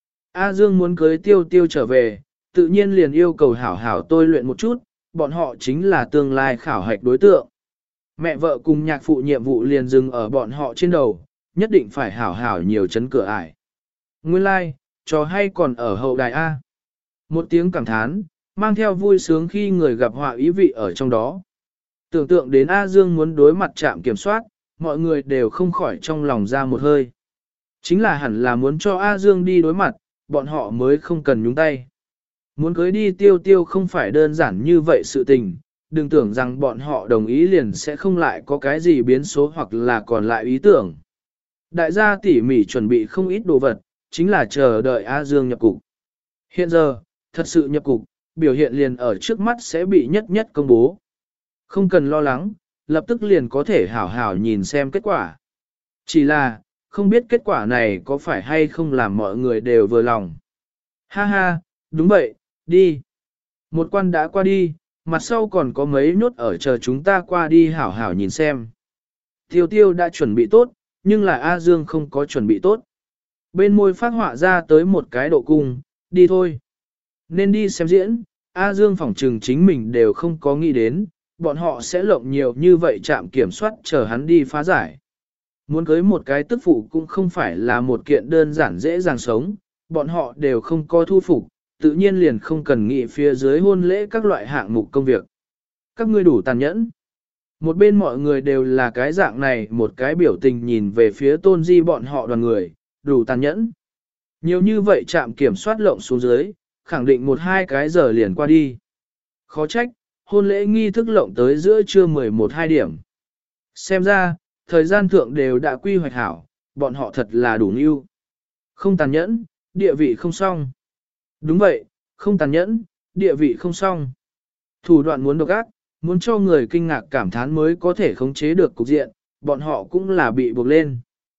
A Dương muốn cưới tiêu tiêu trở về, tự nhiên liền yêu cầu hảo hảo tôi luyện một chút, bọn họ chính là tương lai khảo hạch đối tượng. Mẹ vợ cùng nhạc phụ nhiệm vụ liền dừng ở bọn họ trên đầu, nhất định phải hảo hảo nhiều chấn cửa ải. Nguyên lai, like, trò hay còn ở hậu đài A. Một tiếng cảm thán, mang theo vui sướng khi người gặp họa ý vị ở trong đó. Tưởng tượng đến A Dương muốn đối mặt trạm kiểm soát, mọi người đều không khỏi trong lòng ra một hơi. Chính là hẳn là muốn cho A Dương đi đối mặt, bọn họ mới không cần nhúng tay. Muốn cưới đi tiêu tiêu không phải đơn giản như vậy sự tình, đừng tưởng rằng bọn họ đồng ý liền sẽ không lại có cái gì biến số hoặc là còn lại ý tưởng. Đại gia tỉ mỉ chuẩn bị không ít đồ vật, chính là chờ đợi A Dương nhập cục. Hiện giờ, thật sự nhập cục, biểu hiện liền ở trước mắt sẽ bị nhất nhất công bố. Không cần lo lắng, lập tức liền có thể hảo hảo nhìn xem kết quả. Chỉ là, không biết kết quả này có phải hay không làm mọi người đều vừa lòng. Ha ha, đúng vậy, đi. Một quan đã qua đi, mặt sau còn có mấy nhốt ở chờ chúng ta qua đi hảo hảo nhìn xem. Tiêu tiêu đã chuẩn bị tốt, nhưng là A Dương không có chuẩn bị tốt. Bên môi phát họa ra tới một cái độ cung, đi thôi. Nên đi xem diễn, A Dương phỏng trừng chính mình đều không có nghĩ đến, bọn họ sẽ lộng nhiều như vậy chạm kiểm soát chờ hắn đi phá giải. Muốn cưới một cái tức phụ cũng không phải là một kiện đơn giản dễ dàng sống, bọn họ đều không có thu phục, tự nhiên liền không cần nghĩ phía dưới hôn lễ các loại hạng mục công việc. Các ngươi đủ tàn nhẫn. Một bên mọi người đều là cái dạng này, một cái biểu tình nhìn về phía Tôn Di bọn họ đoàn người, đủ tàn nhẫn. Nhiều như vậy chạm kiểm soát lộng xuống dưới, khẳng định một hai cái giờ liền qua đi. Khó trách, hôn lễ nghi thức lộng tới giữa trưa mười một hai điểm. Xem ra, thời gian thượng đều đã quy hoạch hảo, bọn họ thật là đủ ưu. Không tàn nhẫn, địa vị không xong. Đúng vậy, không tàn nhẫn, địa vị không xong. Thủ đoạn muốn độc ác, muốn cho người kinh ngạc cảm thán mới có thể khống chế được cục diện, bọn họ cũng là bị buộc lên.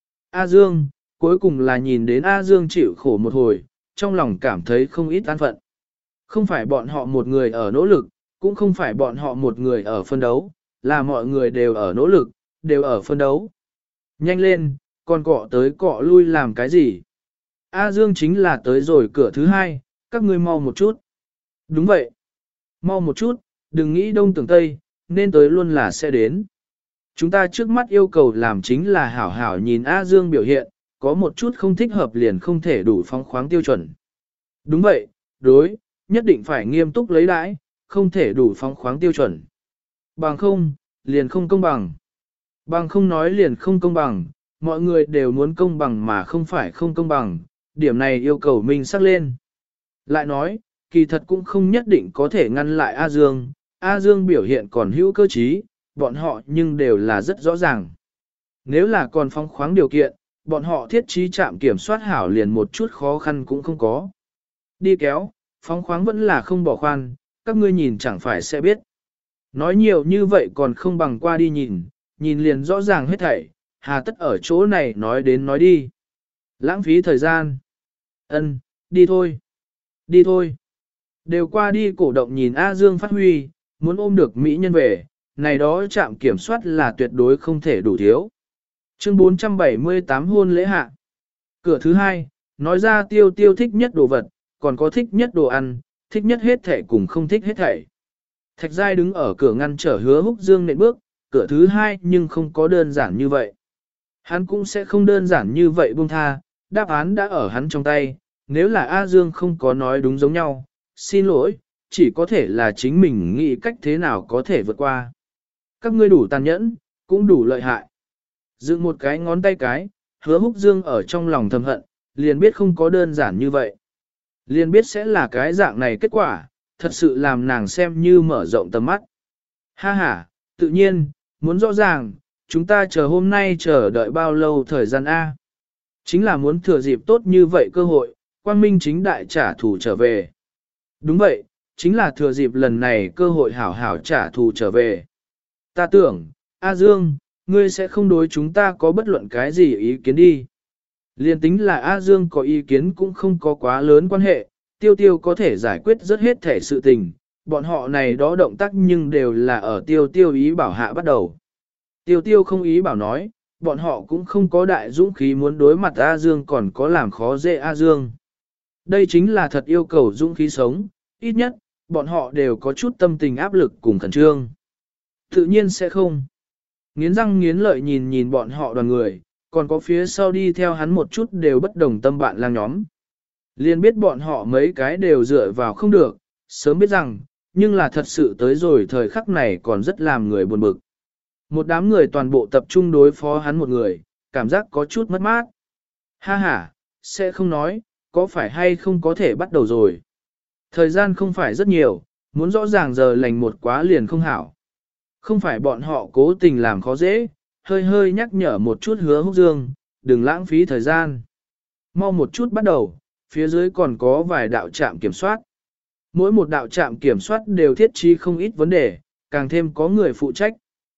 A Dương, cuối cùng là nhìn đến A Dương chịu khổ một hồi, trong lòng cảm thấy không ít an phận. Không phải bọn họ một người ở nỗ lực, cũng không phải bọn họ một người ở phân đấu, là mọi người đều ở nỗ lực, đều ở phân đấu. Nhanh lên, còn cọ tới cọ lui làm cái gì? A Dương chính là tới rồi cửa thứ hai, các ngươi mau một chút. Đúng vậy. Mau một chút, đừng nghĩ đông tưởng tây, nên tới luôn là sẽ đến. Chúng ta trước mắt yêu cầu làm chính là hảo hảo nhìn A Dương biểu hiện, có một chút không thích hợp liền không thể đủ phóng khoáng tiêu chuẩn. Đúng vậy, đối, nhất định phải nghiêm túc lấy đãi, không thể đủ phóng khoáng tiêu chuẩn. Bằng không, liền không công bằng. Bằng không nói liền không công bằng, mọi người đều muốn công bằng mà không phải không công bằng, điểm này yêu cầu mình sắc lên. Lại nói, kỳ thật cũng không nhất định có thể ngăn lại A Dương, A Dương biểu hiện còn hữu cơ trí, bọn họ nhưng đều là rất rõ ràng. Nếu là còn phóng khoáng điều kiện, bọn họ thiết trí trạm kiểm soát hảo liền một chút khó khăn cũng không có. Đi kéo, Phóng khoáng vẫn là không bỏ khoan, các ngươi nhìn chẳng phải sẽ biết. Nói nhiều như vậy còn không bằng qua đi nhìn, nhìn liền rõ ràng hết thảy, hà tất ở chỗ này nói đến nói đi. Lãng phí thời gian. Ân, đi thôi. Đi thôi. Đều qua đi cổ động nhìn A Dương phát huy, muốn ôm được Mỹ nhân về, này đó trạm kiểm soát là tuyệt đối không thể đủ thiếu. Chương bốn trăm bảy mươi tám hôn lễ hạ. Cửa thứ hai, nói ra tiêu tiêu thích nhất đồ vật, còn có thích nhất đồ ăn, thích nhất hết thể cùng không thích hết thể. Thạch Giai đứng ở cửa ngăn trở Hứa Húc Dương nện bước, cửa thứ hai nhưng không có đơn giản như vậy. Hắn cũng sẽ không đơn giản như vậy buông tha, đáp án đã ở hắn trong tay, nếu là A Dương không có nói đúng giống nhau, xin lỗi, chỉ có thể là chính mình nghĩ cách thế nào có thể vượt qua. Các ngươi đủ tàn nhẫn, cũng đủ lợi hại. Dựng một cái ngón tay cái, Hứa Húc Dương ở trong lòng thầm hận, liền biết không có đơn giản như vậy. Liền biết sẽ là cái dạng này kết quả, thật sự làm nàng xem như mở rộng tầm mắt. Ha ha, tự nhiên, muốn rõ ràng, chúng ta chờ hôm nay chờ đợi bao lâu thời gian A. Chính là muốn thừa dịp tốt như vậy cơ hội, quang minh chính đại trả thù trở về. Đúng vậy, chính là thừa dịp lần này cơ hội hảo hảo trả thù trở về. Ta tưởng, A Dương, ngươi sẽ không đối chúng ta có bất luận cái gì ý kiến đi. Liên tính là A Dương có ý kiến cũng không có quá lớn quan hệ, tiêu tiêu có thể giải quyết rất hết thể sự tình, bọn họ này đó động tác nhưng đều là ở tiêu tiêu ý bảo hạ bắt đầu. Tiêu tiêu không ý bảo nói, bọn họ cũng không có đại dũng khí muốn đối mặt A Dương còn có làm khó dễ A Dương. Đây chính là thật yêu cầu dũng khí sống, ít nhất, bọn họ đều có chút tâm tình áp lực cùng khẩn trương. Tự nhiên sẽ không. Nghiến răng nghiến lợi nhìn nhìn bọn họ đoàn người, còn có phía sau đi theo hắn một chút đều bất đồng tâm bạn lang nhóm. Liên biết bọn họ mấy cái đều dựa vào không được, sớm biết rằng, nhưng là thật sự tới rồi thời khắc này còn rất làm người buồn bực. Một đám người toàn bộ tập trung đối phó hắn một người, cảm giác có chút mất mát. Ha ha, sẽ không nói, có phải hay không có thể bắt đầu rồi. Thời gian không phải rất nhiều, muốn rõ ràng giờ lành một quá liền không hảo. Không phải bọn họ cố tình làm khó dễ, hơi hơi nhắc nhở một chút Hứa Húc Dương, đừng lãng phí thời gian. Mau một chút bắt đầu, phía dưới còn có vài đạo trạm kiểm soát. Mỗi một đạo trạm kiểm soát đều thiết trí không ít vấn đề, càng thêm có người phụ trách.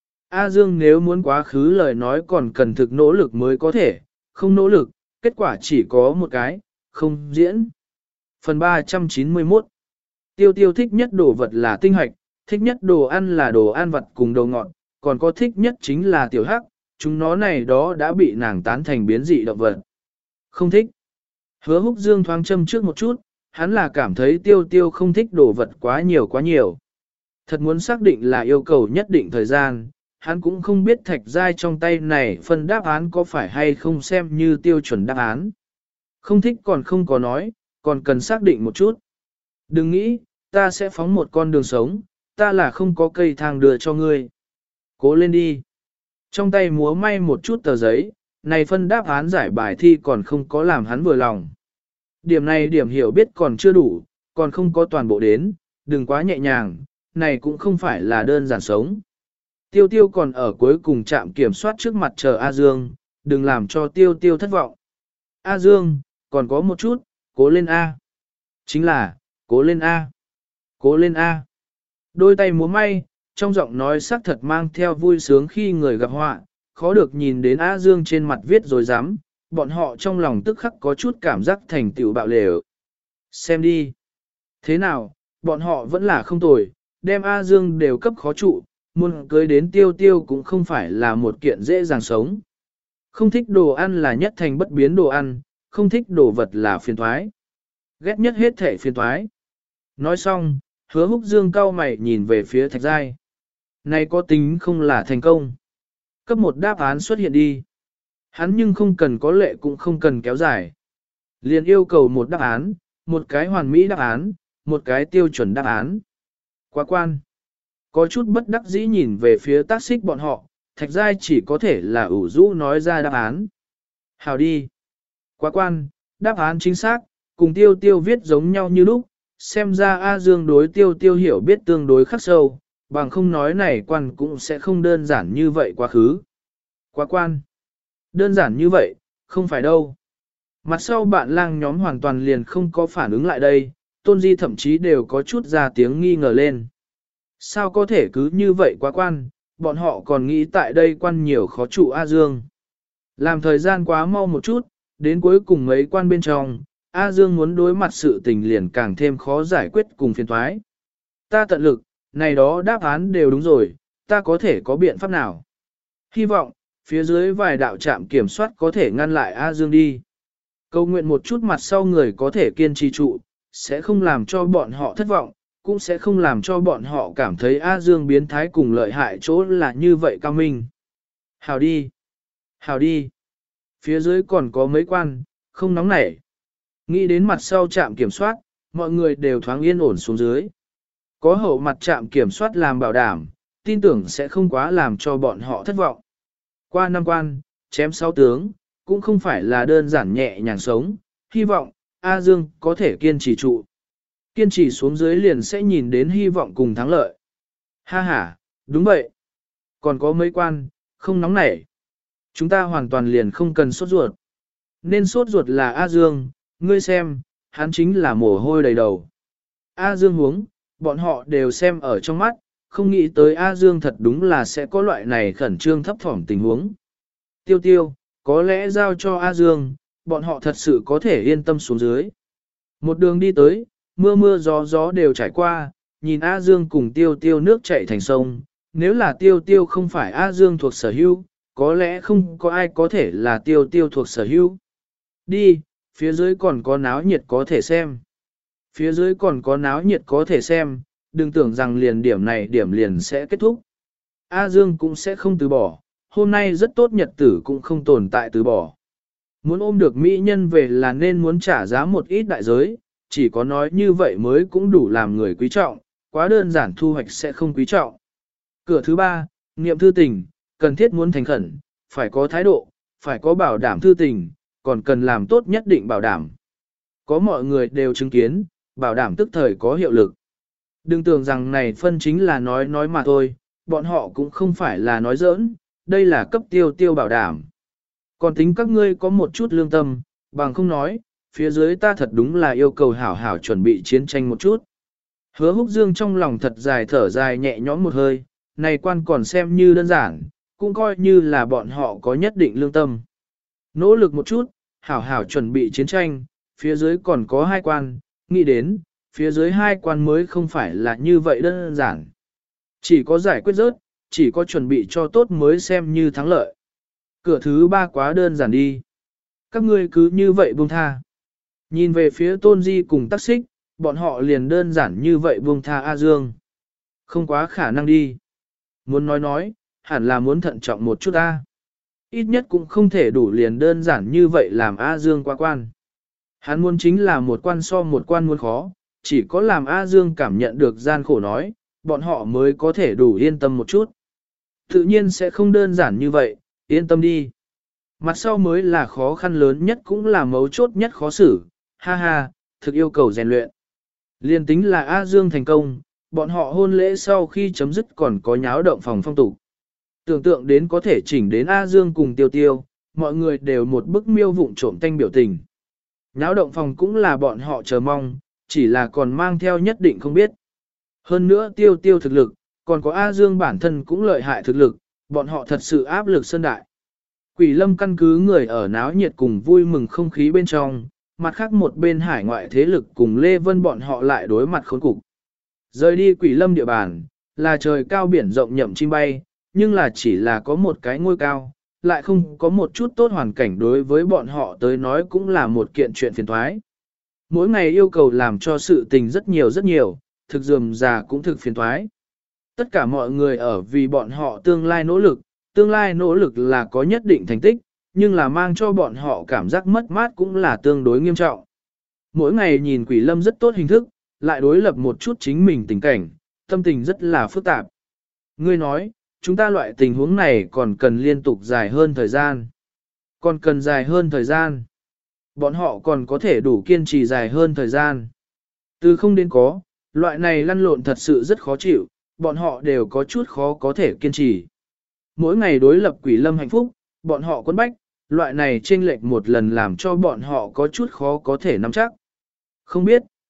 A Dương nếu muốn quá khứ lời nói còn cần thực nỗ lực mới có thể, không nỗ lực, kết quả chỉ có một cái, không diễn. Phần ba trăm chín mươi mốt. Tiêu tiêu thích nhất đồ vật là tinh hoạch, thích nhất đồ ăn là đồ ăn vặt cùng đồ ngọt, còn có thích nhất chính là tiểu hắc, chúng nó này đó đã bị nàng tán thành biến dị động vật. Không thích. Hứa Húc Dương thoáng châm trước một chút, hắn là cảm thấy tiêu tiêu không thích đồ vật quá nhiều quá nhiều. Thật muốn xác định là yêu cầu nhất định thời gian, hắn cũng không biết Thạch Giai trong tay này phân đáp án có phải hay không xem như tiêu chuẩn đáp án. Không thích còn không có nói, còn cần xác định một chút. Đừng nghĩ, ta sẽ phóng một con đường sống, ta là không có cây thang đưa cho ngươi. Cố lên đi. Trong tay múa may một chút tờ giấy, này phân đáp án giải bài thi còn không có làm hắn vừa lòng. Điểm này điểm hiểu biết còn chưa đủ, còn không có toàn bộ đến, đừng quá nhẹ nhàng, này cũng không phải là đơn giản sống. Tiêu tiêu còn ở cuối cùng trạm kiểm soát trước mặt chờ A Dương, đừng làm cho tiêu tiêu thất vọng. A Dương, còn có một chút, cố lên A. Chính là, cố lên A. Cố lên A. Đôi tay múa may, trong giọng nói xác thật mang theo vui sướng khi người gặp họa, khó được nhìn đến A Dương trên mặt viết rồi dám, bọn họ trong lòng tức khắc có chút cảm giác thành tựu bạo lều. Xem đi. Thế nào, bọn họ vẫn là không tồi, đem A Dương đều cấp khó trụ, muốn cưới đến tiêu tiêu cũng không phải là một kiện dễ dàng sống. Không thích đồ ăn là nhất thành bất biến đồ ăn, không thích đồ vật là phiền thoái. Ghét nhất hết thể phiền thoái. Nói xong, Hứa Húc Dương cau mày nhìn về phía Thạch Giai. Này có tính không là thành công. Cấp một đáp án xuất hiện đi. Hắn nhưng không cần có lệ cũng không cần kéo dài. Liền yêu cầu một đáp án, một cái hoàn mỹ đáp án, một cái tiêu chuẩn đáp án. Quá quan. Có chút bất đắc dĩ nhìn về phía tác xích bọn họ, Thạch Giai chỉ có thể là ủ rũ nói ra đáp án. Hào đi. Quá quan, đáp án chính xác, cùng tiêu tiêu viết giống nhau như lúc, xem ra A Dương đối tiêu tiêu hiểu biết tương đối khắc sâu, bằng không nói này quan cũng sẽ không đơn giản như vậy quá khứ. Quá quan. Đơn giản như vậy, không phải đâu. Mặt sau bạn lang nhóm hoàn toàn liền không có phản ứng lại đây, Tôn Di thậm chí đều có chút ra tiếng nghi ngờ lên. Sao có thể cứ như vậy quá quan, bọn họ còn nghĩ tại đây quan nhiều khó trụ A Dương. Làm thời gian quá mau một chút, đến cuối cùng mấy quan bên trong, A Dương muốn đối mặt sự tình liền càng thêm khó giải quyết cùng phiền thoái. Ta tận lực, này đó đáp án đều đúng rồi, ta có thể có biện pháp nào? Hy vọng, phía dưới vài đạo trạm kiểm soát có thể ngăn lại A Dương đi. Cầu nguyện một chút mặt sau người có thể kiên trì trụ, sẽ không làm cho bọn họ thất vọng, cũng sẽ không làm cho bọn họ cảm thấy A Dương biến thái cùng lợi hại chỗ là như vậy cao minh. Hào đi! Hào đi! Phía dưới còn có mấy quan, không nóng nảy. Nghĩ đến mặt sau trạm kiểm soát, mọi người đều thoáng yên ổn xuống dưới. Có hậu mặt trạm kiểm soát làm bảo đảm, tin tưởng sẽ không quá làm cho bọn họ thất vọng. Qua năm quan, chém sáu tướng, cũng không phải là đơn giản nhẹ nhàng sống, hy vọng, A Dương có thể kiên trì trụ. Kiên trì xuống dưới liền sẽ nhìn đến hy vọng cùng thắng lợi. Ha ha, đúng vậy. Còn có mấy quan, không nóng nảy. Chúng ta hoàn toàn liền không cần sốt ruột. Nên sốt ruột là A Dương, ngươi xem, hắn chính là mồ hôi đầy đầu. A Dương huống, bọn họ đều xem ở trong mắt, không nghĩ tới A Dương thật đúng là sẽ có loại này khẩn trương thấp thỏm tình huống. Tiêu tiêu, có lẽ giao cho A Dương, bọn họ thật sự có thể yên tâm xuống dưới. Một đường đi tới, mưa mưa gió gió đều trải qua, nhìn A Dương cùng tiêu tiêu nước chảy thành sông, nếu là tiêu tiêu không phải A Dương thuộc sở hữu, có lẽ không có ai có thể là tiêu tiêu thuộc sở hữu. Đi, phía dưới còn có náo nhiệt có thể xem. Phía dưới còn có náo nhiệt có thể xem, đừng tưởng rằng liền điểm này điểm liền sẽ kết thúc. A Dương cũng sẽ không từ bỏ, hôm nay rất tốt nhật tử cũng không tồn tại từ bỏ. Muốn ôm được mỹ nhân về là nên muốn trả giá một ít đại giới, chỉ có nói như vậy mới cũng đủ làm người quý trọng, quá đơn giản thu hoạch sẽ không quý trọng. Cửa thứ ba, nghiệm thư tình, cần thiết muốn thành khẩn, phải có thái độ, phải có bảo đảm thư tình, còn cần làm tốt nhất định bảo đảm. Có mọi người đều chứng kiến, bảo đảm tức thời có hiệu lực. Đừng tưởng rằng này phân chính là nói nói mà thôi, bọn họ cũng không phải là nói giỡn, đây là cấp tiêu tiêu bảo đảm. Còn tính các ngươi có một chút lương tâm, bằng không nói, phía dưới ta thật đúng là yêu cầu hảo hảo chuẩn bị chiến tranh một chút. Hứa Húc Dương trong lòng thật dài thở dài nhẹ nhõm một hơi, này quan còn xem như đơn giản, cũng coi như là bọn họ có nhất định lương tâm. Nỗ lực một chút, hảo hảo chuẩn bị chiến tranh, phía dưới còn có hai quan, nghĩ đến, phía dưới hai quan mới không phải là như vậy đơn giản. Chỉ có giải quyết rớt, chỉ có chuẩn bị cho tốt mới xem như thắng lợi. Cửa thứ ba quá đơn giản đi. Các ngươi cứ như vậy buông tha. Nhìn về phía Tôn Di cùng Tắc Xích, bọn họ liền đơn giản như vậy buông tha A Dương. Không quá khả năng đi. Muốn nói nói, hẳn là muốn thận trọng một chút A. Ít nhất cũng không thể đủ liền đơn giản như vậy làm A Dương qua quan. Hắn muốn chính là một quan so một quan muốn khó, chỉ có làm A Dương cảm nhận được gian khổ nói, bọn họ mới có thể đủ yên tâm một chút. Tự nhiên sẽ không đơn giản như vậy, yên tâm đi. Mặt sau mới là khó khăn lớn nhất cũng là mấu chốt nhất khó xử, ha ha, thực yêu cầu rèn luyện. Liên tính là A Dương thành công, bọn họ hôn lễ sau khi chấm dứt còn có nháo động phòng phong tục. Tưởng tượng đến có thể chỉnh đến A Dương cùng Tiêu Tiêu, mọi người đều một bức miêu vụng trộm tanh biểu tình. Nháo động phòng cũng là bọn họ chờ mong, chỉ là còn mang theo nhất định không biết. Hơn nữa Tiêu Tiêu thực lực, còn có A Dương bản thân cũng lợi hại thực lực, bọn họ thật sự áp lực sơn đại. Quỷ Lâm căn cứ người ở náo nhiệt cùng vui mừng không khí bên trong, mặt khác một bên hải ngoại thế lực cùng Lê Vân bọn họ lại đối mặt khốn cục. Rời đi Quỷ Lâm địa bàn, là trời cao biển rộng nhậm chim bay, nhưng là chỉ là có một cái ngôi cao, lại không có một chút tốt hoàn cảnh đối với bọn họ tới nói cũng là một kiện chuyện phiền thoái. Mỗi ngày yêu cầu làm cho sự tình rất nhiều rất nhiều, thực dườm già cũng thực phiền thoái. Tất cả mọi người ở vì bọn họ tương lai nỗ lực, tương lai nỗ lực là có nhất định thành tích, nhưng là mang cho bọn họ cảm giác mất mát cũng là tương đối nghiêm trọng. Mỗi ngày nhìn Quỷ Lâm rất tốt hình thức, lại đối lập một chút chính mình tình cảnh, tâm tình rất là phức tạp. Ngươi nói, chúng ta loại tình huống này còn cần liên tục dài hơn thời gian. Còn cần dài hơn thời gian. Bọn họ còn có thể đủ kiên trì dài hơn thời gian. Từ không đến có, loại này lăn lộn thật sự rất khó chịu, bọn họ đều có chút khó có thể kiên trì. Mỗi ngày đối lập Quỷ Lâm hạnh phúc, bọn họ quấn bách, loại này chênh lệch một lần làm cho bọn họ có chút khó có thể nắm chắc. Không biết,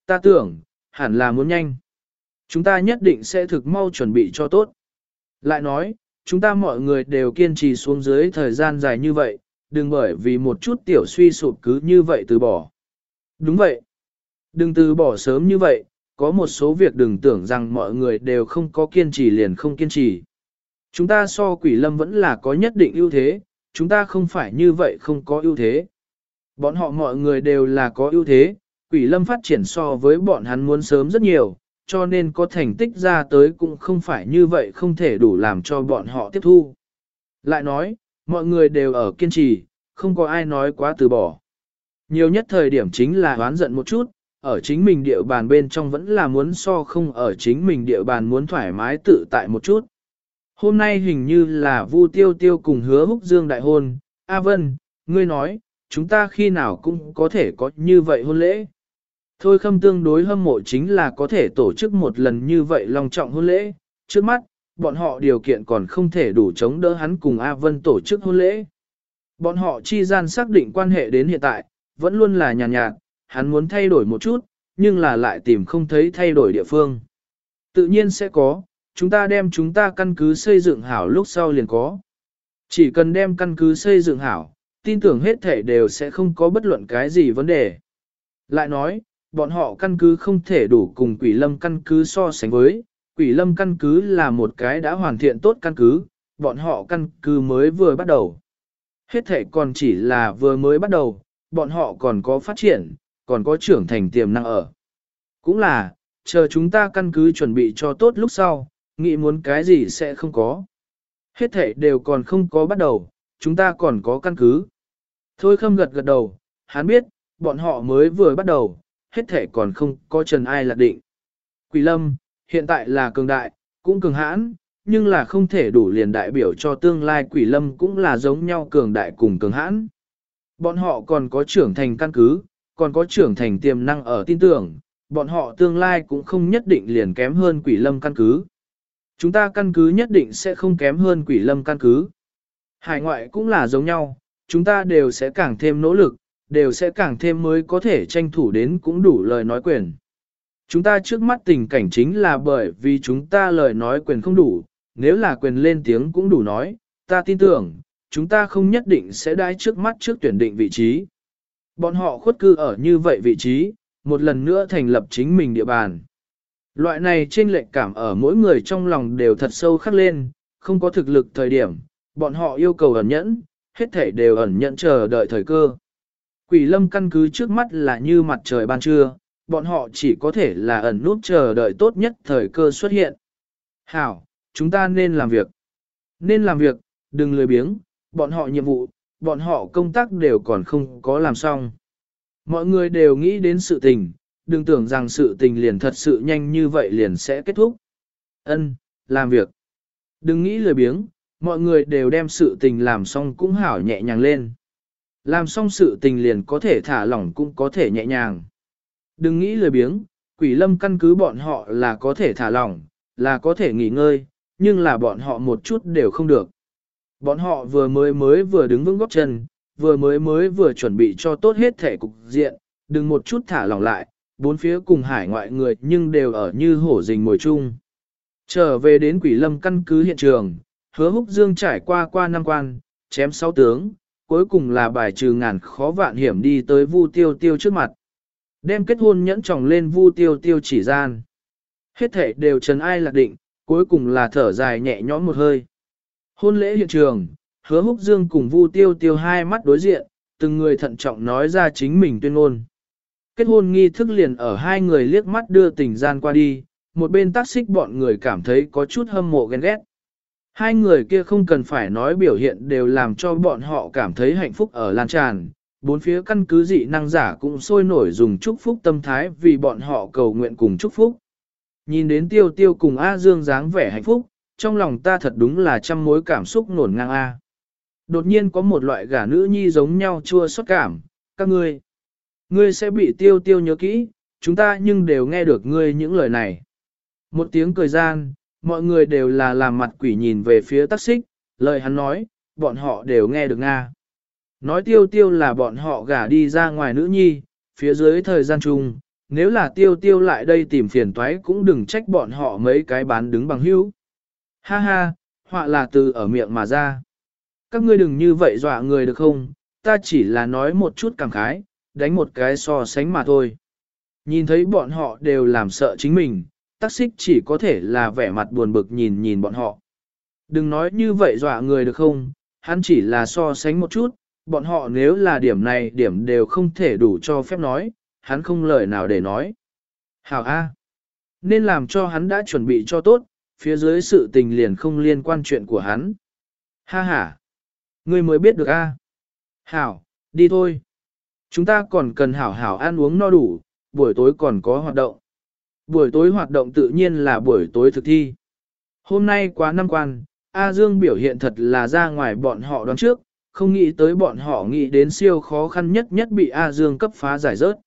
Ta tưởng, hẳn là muốn nhanh. Chúng ta nhất định sẽ thực mau chuẩn bị cho tốt. Lại nói, chúng ta mọi người đều kiên trì xuống dưới thời gian dài như vậy, đừng bởi vì một chút tiểu suy sụp cứ như vậy từ bỏ. Đúng vậy. Đừng từ bỏ sớm như vậy, có một số việc đừng tưởng rằng mọi người đều không có kiên trì liền không kiên trì. Chúng ta so quỷ lâm vẫn là có nhất định ưu thế, chúng ta không phải như vậy không có ưu thế. Bọn họ mọi người đều là có ưu thế, quỷ lâm phát triển so với bọn hắn muốn sớm rất nhiều, cho nên có thành tích ra tới cũng không phải như vậy không thể đủ làm cho bọn họ tiếp thu. Lại nói, mọi người đều ở kiên trì, không có ai nói quá từ bỏ. Nhiều nhất thời điểm chính là oán giận một chút, ở chính mình địa bàn bên trong vẫn là muốn so không ở chính mình địa bàn muốn thoải mái tự tại một chút. Hôm nay hình như là Vu Tiêu Tiêu cùng Hứa Húc Dương đại hôn, A Vân, ngươi nói, chúng ta khi nào cũng có thể có như vậy hôn lễ. Thôi Khâm tương đối hâm mộ chính là có thể tổ chức một lần như vậy long trọng hôn lễ, trước mắt, bọn họ điều kiện còn không thể đủ chống đỡ hắn cùng A Vân tổ chức hôn lễ. Bọn họ chi gian xác định quan hệ đến hiện tại, vẫn luôn là nhàn nhạt, nhạt, hắn muốn thay đổi một chút, nhưng là lại tìm không thấy thay đổi địa phương. Tự nhiên sẽ có, chúng ta đem chúng ta căn cứ xây dựng hảo lúc sau liền có. Chỉ cần đem căn cứ xây dựng hảo, tin tưởng hết thể đều sẽ không có bất luận cái gì vấn đề. Lại nói, bọn họ căn cứ không thể đủ cùng quỷ lâm căn cứ so sánh với, quỷ lâm căn cứ là một cái đã hoàn thiện tốt căn cứ, bọn họ căn cứ mới vừa bắt đầu. Hết thể còn chỉ là vừa mới bắt đầu, bọn họ còn có phát triển, còn có trưởng thành tiềm năng ở. Cũng là, chờ chúng ta căn cứ chuẩn bị cho tốt lúc sau, nghĩ muốn cái gì sẽ không có. Hết thể đều còn không có bắt đầu, chúng ta còn có căn cứ. Thôi Khâm gật gật đầu, hắn biết, bọn họ mới vừa bắt đầu, hết thể còn không có trần ai lạc định. Quỷ lâm, hiện tại là cường đại, cũng cường hãn, nhưng là không thể đủ liền đại biểu cho tương lai quỷ lâm cũng là giống nhau cường đại cùng cường hãn. Bọn họ còn có trưởng thành căn cứ, còn có trưởng thành tiềm năng ở tin tưởng, bọn họ tương lai cũng không nhất định liền kém hơn quỷ lâm căn cứ. Chúng ta căn cứ nhất định sẽ không kém hơn quỷ lâm căn cứ. Hải ngoại cũng là giống nhau, chúng ta đều sẽ càng thêm nỗ lực, đều sẽ càng thêm mới có thể tranh thủ đến cũng đủ lời nói quyền. Chúng ta trước mắt tình cảnh chính là bởi vì chúng ta lời nói quyền không đủ, nếu là quyền lên tiếng cũng đủ nói, ta tin tưởng, chúng ta không nhất định sẽ đai trước mắt trước tuyển định vị trí. Bọn họ khuất cư ở như vậy vị trí, một lần nữa thành lập chính mình địa bàn. Loại này chênh lệch cảm ở mỗi người trong lòng đều thật sâu khắc lên, không có thực lực thời điểm, bọn họ yêu cầu ẩn nhẫn, hết thể đều ẩn nhẫn chờ đợi thời cơ. Quỷ lâm căn cứ trước mắt là như mặt trời ban trưa, bọn họ chỉ có thể là ẩn nút chờ đợi tốt nhất thời cơ xuất hiện. Hảo, chúng ta nên làm việc. Nên làm việc, đừng lười biếng, bọn họ nhiệm vụ, bọn họ công tác đều còn không có làm xong. Mọi người đều nghĩ đến sự tình, đừng tưởng rằng sự tình liền thật sự nhanh như vậy liền sẽ kết thúc. Ân, làm việc. Đừng nghĩ lười biếng, mọi người đều đem sự tình làm xong cũng hảo nhẹ nhàng lên. Làm xong sự tình liền có thể thả lỏng cũng có thể nhẹ nhàng. Đừng nghĩ lười biếng, quỷ lâm căn cứ bọn họ là có thể thả lỏng, là có thể nghỉ ngơi, nhưng là bọn họ một chút đều không được. Bọn họ vừa mới mới vừa đứng vững góp chân, vừa mới mới vừa chuẩn bị cho tốt hết thể cục diện, đừng một chút thả lỏng lại, bốn phía cùng hải ngoại người nhưng đều ở như hổ rình mồi chung. Trở về đến quỷ lâm căn cứ hiện trường, Hứa Húc Dương trải qua qua năm quan, chém sáu tướng, cuối cùng là bài trừ ngàn khó vạn hiểm đi tới Vu Tiêu Tiêu trước mặt. Đem kết hôn nhẫn tròng lên Vu Tiêu Tiêu chỉ gian. Hết thể đều trần ai lạc định, cuối cùng là thở dài nhẹ nhõm một hơi. Hôn lễ hiện trường, Hứa Húc Dương cùng Vu Tiêu Tiêu hai mắt đối diện, từng người thận trọng nói ra chính mình tuyên ngôn. Kết hôn nghi thức liền ở hai người liếc mắt đưa tình gian qua đi, một bên tác xích bọn người cảm thấy có chút hâm mộ ghen ghét. Hai người kia không cần phải nói biểu hiện đều làm cho bọn họ cảm thấy hạnh phúc ở lan tràn, bốn phía căn cứ dị năng giả cũng sôi nổi dùng chúc phúc tâm thái vì bọn họ cầu nguyện cùng chúc phúc. Nhìn đến Tiêu Tiêu cùng A Dương dáng vẻ hạnh phúc, trong lòng ta thật đúng là trăm mối cảm xúc nổn ngang A. Đột nhiên có một loại gả nữ nhi giống nhau chua xót cảm, các ngươi. Ngươi sẽ bị Tiêu Tiêu nhớ kỹ, chúng ta nhưng đều nghe được ngươi những lời này. Một tiếng cười gian, mọi người đều là làm mặt quỷ nhìn về phía Tắc Xích, lời hắn nói, bọn họ đều nghe được Nga. Nói Tiêu Tiêu là bọn họ gả đi ra ngoài nữ nhi, phía dưới thời gian chung, nếu là tiêu tiêu lại đây tìm phiền toái cũng đừng trách bọn họ mấy cái bán đứng bằng hữu. Ha ha, họa là từ ở miệng mà ra. Các ngươi đừng như vậy dọa người được không, ta chỉ là nói một chút cảm khái, đánh một cái so sánh mà thôi. Nhìn thấy bọn họ đều làm sợ chính mình, Tắc Xích chỉ có thể là vẻ mặt buồn bực nhìn nhìn bọn họ. Đừng nói như vậy dọa người được không, hắn chỉ là so sánh một chút, bọn họ nếu là điểm này điểm đều không thể đủ cho phép nói, hắn không lời nào để nói. Hảo A. Nên làm cho hắn đã chuẩn bị cho tốt, phía dưới sự tình liền không liên quan chuyện của hắn. Ha ha. Ngươi mới biết được A. Hảo, đi thôi. Chúng ta còn cần hảo hảo ăn uống no đủ, buổi tối còn có hoạt động. Buổi tối hoạt động tự nhiên là buổi tối thực thi. Hôm nay quá năm quan, A Dương biểu hiện thật là ra ngoài bọn họ đoán trước, không nghĩ tới bọn họ nghĩ đến siêu khó khăn nhất nhất bị A Dương cấp phá giải rớt.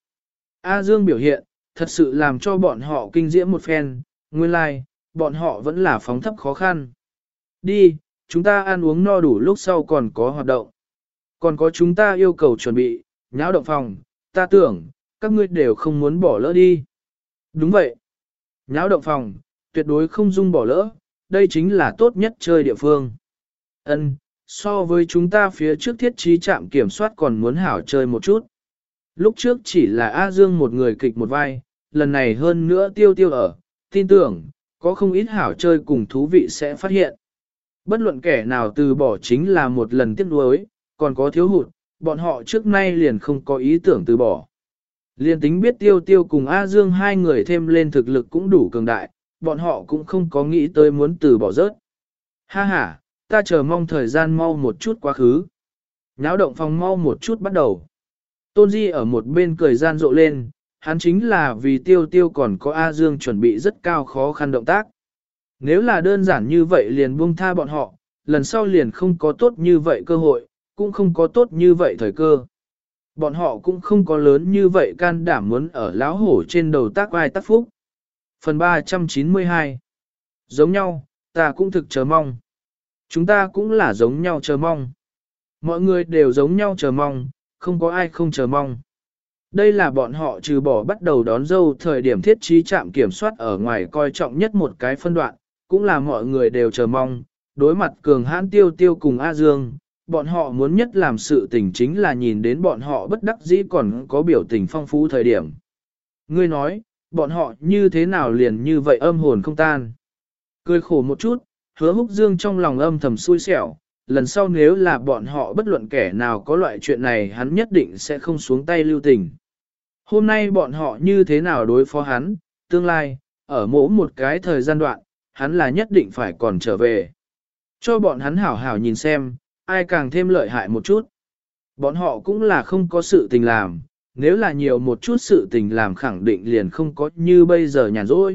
A Dương biểu hiện, thật sự làm cho bọn họ kinh diễm một phen, nguyên lai, like, bọn họ vẫn là phóng thấp khó khăn. Đi, chúng ta ăn uống no đủ lúc sau còn có hoạt động. Còn có chúng ta yêu cầu chuẩn bị, nháo động phòng, ta tưởng, các ngươi đều không muốn bỏ lỡ đi. Đúng vậy. Nháo động phòng, tuyệt đối không dung bỏ lỡ, đây chính là tốt nhất chơi địa phương. Ân, so với chúng ta phía trước thiết trí trạm kiểm soát còn muốn hảo chơi một chút. Lúc trước chỉ là A Dương một người kịch một vai, lần này hơn nữa tiêu tiêu ở, tin tưởng, có không ít hảo chơi cùng thú vị sẽ phát hiện. Bất luận kẻ nào từ bỏ chính là một lần tiếc nuối, còn có thiếu hụt, bọn họ trước nay liền không có ý tưởng từ bỏ. Liên tính biết tiêu tiêu cùng A Dương hai người thêm lên thực lực cũng đủ cường đại, bọn họ cũng không có nghĩ tới muốn từ bỏ rớt. Ha ha, ta chờ mong thời gian mau một chút quá khứ. Náo động phòng mau một chút bắt đầu. Tôn Di ở một bên cười gian rộ lên, hắn chính là vì tiêu tiêu còn có A Dương chuẩn bị rất cao khó khăn động tác. Nếu là đơn giản như vậy liền buông tha bọn họ, lần sau liền không có tốt như vậy cơ hội, cũng không có tốt như vậy thời cơ. Bọn họ cũng không có lớn như vậy can đảm muốn ở láo hổ trên đầu tác vai tác phúc. Phần ba trăm chín mươi hai. Giống nhau, ta cũng thực chờ mong. Chúng ta cũng là giống nhau chờ mong. Mọi người đều giống nhau chờ mong, không có ai không chờ mong. Đây là bọn họ trừ bỏ bắt đầu đón dâu thời điểm thiết trí trạm kiểm soát ở ngoài coi trọng nhất một cái phân đoạn, cũng là mọi người đều chờ mong. Đối mặt cường hãn tiêu tiêu cùng A Dương, bọn họ muốn nhất làm sự tình chính là nhìn đến bọn họ bất đắc dĩ còn có biểu tình phong phú thời điểm. Ngươi nói, bọn họ như thế nào liền như vậy âm hồn không tan. Cười khổ một chút, Hứa Húc Dương trong lòng âm thầm xui xẻo, lần sau nếu là bọn họ bất luận kẻ nào có loại chuyện này hắn nhất định sẽ không xuống tay lưu tình. Hôm nay bọn họ như thế nào đối phó hắn, tương lai, ở mỗi một cái thời gian đoạn, hắn là nhất định phải còn trở về. Cho bọn hắn hảo hảo nhìn xem, ai càng thêm lợi hại một chút. Bọn họ cũng là không có sự tình làm, nếu là nhiều một chút sự tình làm khẳng định liền không có như bây giờ nhàn rỗi.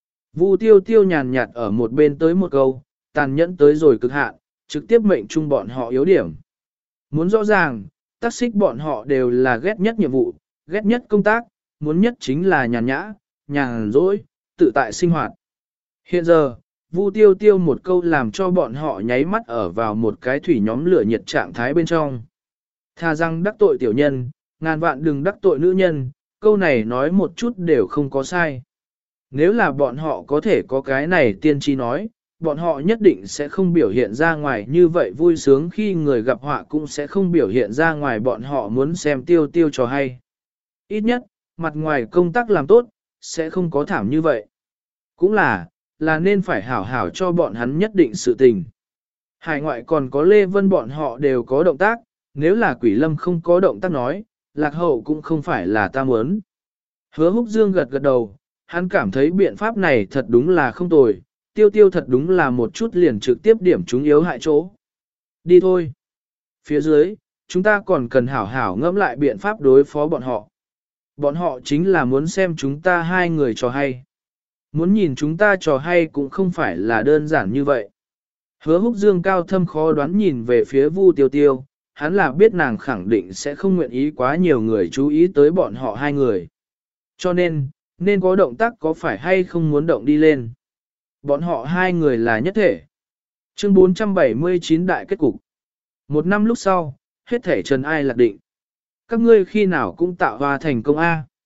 Vu tiêu tiêu nhàn nhạt ở một bên tới một câu, tàn nhẫn tới rồi cực hạn, trực tiếp mệnh chung bọn họ yếu điểm. Muốn rõ ràng, tác xích bọn họ đều là ghét nhất nhiệm vụ, ghét nhất công tác, muốn nhất chính là nhàn nhã, nhàn rỗi, tự tại sinh hoạt. Hiện giờ, Vu tiêu tiêu một câu làm cho bọn họ nháy mắt ở vào một cái thủy nhóm lửa nhiệt trạng thái bên trong. Tha rằng đắc tội tiểu nhân, ngàn vạn đừng đắc tội nữ nhân, câu này nói một chút đều không có sai. Nếu là bọn họ có thể có cái này tiên tri nói, bọn họ nhất định sẽ không biểu hiện ra ngoài như vậy vui sướng khi người gặp họa cũng sẽ không biểu hiện ra ngoài bọn họ muốn xem tiêu tiêu cho hay. Ít nhất, mặt ngoài công tác làm tốt, sẽ không có thảm như vậy. Cũng là, là nên phải hảo hảo cho bọn hắn nhất định sự tình. Hải ngoại còn có Lê Vân bọn họ đều có động tác, nếu là Quỷ Lâm không có động tác nói, Lạc Hậu cũng không phải là ta muốn. Hứa Húc Dương gật gật đầu, hắn cảm thấy biện pháp này thật đúng là không tồi, tiêu tiêu thật đúng là một chút liền trực tiếp điểm chúng yếu hại chỗ. Đi thôi. Phía dưới, chúng ta còn cần hảo hảo ngẫm lại biện pháp đối phó bọn họ. Bọn họ chính là muốn xem chúng ta hai người trò hay. Muốn nhìn chúng ta trò hay cũng không phải là đơn giản như vậy. Hứa Húc Dương cao thâm khó đoán nhìn về phía Vu Tiêu Tiêu, hắn là biết nàng khẳng định sẽ không nguyện ý quá nhiều người chú ý tới bọn họ hai người. Cho nên, nên có động tác có phải hay không muốn động đi lên. Bọn họ hai người là nhất thể. Chương bốn trăm bảy mươi chín đại kết cục. Một năm lúc sau, hết thể trần ai lạc định. Các ngươi khi nào cũng tạo hoa thành công A.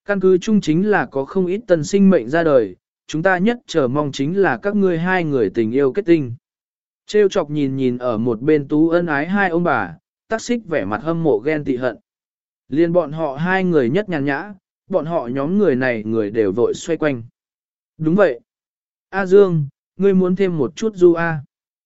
Căn cứ chung chính là có không ít tân sinh mệnh ra đời, chúng ta nhất chờ mong chính là các ngươi hai người tình yêu kết tinh. Trêu chọc nhìn nhìn ở một bên tú ân ái hai ông bà, tác xích vẻ mặt hâm mộ ghen tị hận. Liên bọn họ hai người nhất nhàn nhã, bọn họ nhóm người này người đều vội xoay quanh. Đúng vậy. A Dương, ngươi muốn thêm một chút du A.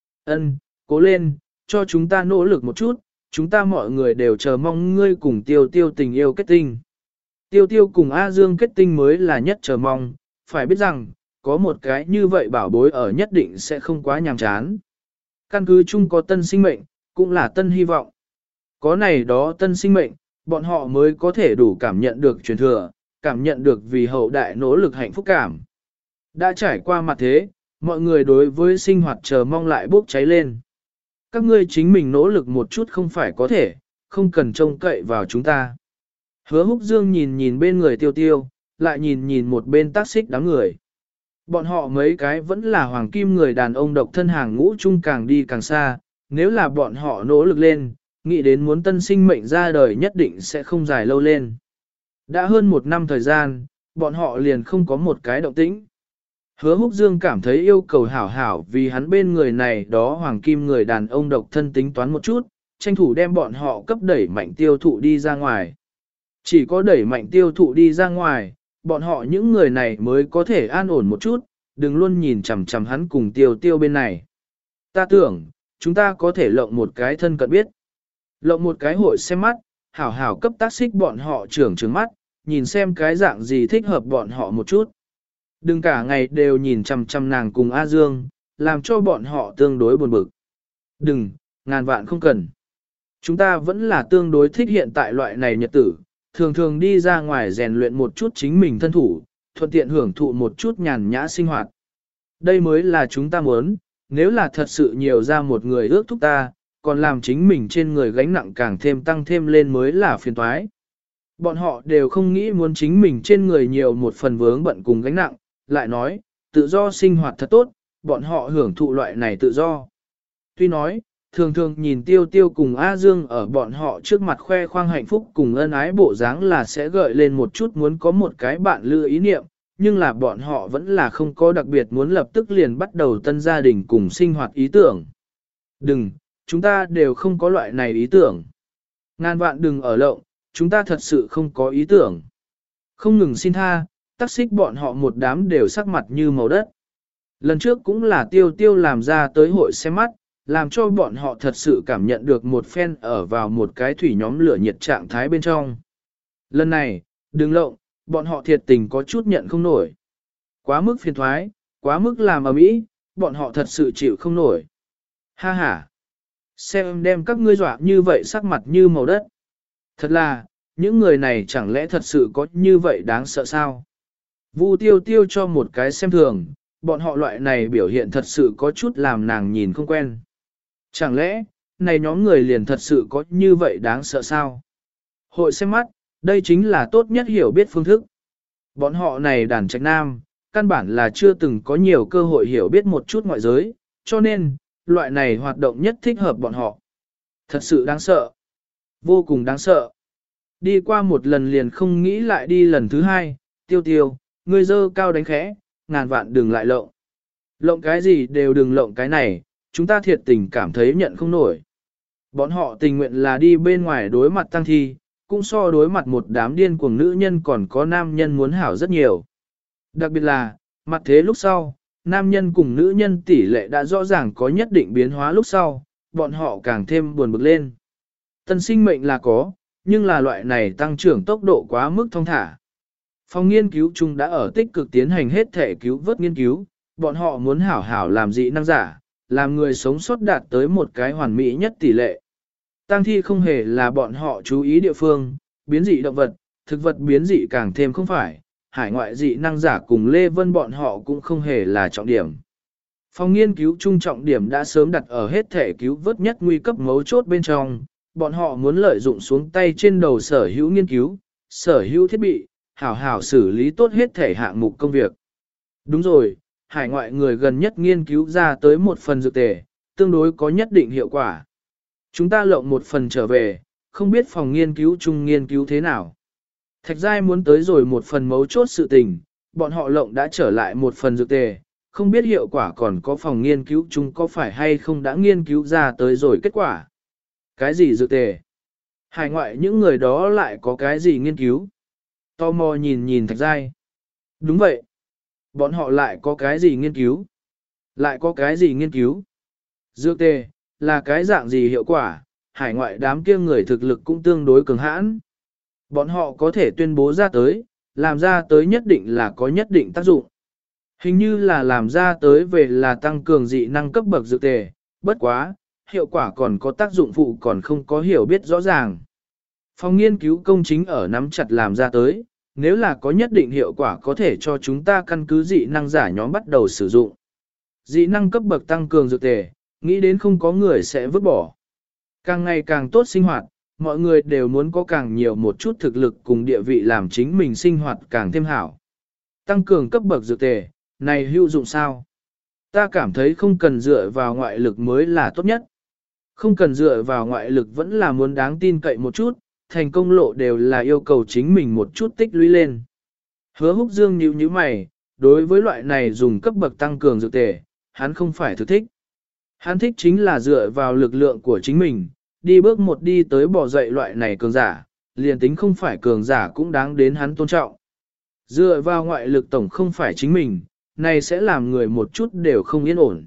Ân, cố lên, cho chúng ta nỗ lực một chút, chúng ta mọi người đều chờ mong ngươi cùng tiêu tiêu tình yêu kết tinh. Tiêu tiêu cùng A Dương kết tinh mới là nhất chờ mong, phải biết rằng, có một cái như vậy bảo bối ở nhất định sẽ không quá nhàm chán. Căn cứ chung có tân sinh mệnh, cũng là tân hy vọng. Có này đó tân sinh mệnh, bọn họ mới có thể đủ cảm nhận được truyền thừa, cảm nhận được vì hậu đại nỗ lực hạnh phúc cảm. Đã trải qua mặt thế, mọi người đối với sinh hoạt chờ mong lại bốc cháy lên. Các ngươi chính mình nỗ lực một chút không phải có thể, không cần trông cậy vào chúng ta. Hứa Húc Dương nhìn nhìn bên người tiêu tiêu, lại nhìn nhìn một bên tác xích đám người. Bọn họ mấy cái vẫn là hoàng kim người đàn ông độc thân hàng ngũ chung càng đi càng xa, nếu là bọn họ nỗ lực lên, nghĩ đến muốn tân sinh mệnh ra đời nhất định sẽ không dài lâu lên. Đã hơn một năm thời gian, bọn họ liền không có một cái động tĩnh. Hứa Húc Dương cảm thấy yêu cầu hảo hảo vì hắn bên người này đó hoàng kim người đàn ông độc thân tính toán một chút, tranh thủ đem bọn họ cấp đẩy mạnh tiêu thụ đi ra ngoài. Chỉ có đẩy mạnh tiêu thụ đi ra ngoài, bọn họ những người này mới có thể an ổn một chút, đừng luôn nhìn chằm chằm hắn cùng tiêu tiêu bên này. Ta tưởng, chúng ta có thể lộng một cái thân cận biết. Lộng một cái hội xem mắt, hảo hảo cấp tác xích bọn họ trưởng trứng mắt, nhìn xem cái dạng gì thích hợp bọn họ một chút. Đừng cả ngày đều nhìn chằm chằm nàng cùng A Dương, làm cho bọn họ tương đối buồn bực. Đừng, ngàn vạn không cần. Chúng ta vẫn là tương đối thích hiện tại loại này nhật tử, thường thường đi ra ngoài rèn luyện một chút chính mình thân thủ, thuận tiện hưởng thụ một chút nhàn nhã sinh hoạt. Đây mới là chúng ta muốn, nếu là thật sự nhiều ra một người ước thúc ta, còn làm chính mình trên người gánh nặng càng thêm tăng thêm lên mới là phiền toái. Bọn họ đều không nghĩ muốn chính mình trên người nhiều một phần vướng bận cùng gánh nặng, lại nói, tự do sinh hoạt thật tốt, bọn họ hưởng thụ loại này tự do. Tuy nói, thường thường nhìn Tiêu Tiêu cùng A Dương ở bọn họ trước mặt khoe khoang hạnh phúc cùng ân ái bộ dáng là sẽ gợi lên một chút muốn có một cái bạn lựa ý niệm, nhưng là bọn họ vẫn là không có đặc biệt muốn lập tức liền bắt đầu tân gia đình cùng sinh hoạt ý tưởng. Đừng, chúng ta đều không có loại này ý tưởng. Ngàn vạn đừng ở lộng, chúng ta thật sự không có ý tưởng. Không ngừng xin tha, tác xích bọn họ một đám đều sắc mặt như màu đất. Lần trước cũng là Tiêu Tiêu làm ra tới hội xem mắt, làm cho bọn họ thật sự cảm nhận được một phen ở vào một cái thủy nhóm lửa nhiệt trạng thái bên trong. Lần này, đừng lộng, bọn họ thiệt tình có chút nhận không nổi. Quá mức phiền thoái, quá mức làm ầm ĩ, bọn họ thật sự chịu không nổi. Ha ha! Xem đem các ngươi dọa như vậy sắc mặt như màu đất. Thật là, những người này chẳng lẽ thật sự có như vậy đáng sợ sao? Vu Tiêu Tiêu cho một cái xem thường, bọn họ loại này biểu hiện thật sự có chút làm nàng nhìn không quen. Chẳng lẽ, này nhóm người liền thật sự có như vậy đáng sợ sao? Hội xem mắt, đây chính là tốt nhất hiểu biết phương thức. Bọn họ này đàn trạch nam, căn bản là chưa từng có nhiều cơ hội hiểu biết một chút ngoại giới, cho nên, loại này hoạt động nhất thích hợp bọn họ. Thật sự đáng sợ. Vô cùng đáng sợ. Đi qua một lần liền không nghĩ lại đi lần thứ hai, Tiêu Tiêu, ngươi dơ cao đánh khẽ, ngàn vạn đừng lại lộng. Lộng cái gì đều đừng lộng cái này, chúng ta thiệt tình cảm thấy nhận không nổi. Bọn họ tình nguyện là đi bên ngoài đối mặt tăng thi, cũng so đối mặt một đám điên cuồng nữ nhân còn có nam nhân muốn hảo rất nhiều. Đặc biệt là, mặt thế lúc sau, nam nhân cùng nữ nhân tỷ lệ đã rõ ràng có nhất định biến hóa lúc sau, bọn họ càng thêm buồn bực lên. Tân sinh mệnh là có, nhưng là loại này tăng trưởng tốc độ quá mức thong thả. Phòng nghiên cứu chung đã ở tích cực tiến hành hết thể cứu vớt nghiên cứu, bọn họ muốn hảo hảo làm dị năng giả, làm người sống sót đạt tới một cái hoàn mỹ nhất tỷ lệ. Tăng thi không hề là bọn họ chú ý địa phương, biến dị động vật, thực vật biến dị càng thêm không phải, hải ngoại dị năng giả cùng Lê Vân bọn họ cũng không hề là trọng điểm. Phòng nghiên cứu chung trọng điểm đã sớm đặt ở hết thể cứu vớt nhất nguy cấp mấu chốt bên trong, bọn họ muốn lợi dụng xuống tay trên đầu sở hữu nghiên cứu, sở hữu thiết bị, hảo hảo xử lý tốt hết thể hạng mục công việc. Đúng rồi, hải ngoại người gần nhất nghiên cứu ra tới một phần dược tề, tương đối có nhất định hiệu quả. Chúng ta lộng một phần trở về, không biết phòng nghiên cứu chung nghiên cứu thế nào. Thạch giai muốn tới rồi một phần mấu chốt sự tình, bọn họ lộng đã trở lại một phần dược tề, không biết hiệu quả còn có phòng nghiên cứu chúng có phải hay không đã nghiên cứu ra tới rồi kết quả. Cái gì dược tề? Hải ngoại những người đó lại có cái gì nghiên cứu? Tò mò nhìn nhìn Thạch giai. Đúng vậy. Bọn họ lại có cái gì nghiên cứu? Lại có cái gì nghiên cứu? Dược tề, là cái dạng gì hiệu quả? Hải ngoại đám kia người thực lực cũng tương đối cường hãn. Bọn họ có thể tuyên bố ra tới, làm ra tới nhất định là có nhất định tác dụng. Hình như là làm ra tới về là tăng cường dị năng cấp bậc dược tề, bất quá, hiệu quả còn có tác dụng phụ còn không có hiểu biết rõ ràng. Phòng nghiên cứu công chính ở nắm chặt làm ra tới, nếu là có nhất định hiệu quả có thể cho chúng ta căn cứ dị năng giả nhóm bắt đầu sử dụng. Dị năng cấp bậc tăng cường dược tề, nghĩ đến không có người sẽ vứt bỏ. Càng ngày càng tốt sinh hoạt, mọi người đều muốn có càng nhiều một chút thực lực cùng địa vị làm chính mình sinh hoạt càng thêm hảo. Tăng cường cấp bậc dược tề, này hữu dụng sao? Ta cảm thấy không cần dựa vào ngoại lực mới là tốt nhất. Không cần dựa vào ngoại lực vẫn là muốn đáng tin cậy một chút, thành công lộ đều là yêu cầu chính mình một chút tích lũy lên. Hứa Húc Dương nhíu nhíu mày, đối với loại này dùng cấp bậc tăng cường dược tề, hắn không phải thực thích. Hắn thích chính là dựa vào lực lượng của chính mình, đi bước một đi tới bỏ dậy loại này cường giả, liền tính không phải cường giả cũng đáng đến hắn tôn trọng. Dựa vào ngoại lực tổng không phải chính mình, này sẽ làm người một chút đều không yên ổn.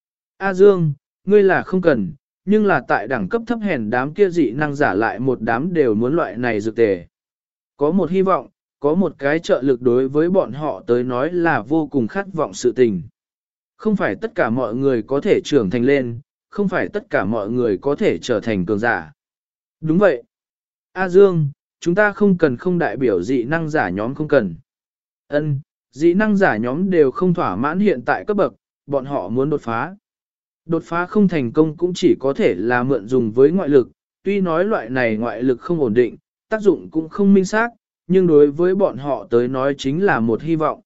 A Dương, ngươi là không cần, nhưng là tại đẳng cấp thấp hèn đám kia dị năng giả lại một đám đều muốn loại này dược tề. Có một hy vọng, có một cái trợ lực đối với bọn họ tới nói là vô cùng khát vọng sự tình. Không phải tất cả mọi người có thể trưởng thành lên, không phải tất cả mọi người có thể trở thành cường giả. Đúng vậy. A Dương, chúng ta không cần không đại biểu dị năng giả nhóm không cần. Ân, dị năng giả nhóm đều không thỏa mãn hiện tại cấp bậc, bọn họ muốn đột phá. Đột phá không thành công cũng chỉ có thể là mượn dùng với ngoại lực, tuy nói loại này ngoại lực không ổn định, tác dụng cũng không minh xác, nhưng đối với bọn họ tới nói chính là một hy vọng.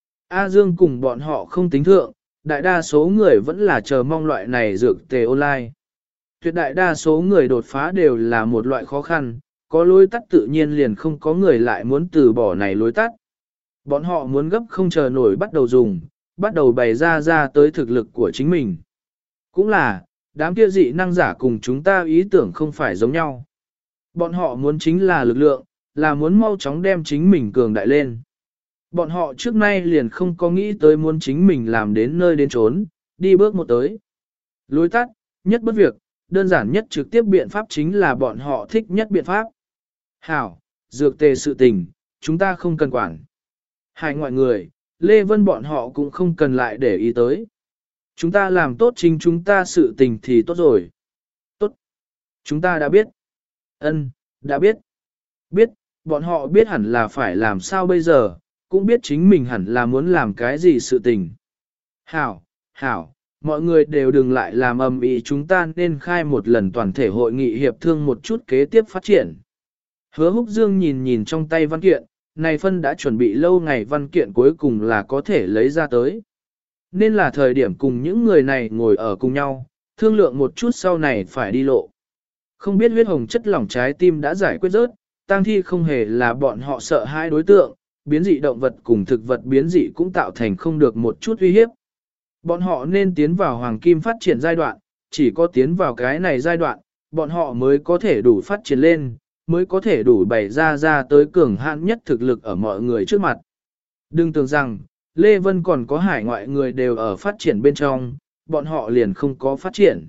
A Dương cùng bọn họ không tính thượng, đại đa số người vẫn là chờ mong loại này dược tề online. Tuyệt đại đa số người đột phá đều là một loại khó khăn, có lối tắt tự nhiên liền không có người lại muốn từ bỏ này lối tắt. Bọn họ muốn gấp không chờ nổi bắt đầu dùng, bắt đầu bày ra ra tới thực lực của chính mình. Cũng là, đám kia dị năng giả cùng chúng ta ý tưởng không phải giống nhau. Bọn họ muốn chính là lực lượng, là muốn mau chóng đem chính mình cường đại lên. Bọn họ trước nay liền không có nghĩ tới muốn chính mình làm đến nơi đến trốn, đi bước một tới. Lối tắt, nhất bất việc, đơn giản nhất trực tiếp biện pháp chính là bọn họ thích nhất biện pháp. Hảo, dược tề sự tình, chúng ta không cần quản. Hai ngoại người, Lê Vân bọn họ cũng không cần lại để ý tới. Chúng ta làm tốt chính chúng ta sự tình thì tốt rồi. Tốt. Chúng ta đã biết. Ân, đã biết. Biết, bọn họ biết hẳn là phải làm sao bây giờ, cũng biết chính mình hẳn là muốn làm cái gì sự tình. Hảo, hảo, mọi người đều đừng lại làm ầm ĩ, chúng ta nên khai một lần toàn thể hội nghị hiệp thương một chút kế tiếp phát triển. Hứa Húc Dương nhìn nhìn trong tay văn kiện, này phân đã chuẩn bị lâu ngày văn kiện cuối cùng là có thể lấy ra tới. Nên là thời điểm cùng những người này ngồi ở cùng nhau, thương lượng một chút sau này phải đi lộ. Không biết huyết hồng chất lỏng trái tim đã giải quyết rớt, tang thi không hề là bọn họ sợ hai đối tượng, biến dị động vật cùng thực vật biến dị cũng tạo thành không được một chút uy hiếp. Bọn họ nên tiến vào hoàng kim phát triển giai đoạn, chỉ có tiến vào cái này giai đoạn, bọn họ mới có thể đủ phát triển lên, mới có thể đủ bày ra ra tới cường hạn nhất thực lực ở mọi người trước mặt. Đừng tưởng rằng, Lê Vân còn có hải ngoại người đều ở phát triển bên trong, bọn họ liền không có phát triển.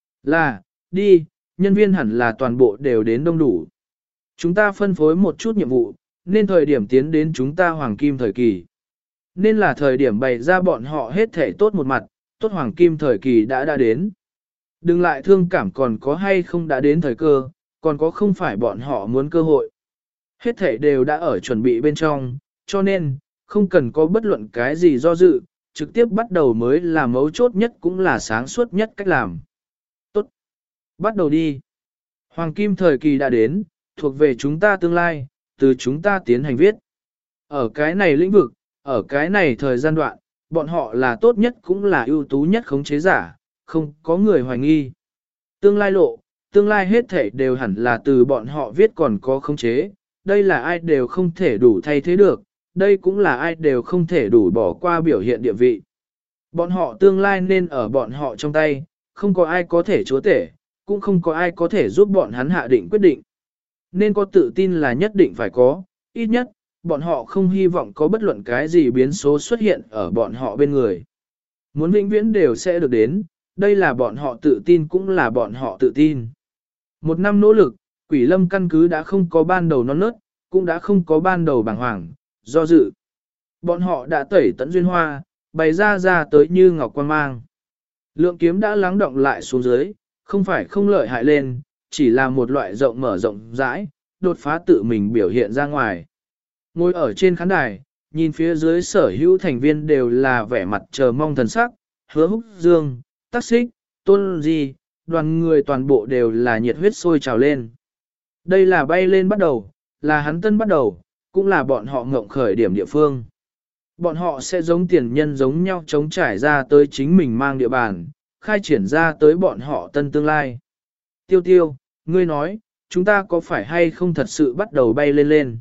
Là, đi, nhân viên hẳn là toàn bộ đều đến đông đủ. Chúng ta phân phối một chút nhiệm vụ, nên thời điểm tiến đến chúng ta hoàng kim thời kỳ. Nên là thời điểm bày ra bọn họ hết thể tốt một mặt, tốt hoàng kim thời kỳ đã đã đến. Đừng lại thương cảm còn có hay không đã đến thời cơ, còn có không phải bọn họ muốn cơ hội. Hết thể đều đã ở chuẩn bị bên trong, cho nên, không cần có bất luận cái gì do dự, trực tiếp bắt đầu mới là mấu chốt nhất cũng là sáng suốt nhất cách làm. Tốt. Bắt đầu đi. Hoàng kim thời kỳ đã đến, thuộc về chúng ta tương lai, từ chúng ta tiến hành viết. Ở cái này lĩnh vực, ở cái này thời gian đoạn, bọn họ là tốt nhất cũng là ưu tú nhất khống chế giả, không có người hoài nghi. Tương lai lộ, tương lai hết thể đều hẳn là từ bọn họ viết còn có khống chế, đây là ai đều không thể đủ thay thế được, đây cũng là ai đều không thể đủ bỏ qua biểu hiện địa vị. Bọn họ tương lai nên ở bọn họ trong tay, không có ai có thể chúa tể, cũng không có ai có thể giúp bọn hắn hạ định quyết định. Nên có tự tin là nhất định phải có, ít nhất, bọn họ không hy vọng có bất luận cái gì biến số xuất hiện ở bọn họ bên người. Muốn vĩnh viễn đều sẽ được đến, đây là bọn họ tự tin cũng là bọn họ tự tin. Một năm nỗ lực, Quỷ Lâm căn cứ đã không có ban đầu non nớt, cũng đã không có ban đầu bàng hoàng, do dự. Bọn họ đã tẩy tận duyên hoa, bày ra ra tới như ngọc quan mang. Lượng kiếm đã lắng động lại xuống dưới, không phải không lợi hại lên, chỉ là một loại rộng mở rộng rãi, đột phá tự mình biểu hiện ra ngoài. Ngồi ở trên khán đài, nhìn phía dưới sở hữu thành viên đều là vẻ mặt chờ mong thần sắc, Hứa Húc Dương, Tắc Xích, Tôn Di, đoàn người toàn bộ đều là nhiệt huyết sôi trào lên. Đây là bay lên bắt đầu, là hắn tân bắt đầu, cũng là bọn họ ngộng khởi điểm địa phương. Bọn họ sẽ giống tiền nhân giống nhau chống trải ra tới chính mình mang địa bàn, khai triển ra tới bọn họ tân tương lai. Tiêu tiêu, ngươi nói, chúng ta có phải hay không thật sự bắt đầu bay lên lên?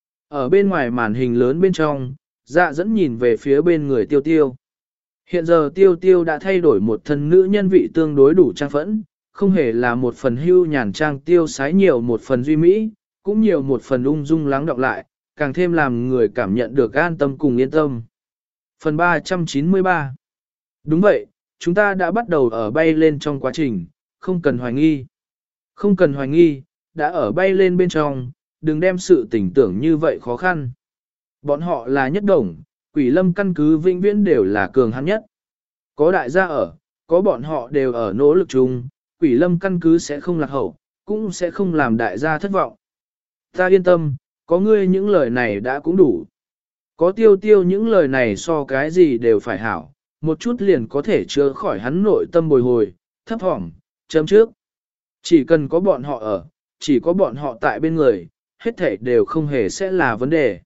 Ở bên ngoài màn hình lớn bên trong, dạ dẫn nhìn về phía bên người tiêu tiêu. Hiện giờ tiêu tiêu đã thay đổi một thân nữ nhân vị tương đối đủ trang phẫn, không hề là một phần hưu nhàn trang tiêu sái nhiều một phần duy mỹ, cũng nhiều một phần ung dung lắng đọng lại, càng thêm làm người cảm nhận được an tâm cùng yên tâm. Phần ba trăm chín mươi ba. Đúng vậy, chúng ta đã bắt đầu ở bay lên trong quá trình, không cần hoài nghi. Không cần hoài nghi, đã ở bay lên bên trong, đừng đem sự tình tưởng như vậy khó khăn. Bọn họ là nhất đồng, Quỷ Lâm căn cứ vĩnh viễn đều là cường hãn nhất. Có đại gia ở, có bọn họ đều ở nỗ lực chung, Quỷ Lâm căn cứ sẽ không lạc hậu, cũng sẽ không làm đại gia thất vọng. Ta yên tâm, có ngươi những lời này đã cũng đủ. Có tiêu tiêu những lời này so cái gì đều phải hảo, một chút liền có thể chữa khỏi hắn nội tâm bồi hồi, thấp thỏm, chấm trước. Chỉ cần có bọn họ ở, chỉ có bọn họ tại bên người, hết thảy đều không hề sẽ là vấn đề.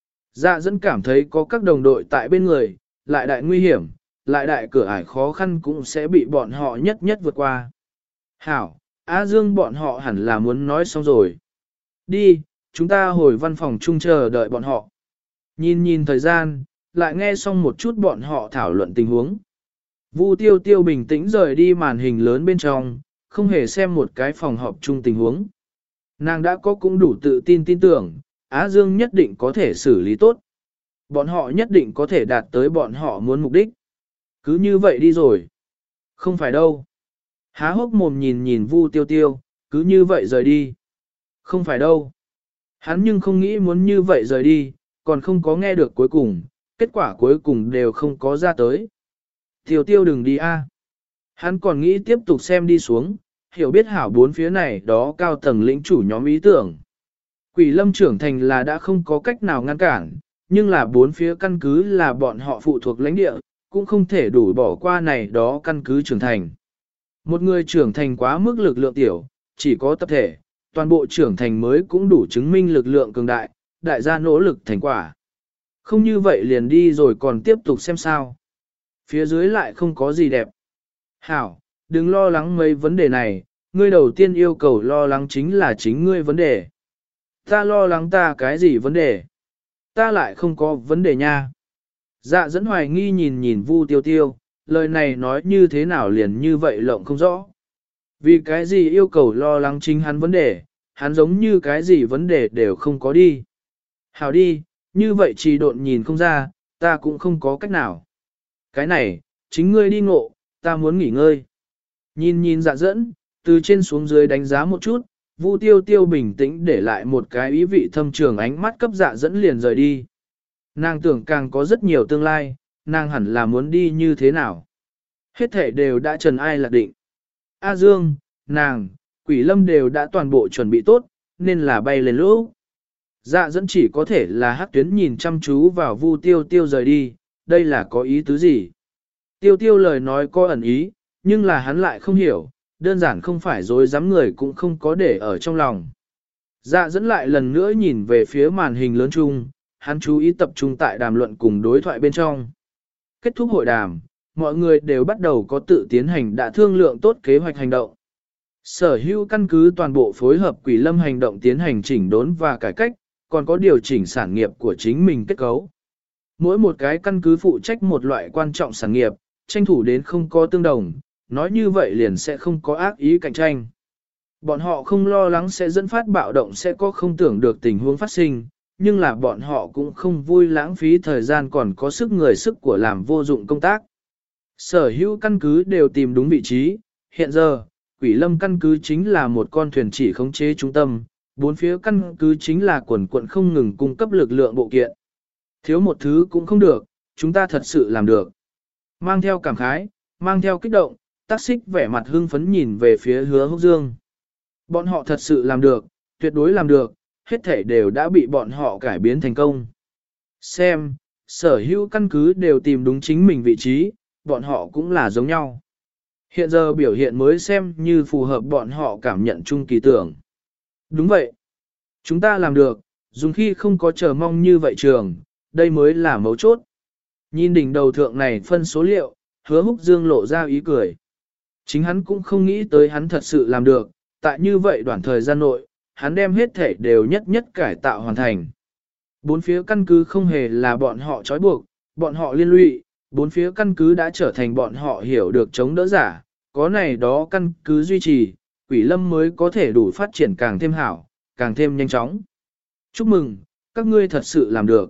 Dạ dẫn cảm thấy có các đồng đội tại bên người, lại đại nguy hiểm, lại đại cửa ải khó khăn cũng sẽ bị bọn họ nhất nhất vượt qua. Hảo, Á Dương bọn họ hẳn là muốn nói xong rồi. Đi, chúng ta hồi văn phòng chung chờ đợi bọn họ. Nhìn nhìn thời gian, lại nghe xong một chút bọn họ thảo luận tình huống. Vu tiêu tiêu bình tĩnh rời đi màn hình lớn bên trong, không hề xem một cái phòng họp chung tình huống. Nàng đã có cũng đủ tự tin tin tưởng, Á Dương nhất định có thể xử lý tốt. Bọn họ nhất định có thể đạt tới bọn họ muốn mục đích. Cứ như vậy đi rồi. Không phải đâu. Há hốc mồm nhìn nhìn Vu tiêu tiêu, cứ như vậy rời đi. Không phải đâu. Hắn nhưng không nghĩ muốn như vậy rời đi, còn không có nghe được cuối cùng, kết quả cuối cùng đều không có ra tới. Tiêu tiêu đừng đi a. Hắn còn nghĩ tiếp tục xem đi xuống, hiểu biết hảo bốn phía này đó cao tầng lĩnh chủ nhóm ý tưởng. Quỷ Lâm trưởng thành là đã không có cách nào ngăn cản, nhưng là bốn phía căn cứ là bọn họ phụ thuộc lãnh địa, cũng không thể đủ bỏ qua này đó căn cứ trưởng thành. Một người trưởng thành quá mức lực lượng tiểu, chỉ có tập thể, toàn bộ trưởng thành mới cũng đủ chứng minh lực lượng cường đại, đại gia nỗ lực thành quả. Không như vậy liền đi rồi còn tiếp tục xem sao. Phía dưới lại không có gì đẹp. Hảo, đừng lo lắng mấy vấn đề này, ngươi đầu tiên yêu cầu lo lắng chính là chính ngươi vấn đề. Ta lo lắng ta cái gì vấn đề? Ta lại không có vấn đề nha. Dạ dẫn hoài nghi nhìn nhìn Vu tiêu tiêu, lời này nói như thế nào liền như vậy lộng không rõ. Vì cái gì yêu cầu lo lắng chính hắn vấn đề, hắn giống như cái gì vấn đề đều không có đi. Hảo đi, như vậy chỉ độn nhìn không ra, ta cũng không có cách nào. Cái này, chính ngươi đi ngộ, ta muốn nghỉ ngơi. Nhìn nhìn dạ dẫn, từ trên xuống dưới đánh giá một chút, Vu tiêu tiêu bình tĩnh để lại một cái ý vị thâm trường ánh mắt cấp dạ dẫn liền rời đi. Nàng tưởng càng có rất nhiều tương lai, nàng hẳn là muốn đi như thế nào. Hết thể đều đã trần ai lạc định. A Dương, nàng, Quỷ Lâm đều đã toàn bộ chuẩn bị tốt, nên là bay lên lũ. Dạ dẫn chỉ có thể là hắc tuyến nhìn chăm chú vào Vu tiêu tiêu rời đi, đây là có ý tứ gì? Tiêu tiêu lời nói có ẩn ý, nhưng là hắn lại không hiểu, đơn giản không phải dối dám người cũng không có để ở trong lòng. Dạ dẫn lại lần nữa nhìn về phía màn hình lớn chung, hắn chú ý tập trung tại đàm luận cùng đối thoại bên trong. Kết thúc hội đàm, mọi người đều bắt đầu có tự tiến hành đã thương lượng tốt kế hoạch hành động. Sở hữu căn cứ toàn bộ phối hợp Quỷ Lâm hành động tiến hành chỉnh đốn và cải cách, còn có điều chỉnh sản nghiệp của chính mình kết cấu. Mỗi một cái căn cứ phụ trách một loại quan trọng sản nghiệp, tranh thủ đến không có tương đồng, nói như vậy liền sẽ không có ác ý cạnh tranh. Bọn họ không lo lắng sẽ dẫn phát bạo động sẽ có không tưởng được tình huống phát sinh, nhưng là bọn họ cũng không vui lãng phí thời gian còn có sức người sức của làm vô dụng công tác. Sở hữu căn cứ đều tìm đúng vị trí, hiện giờ, Quỷ Lâm căn cứ chính là một con thuyền chỉ khống chế trung tâm, bốn phía căn cứ chính là quần quận không ngừng cung cấp lực lượng bộ kiện. Thiếu một thứ cũng không được, chúng ta thật sự làm được. Mang theo cảm khái, mang theo kích động, Tắc Xích vẻ mặt hưng phấn nhìn về phía Hứa Húc Dương. Bọn họ thật sự làm được, tuyệt đối làm được, hết thể đều đã bị bọn họ cải biến thành công. Xem, sở hữu căn cứ đều tìm đúng chính mình vị trí, bọn họ cũng là giống nhau. Hiện giờ biểu hiện mới xem như phù hợp bọn họ cảm nhận chung kỳ tưởng. Đúng vậy. Chúng ta làm được, dùng khi không có chờ mong như vậy trường, đây mới là mấu chốt. Nhìn đỉnh đầu thượng này phân số liệu, Hứa Húc Dương lộ ra ý cười. Chính hắn cũng không nghĩ tới hắn thật sự làm được, tại như vậy đoạn thời gian nội, hắn đem hết thể đều nhất nhất cải tạo hoàn thành. Bốn phía căn cứ không hề là bọn họ trói buộc, bọn họ liên lụy, bốn phía căn cứ đã trở thành bọn họ hiểu được chống đỡ giả, có này đó căn cứ duy trì, Quỷ Lâm mới có thể đủ phát triển càng thêm hảo, càng thêm nhanh chóng. Chúc mừng, các ngươi thật sự làm được.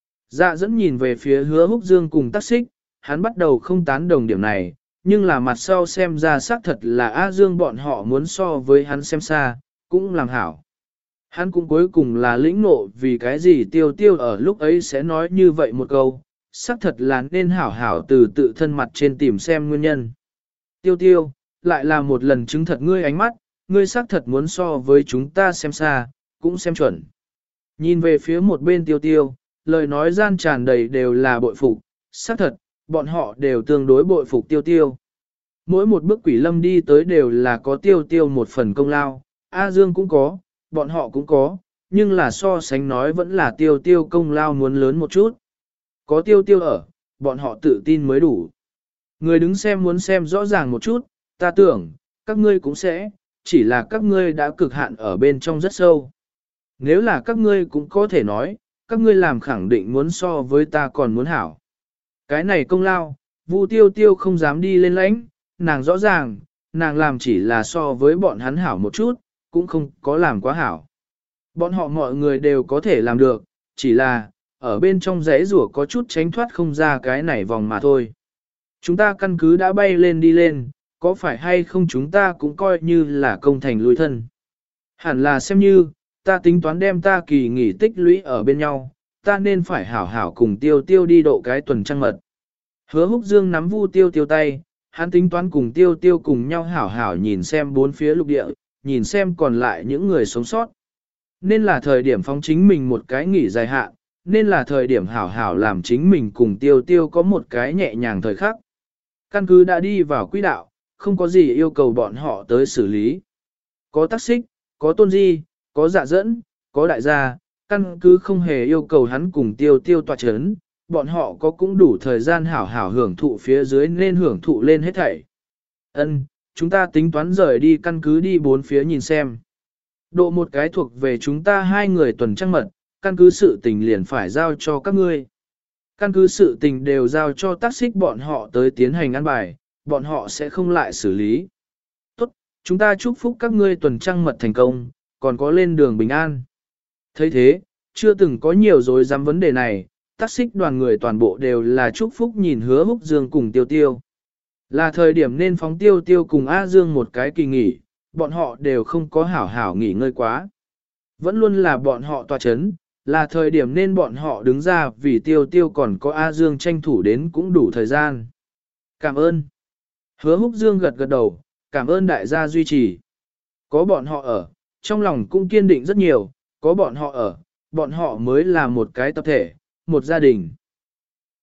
Dạ dẫn nhìn về phía Hứa Húc Dương cùng Tắc Xích, hắn bắt đầu không tán đồng điểm này, nhưng là mặt sau xem ra xác thật là A Dương bọn họ muốn so với hắn xem xa, cũng làm hảo. Hắn cũng cuối cùng là lĩnh ngộ vì cái gì tiêu tiêu ở lúc ấy sẽ nói như vậy một câu, xác thật là nên hảo hảo từ tự thân mặt trên tìm xem nguyên nhân. Tiêu tiêu, lại là một lần chứng thật ngươi ánh mắt, ngươi xác thật muốn so với chúng ta xem xa, cũng xem chuẩn. Nhìn về phía một bên tiêu tiêu, lời nói gian tràn đầy đều là bội phục, xác thật, bọn họ đều tương đối bội phục tiêu tiêu. Mỗi một bước Quỷ Lâm đi tới đều là có tiêu tiêu một phần công lao, A Dương cũng có, bọn họ cũng có, nhưng là so sánh nói vẫn là tiêu tiêu công lao muốn lớn một chút. Có tiêu tiêu ở, bọn họ tự tin mới đủ. Người đứng xem muốn xem rõ ràng một chút, ta tưởng, các ngươi cũng sẽ, chỉ là các ngươi đã cực hạn ở bên trong rất sâu. Nếu là các ngươi cũng có thể nói, các ngươi làm khẳng định muốn so với ta còn muốn hảo. Cái này công lao, Vu Tiêu Tiêu không dám đi lên lãnh, nàng rõ ràng, nàng làm chỉ là so với bọn hắn hảo một chút, cũng không có làm quá hảo. Bọn họ mọi người đều có thể làm được, chỉ là, ở bên trong rẽ rủa có chút tránh thoát không ra cái này vòng mà thôi. Chúng ta căn cứ đã bay lên đi lên, có phải hay không chúng ta cũng coi như là công thành lùi thân. Hẳn là xem như, ta tính toán đem ta kỳ nghỉ tích lũy ở bên nhau, ta nên phải hảo hảo cùng tiêu tiêu đi độ cái tuần trăng mật. Hứa Húc Dương nắm Vu Tiêu Tiêu tay, hắn tính toán cùng tiêu tiêu cùng nhau hảo hảo nhìn xem bốn phía lục địa, nhìn xem còn lại những người sống sót. Nên là thời điểm phóng chính mình một cái nghỉ dài hạn, nên là thời điểm hảo hảo làm chính mình cùng tiêu tiêu có một cái nhẹ nhàng thời khắc. Căn cứ đã đi vào quỹ đạo, không có gì yêu cầu bọn họ tới xử lý. Có Tắc Xích, có Tôn Di, có Dạ Dẫn, có đại gia, căn cứ không hề yêu cầu hắn cùng tiêu tiêu tọa chấn, bọn họ có cũng đủ thời gian hảo hảo hưởng thụ phía dưới nên hưởng thụ lên hết thảy. Ân, chúng ta tính toán rời đi căn cứ đi bốn phía nhìn xem. Độ một cái thuộc về chúng ta hai người tuần trăng mật, căn cứ sự tình liền phải giao cho các ngươi. Căn cứ sự tình đều giao cho Tắc Xích bọn họ tới tiến hành ăn bài, bọn họ sẽ không lại xử lý. Tốt, chúng ta chúc phúc các ngươi tuần trăng mật thành công, còn có lên đường bình an. thấy thế, chưa từng có nhiều dối dám vấn đề này, Tắc Xích đoàn người toàn bộ đều là chúc phúc nhìn Hứa Húc Dương cùng Tiêu Tiêu. Là thời điểm nên phóng Tiêu Tiêu cùng A Dương một cái kỳ nghỉ, bọn họ đều không có hảo hảo nghỉ ngơi quá. Vẫn luôn là bọn họ tòa chấn, là thời điểm nên bọn họ đứng ra vì Tiêu Tiêu còn có A Dương tranh thủ đến cũng đủ thời gian. Cảm ơn. Hứa Húc Dương gật gật đầu, cảm ơn đại gia duy trì. Có bọn họ ở, trong lòng cũng kiên định rất nhiều, có bọn họ ở, bọn họ mới là một cái tập thể, một gia đình.